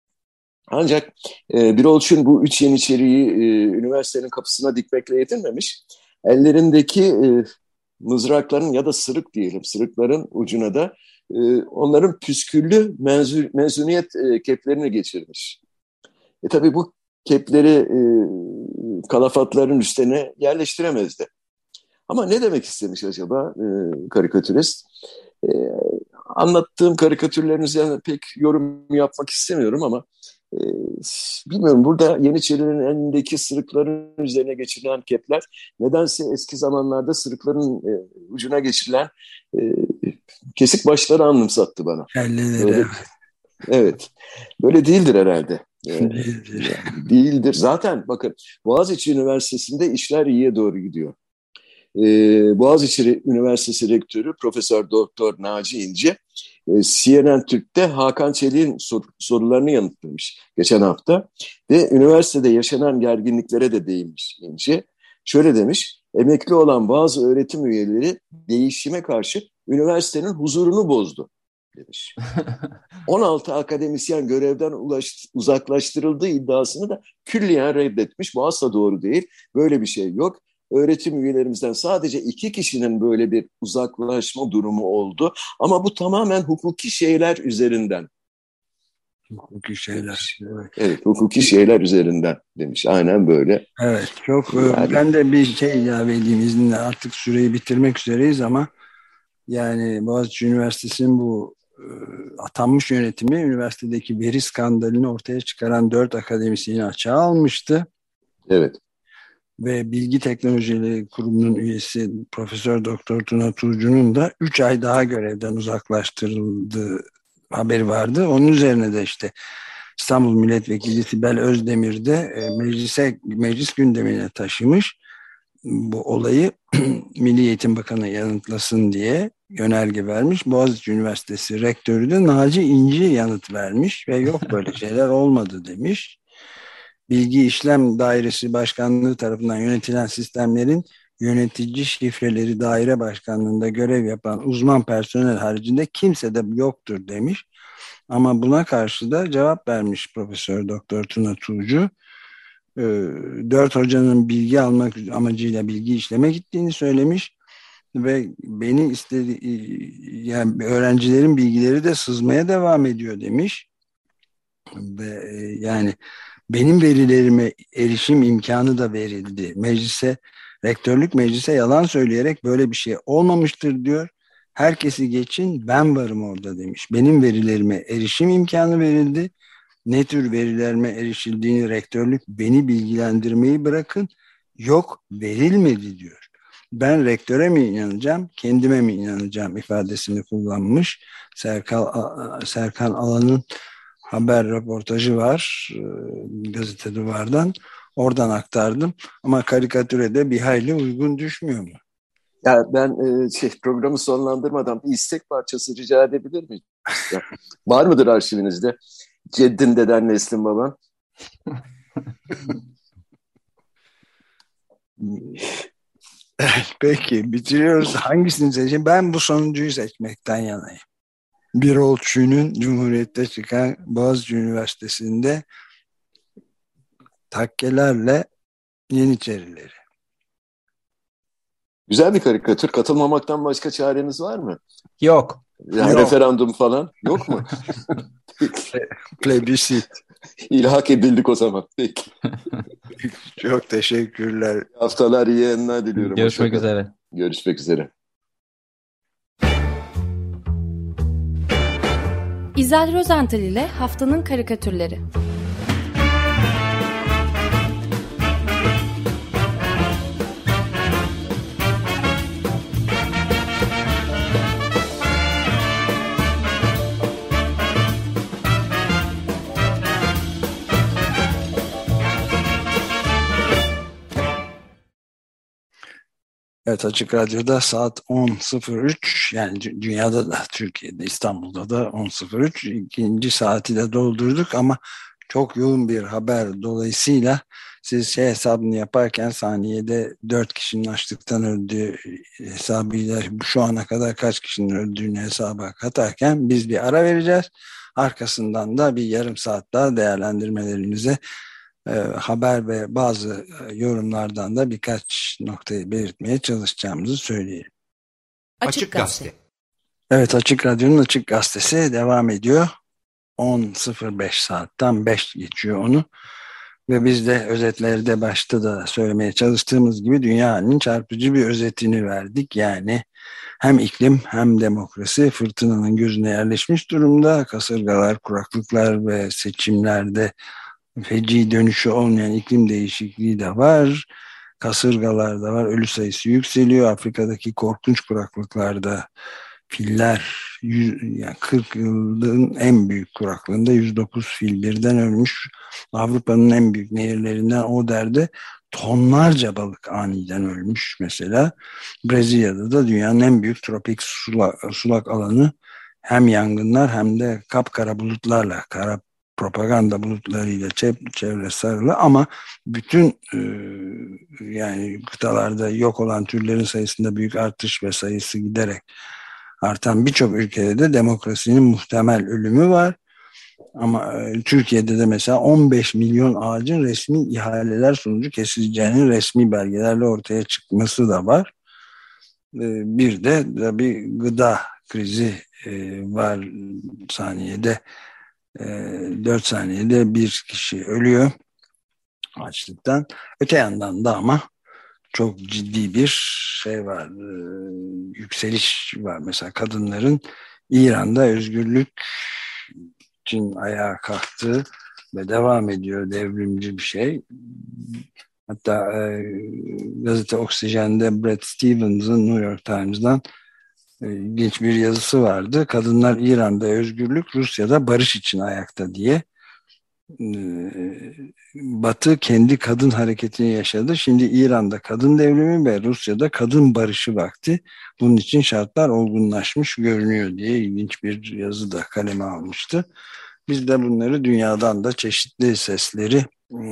Ancak e, Birol Çün bu üç Yeniçeriyi e, üniversitenin kapısına dikmekle yetinmemiş. Ellerindeki e, mızrakların ya da sırık diyelim, sırıkların ucuna da e, onların püsküllü mezun, mezuniyet e, keplerini geçirmiş. E tabii bu kepleri e, kalafatların üstüne yerleştiremezdi. Ama ne demek istemiş acaba e, karikatürist? E, anlattığım karikatürlerin üzerine pek yorum yapmak istemiyorum ama e, bilmiyorum burada Yeniçerilerin elindeki sırıkların üzerine geçirilen kepler nedense eski zamanlarda sırıkların e, ucuna geçirilen e, kesik başları anımsattı bana. Kelleleri. Böyle, evet. Böyle değildir herhalde. Değildir. Değildir. Zaten bakın Boğaziçi Üniversitesi'nde işler iyiye doğru gidiyor. Ee, Boğaziçi Üniversitesi Rektörü Profesör Doktor Naci İnce e, C N N Türk'te Hakan Çelik'in sor, sorularını yanıtlamış geçen hafta ve üniversitede yaşanan gerginliklere de değinmiş İnce. Şöyle demiş, emekli olan bazı öğretim üyeleri değişime karşı üniversitenin huzurunu bozdu demiş. on altı akademisyen görevden ulaş, uzaklaştırıldığı iddiasını da külliyen reddetmiş. Bu asla doğru değil. Böyle bir şey yok. Öğretim üyelerimizden sadece iki kişinin böyle bir uzaklaşma durumu oldu. Ama bu tamamen hukuki şeyler üzerinden. Hukuki şeyler. Evet, evet hukuki şeyler üzerinden demiş. Aynen böyle. Evet, çok yani... ben de bir şey ilave edeyim izninle. Artık süreyi bitirmek üzereyiz ama yani Boğaziçi Üniversitesi'nin bu e, atanmış yönetimi üniversitedeki veri skandalını ortaya çıkaran dört akademisyeni açığa almıştı. Evet. Ve Bilgi Teknolojileri Kurumu'nun üyesi Profesör Doktor Tuna Tuğcu'nun da üç ay daha görevden uzaklaştırıldığı haberi vardı. Onun üzerine de işte İstanbul Milletvekili Sibel Özdemir de e, meclise, meclis gündemine taşımış. Bu olayı Milli Eğitim Bakanı yanıtlasın diye yönerge vermiş. Boğaziçi Üniversitesi Rektörü de Naci İnci yanıt vermiş ve yok böyle şeyler olmadı demiş. Bilgi İşlem Dairesi Başkanlığı tarafından yönetilen sistemlerin yönetici şifreleri daire başkanlığında görev yapan uzman personel haricinde kimse de yoktur demiş. Ama buna karşı da cevap vermiş Profesör Doktor Tuna Tuğcu. Dört hocanın bilgi almak amacıyla bilgi işleme gittiğini söylemiş ve beni istedi yani öğrencilerin bilgileri de sızmaya devam ediyor demiş. Ve yani benim verilerime erişim imkanı da verildi. Meclise, rektörlük meclise yalan söyleyerek böyle bir şey olmamıştır diyor. Herkesi geçin ben varım orada demiş. Benim verilerime erişim imkanı verildi. Ne tür verilerime erişildiğini rektörlük beni bilgilendirmeyi bırakın. Yok verilmedi diyor. Ben rektöre mi inanacağım, kendime mi inanacağım ifadesini kullanmış. Serkan, Serkan Alan'ın haber röportajı var Gazete Duvar'dan. Oradan aktardım. Ama karikatüre de bir hayli uygun düşmüyor mu? Ya ben e, şey, programı sonlandırmadan bir istek parçası rica edebilir miyim? Ya, var mıdır arşivinizde? Ceddin deden Neslin baban. Peki bitiriyoruz. Hangisini seçeyim? Ben bu sonuncuyu seçmekten yanayım. Birol Çün'ün Cumhuriyet'te çıkan Boğaziçi Üniversitesi'nde takkelerle Yeniçerileri. Güzel bir karikatür. Katılmamaktan başka çareniz var mı? Yok. Yani referandum falan yok mu? Plebisit. İlhak edildik o zaman. Peki. Çok teşekkürler. Haftalar, iyi yayınlar diliyorum. Görüşmek üzere. Görüşmek üzere. İzel Rozental ile Haftanın Karikatürleri. Evet, Açık Radyo'da saat on sıfır üç, yani dünyada da, Türkiye'de, İstanbul'da da on sıfır üç, ikinci saati de doldurduk ama çok yoğun bir haber dolayısıyla siz şey hesabını yaparken saniyede dört kişinin açlıktan öldüğü hesabıyla şu ana kadar kaç kişinin öldüğünü hesaba katarken biz bir ara vereceğiz. Arkasından da bir yarım saat daha değerlendirmelerimize E, haber ve bazı e, yorumlardan da birkaç noktayı belirtmeye çalışacağımızı söyleyelim. Açık Gazete. Evet, Açık Radyo'nun Açık Gazetesi devam ediyor. on sıfır beş saatten beş geçiyor onu. Ve biz de özetlerde başta da söylemeye çalıştığımız gibi dünyanın çarpıcı bir özetini verdik. Yani hem iklim hem demokrasi fırtınanın gözüne yerleşmiş durumda. Kasırgalar, kuraklıklar ve seçimlerde feci dönüşü olmayan iklim değişikliği de var. Kasırgalar da var. Ölü sayısı yükseliyor. Afrika'daki korkunç kuraklıklarda filler, yani kırk yılın en büyük kuraklığında yüz dokuz fil birden ölmüş. Avrupa'nın en büyük nehirlerinden Oder'de tonlarca balık aniden ölmüş mesela. Brezilya'da da dünyanın en büyük tropik sulak, sulak alanı hem yangınlar hem de kapkara bulutlarla, kara propaganda bulutlarıyla çevre sarılı ama bütün e, yani kıtalarda yok olan türlerin sayısında büyük artış ve sayısı giderek artan birçok ülkede de demokrasinin muhtemel ölümü var. Ama e, Türkiye'de de mesela on beş milyon ağacın resmi ihaleler sonucu kesileceğinin resmi belgelerle ortaya çıkması da var. E, bir de bir gıda krizi e, var saniyede. dört saniyede bir kişi ölüyor açlıktan. Öte yandan da ama çok ciddi bir şey var, yükseliş var. Mesela kadınların İran'da özgürlük için ayağa kalktığı ve devam ediyor, devrimci bir şey. Hatta e, gazete Oksijen'de Brad Stevens'ın New York Times'dan ilginç bir yazısı vardı. Kadınlar İran'da özgürlük, Rusya'da barış için ayakta diye. Batı kendi kadın hareketini yaşadı. Şimdi İran'da kadın devrimi ve Rusya'da kadın barışı vakti. Bunun için şartlar olgunlaşmış görünüyor diye ilginç bir yazı da kaleme almıştı. Biz de bunları dünyadan da çeşitli sesleri,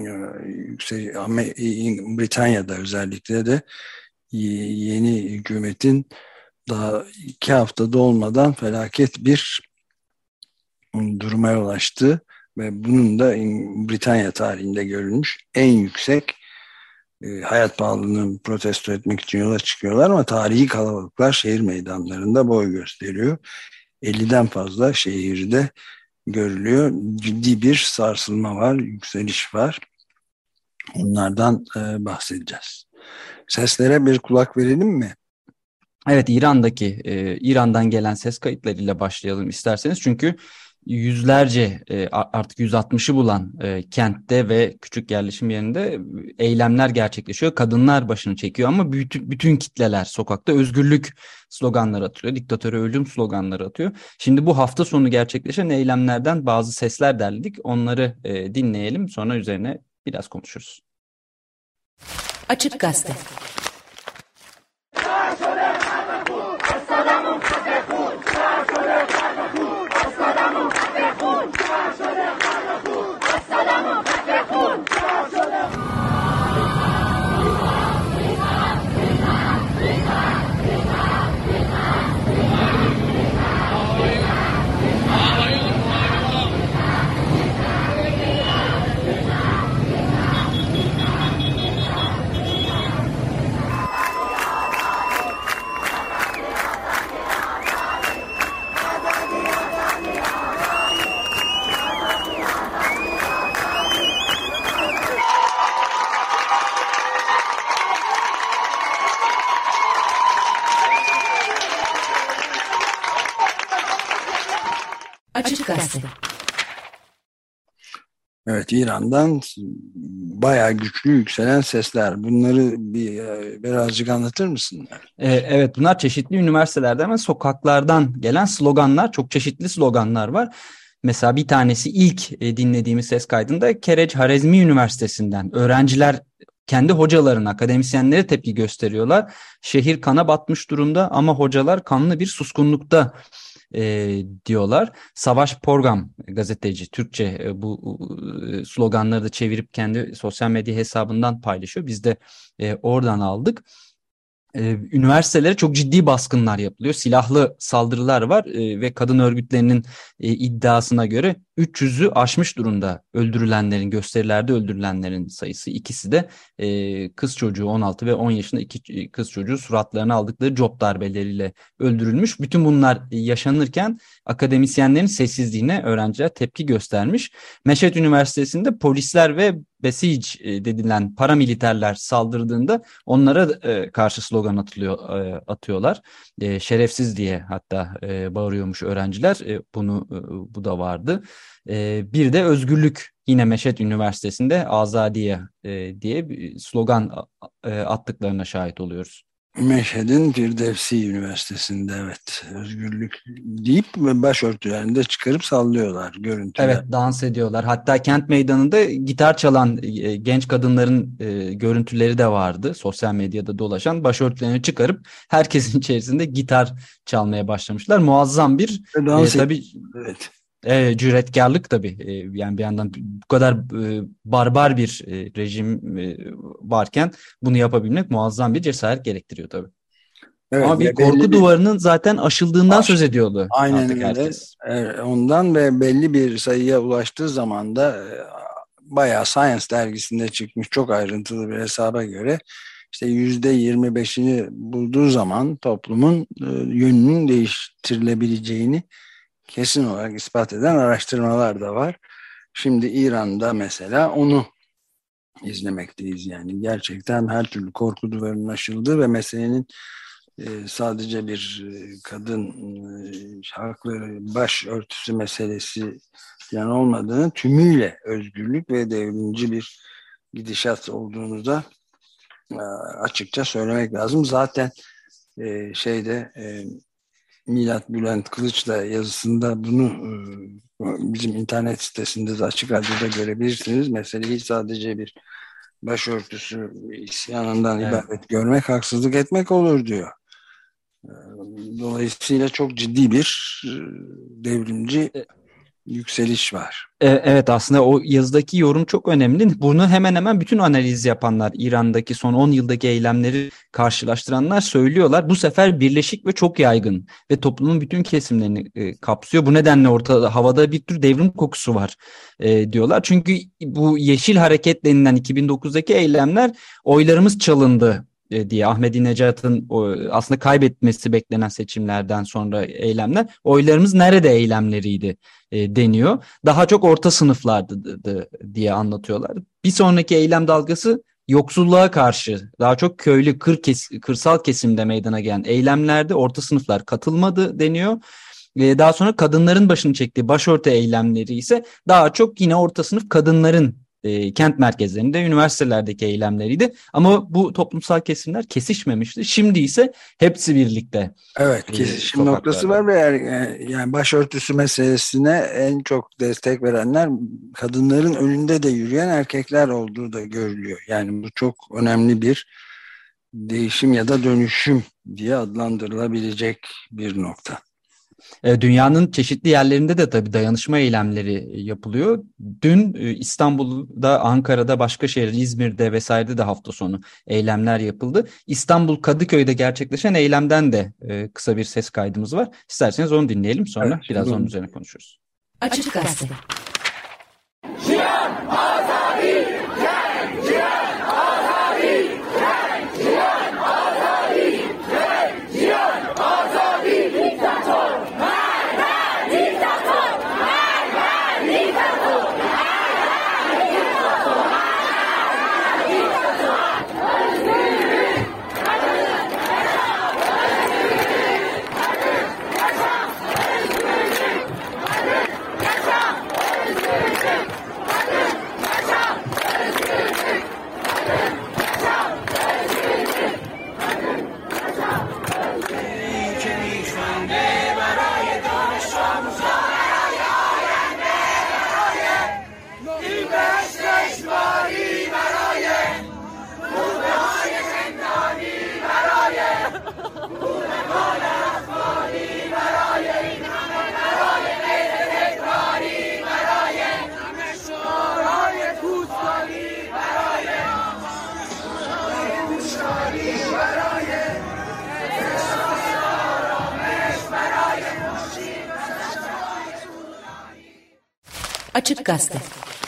Britanya'da özellikle de yeni hükümetin daha iki haftada olmadan felaket bir duruma yol açtı ve bunun da Britanya tarihinde görülmüş en yüksek e, hayat pahalılığını protesto etmek için yola çıkıyorlar ama tarihi kalabalıklar şehir meydanlarında boy gösteriyor. elliden fazla şehirde görülüyor. Ciddi bir sarsılma var, yükseliş var. Onlardan e, bahsedeceğiz. Seslere bir kulak verelim mi? Evet, İran'daki e, İran'dan gelen ses kayıtlarıyla başlayalım isterseniz. Çünkü yüzlerce e, artık yüz altmışı bulan e, kentte ve küçük yerleşim yerinde eylemler gerçekleşiyor. Kadınlar başını çekiyor ama bütün, bütün kitleler sokakta özgürlük sloganları atıyor. Diktatöre ölüm sloganları atıyor. Şimdi bu hafta sonu gerçekleşen eylemlerden bazı sesler derledik. Onları e, dinleyelim, sonra üzerine biraz konuşuruz. Açık Gazete. Gazete. Evet, İran'dan bayağı güçlü yükselen sesler. Bunları bir birazcık anlatır mısın? Ee, evet, bunlar çeşitli üniversitelerden ve sokaklardan gelen sloganlar. Çok çeşitli sloganlar var. Mesela bir tanesi ilk dinlediğimiz ses kaydında Kerec Harezmi Üniversitesi'nden. Öğrenciler kendi hocalarına, akademisyenlere tepki gösteriyorlar. Şehir kana batmış durumda ama hocalar kanlı bir suskunlukta e, diyorlar. Savaş Porgam gazeteci, Türkçe e, bu e, sloganları da çevirip kendi sosyal medya hesabından paylaşıyor. Biz de e, oradan aldık. Üniversitelere çok ciddi baskınlar yapılıyor. Silahlı saldırılar var e, ve kadın örgütlerinin e, iddiasına göre üç yüzü aşmış durumda öldürülenlerin, gösterilerde öldürülenlerin sayısı. İkisi de e, kız çocuğu, on altı ve on yaşında iki kız çocuğu suratlarına aldıkları cop darbeleriyle öldürülmüş. Bütün bunlar yaşanırken akademisyenlerin sessizliğine öğrenciler tepki göstermiş. Meşet Üniversitesi'nde polisler ve Besic dedilen paramiliterler saldırdığında onlara e, karşı slogan atılıyor, e, atıyorlar. E, şerefsiz diye hatta e, bağırıyormuş öğrenciler. E, bunu e, bu da vardı. E, bir de özgürlük, yine Meşet Üniversitesi'nde Azadiye e, diye bir slogan e, attıklarına şahit oluyoruz. Meşhed'in Firdevsi Üniversitesi'nde evet, özgürlük deyip ve başörtülerini de çıkarıp sallıyorlar, görüntüler. Evet, dans ediyorlar. Hatta kent meydanında gitar çalan e, genç kadınların e, görüntüleri de vardı. Sosyal medyada dolaşan, başörtülerini çıkarıp herkesin içerisinde gitar çalmaya başlamışlar. Muazzam bir dans e, tabii evet. E, cüretkarlık tabii. E, yani bir yandan bu kadar e, barbar bir e, rejim e, varken bunu yapabilmek muazzam bir cesaret gerektiriyor tabii. Evet, ama bir korku bir duvarının zaten aşıldığından Aş, söz ediyordu. Aynen öyle. Herkes. Ondan ve belli bir sayıya ulaştığı zaman da bayağı Science dergisinde çıkmış çok ayrıntılı bir hesaba göre işte yüzde yirmi beşini bulduğu zaman toplumun yönünün değiştirilebileceğini kesin olarak ispat eden araştırmalar da var. Şimdi İran'da mesela onu izlemekteyiz. Yani gerçekten her türlü korku duvarının aşıldığı ve meselenin e, sadece bir e, kadın e, hakları, başörtüsü meselesi yani olmadığını, tümüyle özgürlük ve devrimci bir gidişat olduğunu da e, açıkça söylemek lazım. Zaten e, şeyde e, Milat Bülent Kılıç'la yazısında bunu bizim internet sitesinde de Açık Radyo'da görebilirsiniz. Meseleyi sadece bir başörtüsü isyanından evet. ibaret görmek haksızlık etmek olur diyor. Dolayısıyla çok ciddi bir devrimci yükseliş var. Evet, aslında o yazıdaki yorum çok önemli. Bunu hemen hemen bütün analiz yapanlar, İran'daki son on yıldaki eylemleri karşılaştıranlar söylüyorlar. Bu sefer birleşik ve çok yaygın ve toplumun bütün kesimlerini e, kapsıyor. Bu nedenle ortada, havada bir tür devrim kokusu var e, diyorlar. Çünkü bu Yeşil Hareket denilen iki bin dokuzdaki eylemler oylarımız çalındı diye, Ahmadinejad'ın aslında kaybetmesi beklenen seçimlerden sonra eylemler, oylarımız nerede eylemleriydi e, deniyor. Daha çok orta sınıflardı d- diye anlatıyorlar. Bir sonraki eylem dalgası yoksulluğa karşı daha çok köylü, kır kes, kırsal kesimde meydana gelen eylemlerde orta sınıflar katılmadı deniyor. E, daha sonra kadınların başını çektiği başörtü eylemleri ise daha çok yine orta sınıf kadınların E, kent merkezlerinde, üniversitelerdeki eylemleriydi. Ama bu toplumsal kesimler kesişmemişti. Şimdi ise hepsi birlikte. Evet, kesişim e, noktası var ve yani başörtüsü meselesine en çok destek verenler kadınların önünde de yürüyen erkekler olduğu da görülüyor. Yani bu çok önemli bir değişim ya da dönüşüm diye adlandırılabilecek bir nokta. Dünyanın çeşitli yerlerinde de tabii dayanışma eylemleri yapılıyor. Dün İstanbul'da, Ankara'da, Başkaşehir, İzmir'de vesairede de hafta sonu eylemler yapıldı. İstanbul Kadıköy'de gerçekleşen eylemden de kısa bir ses kaydımız var. İsterseniz onu dinleyelim, sonra evet, biraz onun üzerine konuşuruz. Açık Gazete. Cihan Azadi, Cenk Cihan Azadi, Cenk Cihan Azadi, Cenk Cihan Azadi, diktatör. Açık Gazete.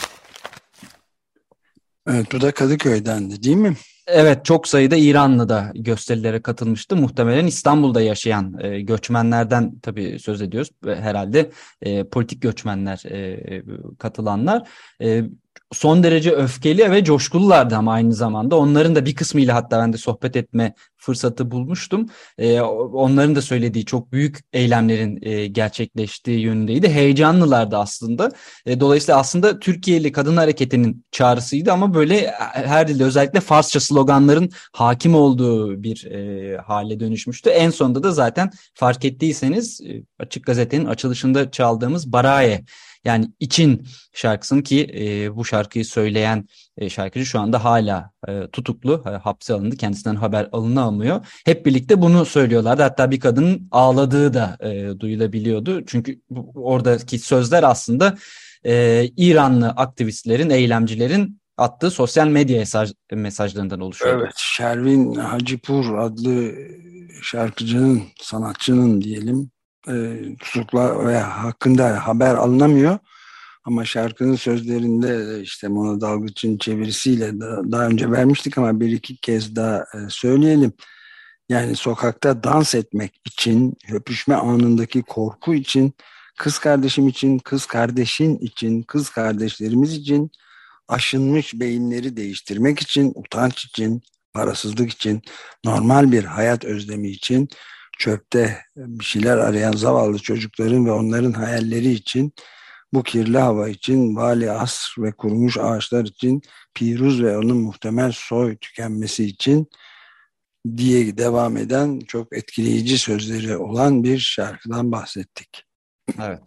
Evet, bu da Kadıköy'dendi değil mi? Evet, çok sayıda İranlı da gösterilere katılmıştı. Muhtemelen İstanbul'da yaşayan e, göçmenlerden tabii söz ediyoruz. Herhalde e, politik göçmenler e, katılanlar. E, son derece öfkeli ve coşkululardı ama aynı zamanda. Onların da bir kısmıyla hatta ben de sohbet etme fırsatı bulmuştum. E, onların da söylediği çok büyük eylemlerin e, gerçekleştiği yönündeydi. Heyecanlılardı aslında. E, dolayısıyla aslında Türkiye'li kadın hareketinin çağrısıydı ama böyle her dilde özellikle Farsça sloganların hakim olduğu bir e, hale dönüşmüştü. En sonunda da zaten fark ettiyseniz e, Açık Gazete'nin açılışında çaldığımız Baraye, yani için şarkısını ki e, bu şarkıyı söyleyen e, şarkıcı şu anda hala e, tutuklu, e, hapse alındı. Kendisinden haber alınamıyor. Hep birlikte bunu söylüyorlardı. Hatta bir kadının ağladığı da e, duyulabiliyordu. Çünkü bu, oradaki sözler aslında e, İranlı aktivistlerin, eylemcilerin attığı sosyal medya mesaj, mesajlarından oluşuyordu. Evet, Şervin Hacipur adlı şarkıcının, sanatçının diyelim, e, tutukla ve hakkında haber alınamıyor. Ama şarkının sözlerinde işte Mona Dalgıç'ın çevirisiyle da, daha önce vermiştik ama bir iki kez daha e, söyleyelim. Yani sokakta dans etmek için, öpüşme anındaki korku için, kız kardeşim için, kız kardeşin için, kız kardeşlerimiz için, aşınmış beyinleri değiştirmek için, utanç için, parasızlık için, normal bir hayat özlemi için, çöpte bir şeyler arayan zavallı çocukların ve onların hayalleri için, bu kirli hava için, vali asr ve kurumuş ağaçlar için, Piruz ve onun muhtemel soy tükenmesi için diye devam eden çok etkileyici sözleri olan bir şarkıdan bahsettik. Evet.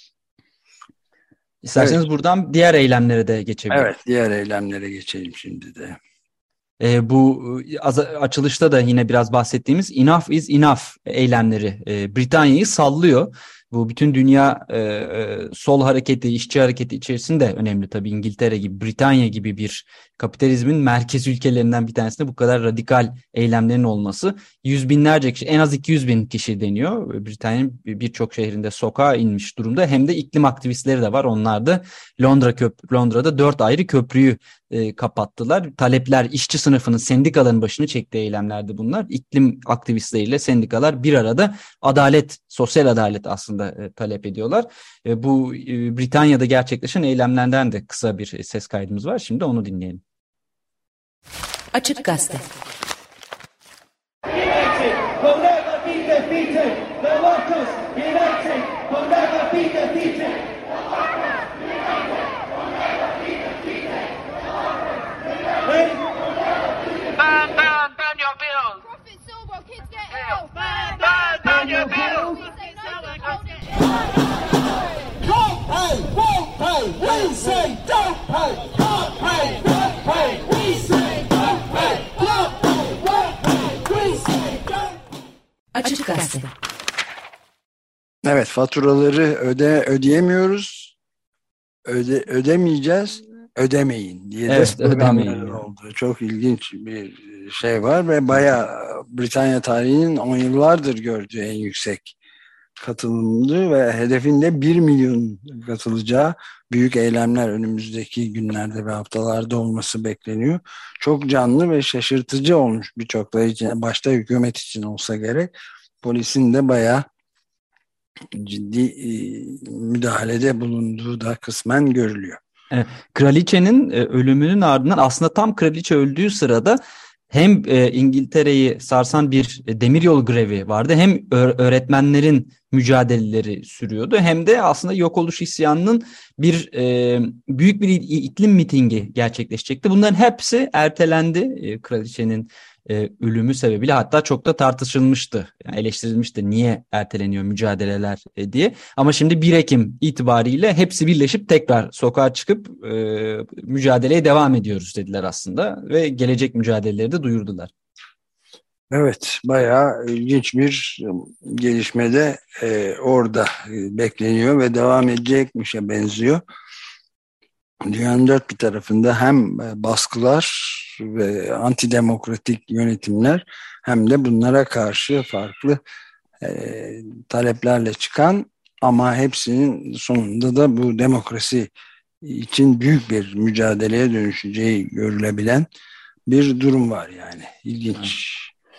İsterseniz evet, buradan diğer eylemlere de geçebiliriz. Evet, diğer eylemlere geçelim şimdi de. E, bu açılışta da yine biraz bahsettiğimiz Enough is Enough eylemleri e, Britanya'yı sallıyor. Bu bütün dünya e, e, sol hareketi, işçi hareketi içerisinde önemli tabii. İngiltere gibi, Britanya gibi bir kapitalizmin merkez ülkelerinden bir tanesinde bu kadar radikal eylemlerin olması. Yüz binlerce kişi, en az iki yüz bin kişi deniyor. Britanya'nın birçok şehrinde sokağa inmiş durumda. Hem de iklim aktivistleri de var. Onlar da Londra köp Londra'da dört ayrı köprüyü e, kapattılar. Talepler, işçi sınıfının, sendikaların başını çektiği eylemlerdi bunlar. İklim aktivistleriyle sendikalar bir arada adalet, sosyal adalet aslında e, talep ediyorlar. E, bu e, Britanya'da gerçekleşen eylemlerden de kısa bir ses kaydımız var. Şimdi onu dinleyelim. Açık Gazete. Ban, ban, ban your bills. Profits over, kids get ill. Ban, ban, ban your bills. Don't pay, won't pay. We say don't pay. Can't pay, won't pay. We say don't pay. Can't pay, won't pay. We say don't pay. Açık Gazete. Evet, faturaları öde ödeyemiyoruz. Öde ödemeyeceğiz. Ödemeyin diye evet, de ödemeyin oldu. Çok ilginç bir şey var ve bayağı Britanya tarihinin on yıllardır gördüğü en yüksek katılımlı ve hedefinde bir milyon katılacağı büyük eylemler önümüzdeki günlerde ve haftalarda olması bekleniyor. Çok canlı ve şaşırtıcı olmuş birçokları için, başta hükümet için olsa gerek. Polisin de bayağı ciddi e, müdahalede bulunduğu da kısmen görülüyor. Evet, kraliçenin e, ölümünün ardından aslında tam kraliçe öldüğü sırada hem e, İngiltere'yi sarsan bir e, demiryolu grevi vardı, hem ö- öğretmenlerin mücadeleleri sürüyordu, hem de aslında yok oluş isyanının bir e, büyük bir iklim mitingi gerçekleşecekti. Bunların hepsi ertelendi e, kraliçenin e, ölümü sebebiyle, hatta çok da tartışılmıştı, yani eleştirilmişti niye erteleniyor mücadeleler e, diye. Ama şimdi bir Ekim itibariyle hepsi birleşip tekrar sokağa çıkıp e, mücadeleye devam ediyoruz dediler aslında ve gelecek mücadeleleri de duyurdular. Evet, bayağı ilginç bir gelişmede e, orada bekleniyor ve devam edecekmişe benziyor. Dünyanın dört bir tarafında hem baskılar ve antidemokratik yönetimler hem de bunlara karşı farklı e, taleplerle çıkan ama hepsinin sonunda da bu demokrasi için büyük bir mücadeleye dönüşeceği görülebilen bir durum var yani. İlginç.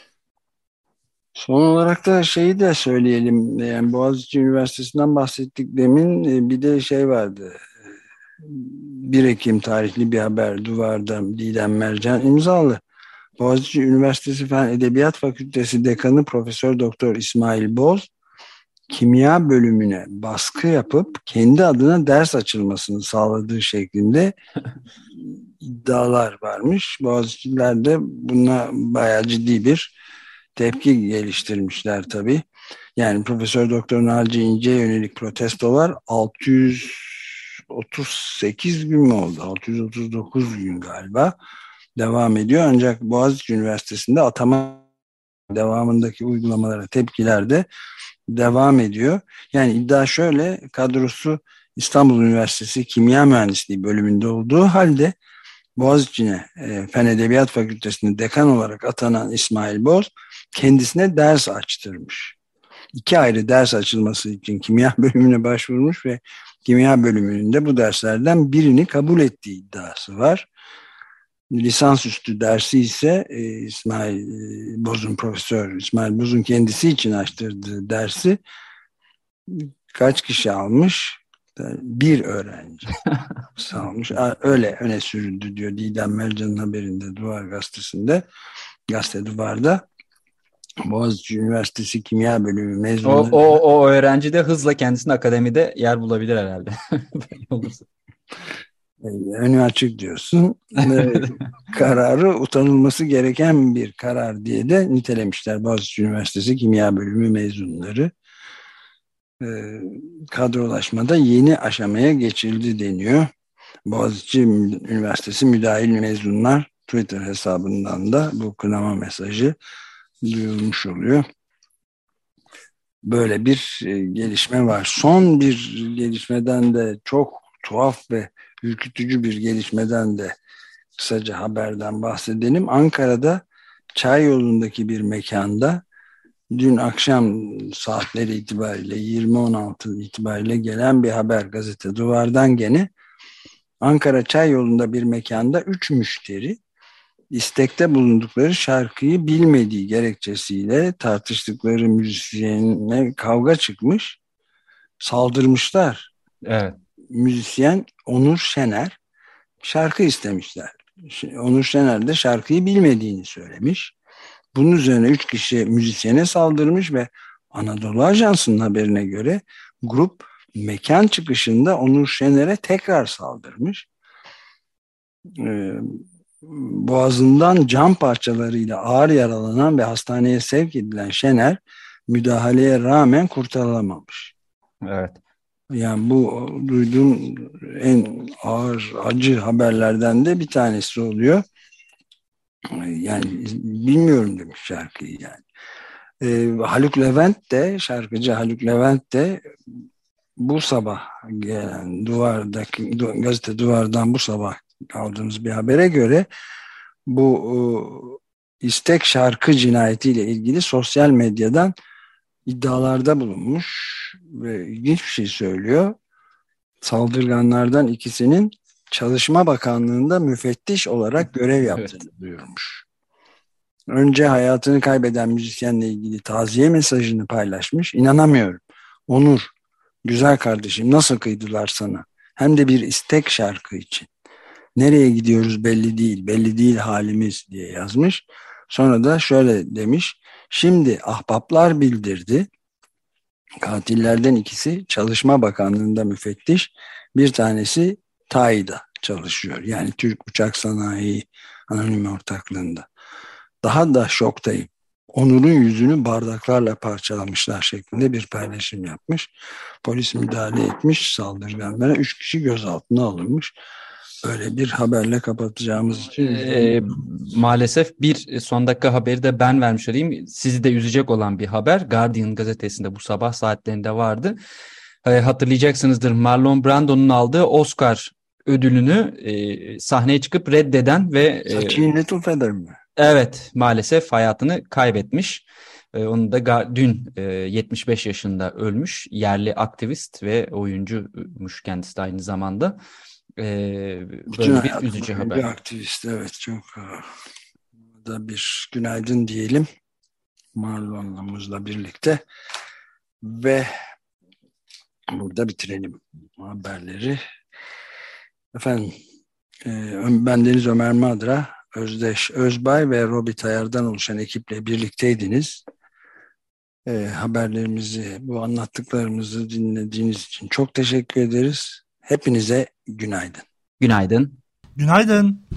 Son olarak da şeyi de söyleyelim. Yani Boğaziçi Üniversitesi'nden bahsettik demin. Bir de şey vardı. bir Ekim tarihli bir haber Duvar'da Didem Mercan imzalı. Boğaziçi Üniversitesi Fen Edebiyat Fakültesi Dekanı Profesör Doktor İsmail Boz kimya bölümüne baskı yapıp kendi adına ders açılmasını sağladığı şeklinde iddialar varmış. Boğaziçi'liler de buna bayağı ciddi bir tepki geliştirmişler tabii. Yani Profesör Doktor Naci İnce'ye yönelik protestolar altı yüz otuz sekiz gün mü oldu? altı yüz otuz dokuz gün galiba devam ediyor. Ancak Boğaziçi Üniversitesi'nde atama devamındaki uygulamalara tepkiler de devam ediyor. Yani iddia şöyle, kadrosu İstanbul Üniversitesi Kimya Mühendisliği bölümünde olduğu halde Boğaziçi'ne e, Fen Edebiyat Fakültesi'nde dekan olarak atanan İsmail Boz kendisine ders açtırmış. İki ayrı ders açılması için kimya bölümüne başvurmuş ve kimya bölümünün de bu derslerden birini kabul ettiği iddiası var. Lisansüstü dersi ise e, İsmail e, Boz'un profesör İsmail Boz'un kendisi için açtırdığı dersi kaç kişi almış? Bir öğrenci almış. Öyle öne sürüldü diyor Didem Mercan'ın haberinde Duvar Gazetesi'nde. Gazete Duvar'da Boğaziçi Üniversitesi Kimya Bölümü mezunları. O, o, o öğrenci de hızla kendisine akademide yer bulabilir herhalde. Olursa. Önü açık diyorsun. Kararı utanılması gereken bir karar diye de nitelemişler Boğaziçi Üniversitesi Kimya Bölümü mezunları. Kadrolaşmada yeni aşamaya geçildi deniyor. Boğaziçi Üniversitesi müdahil mezunlar Twitter hesabından da bu kınama mesajı duyulmuş oluyor. Böyle bir gelişme var. Son bir gelişmeden de çok tuhaf ve ürkütücü bir gelişmeden de kısaca haberden bahsedelim. Ankara'da Çayyolu'ndaki bir mekanda dün akşam saatleri itibariyle yirmi on altı itibariyle gelen bir haber gazete Duvar'dan gene Ankara Çayyolu'nda bir mekanda üç müşteri istekte bulundukları şarkıyı bilmediği gerekçesiyle tartıştıkları müzisyenle kavga çıkmış, saldırmışlar. Evet. Müzisyen Onur Şener şarkı istemişler. Onur Şener de şarkıyı bilmediğini söylemiş. Bunun üzerine üç kişi müzisyene saldırmış ve Anadolu Ajansı'nın haberine göre grup mekan çıkışında Onur Şener'e tekrar saldırmış. Ee, boğazından cam parçalarıyla ağır yaralanan ve hastaneye sevk edilen Şener müdahaleye rağmen kurtarılamamış. Evet. Yani bu duyduğum en ağır acı haberlerden de bir tanesi oluyor. Yani bilmiyorum demiş şarkıyı yani. Ee, Haluk Levent de şarkıcı Haluk Levent de bu sabah gelen Duvar'daki gazete Duvar'dan bu sabah aldığımız bir habere göre bu e, istek şarkı cinayetiyle ilgili sosyal medyadan iddialarda bulunmuş ve ilginç bir şey söylüyor. Saldırganlardan ikisinin Çalışma Bakanlığı'nda müfettiş olarak görev yaptığını evet. duyurmuş. Önce hayatını kaybeden müzisyenle ilgili taziye mesajını paylaşmış. İnanamıyorum. Onur, güzel kardeşim nasıl kıydılar sana? Hem de bir istek şarkı için. Nereye gidiyoruz belli değil, belli değil halimiz diye yazmış. Sonra da şöyle demiş. Şimdi ahbaplar bildirdi. Katillerden ikisi Çalışma Bakanlığı'nda müfettiş, bir tanesi T A İ'da çalışıyor. Yani Türk Uçak Sanayi Anonim Ortaklığı'nda. Daha da şoktayım. Onur'un yüzünü bardaklarla parçalamışlar şeklinde bir paylaşım yapmış. Polis müdahale etmiş saldırganlara. Üç kişi gözaltına alınmış. Öyle bir haberle kapatacağımız için. E, maalesef bir son dakika haberi de ben vermiş olayım. Sizi de üzecek olan bir haber. Guardian gazetesinde bu sabah saatlerinde vardı. E, hatırlayacaksınızdır, Marlon Brando'nun aldığı Oscar ödülünü e, sahneye çıkıp reddeden ve... Saçın Little Feather mi? Evet, maalesef hayatını kaybetmiş. E, onu da dün e, yetmiş beş yaşında ölmüş. Yerli aktivist ve oyuncuymuş kendisi de aynı zamanda. Ee, böyle bir üzücü haber. Bir aktivist, evet, çok da bir günaydın diyelim Marlon'la birlikte ve burada bitirelim haberleri. Efendim, ben Deniz Ömer Madra, Özdeş Özbay ve Robi Tayar'dan oluşan ekiple birlikteydiniz. E, haberlerimizi, bu anlattıklarımızı dinlediğiniz için çok teşekkür ederiz. Hepinize günaydın. Günaydın. Günaydın.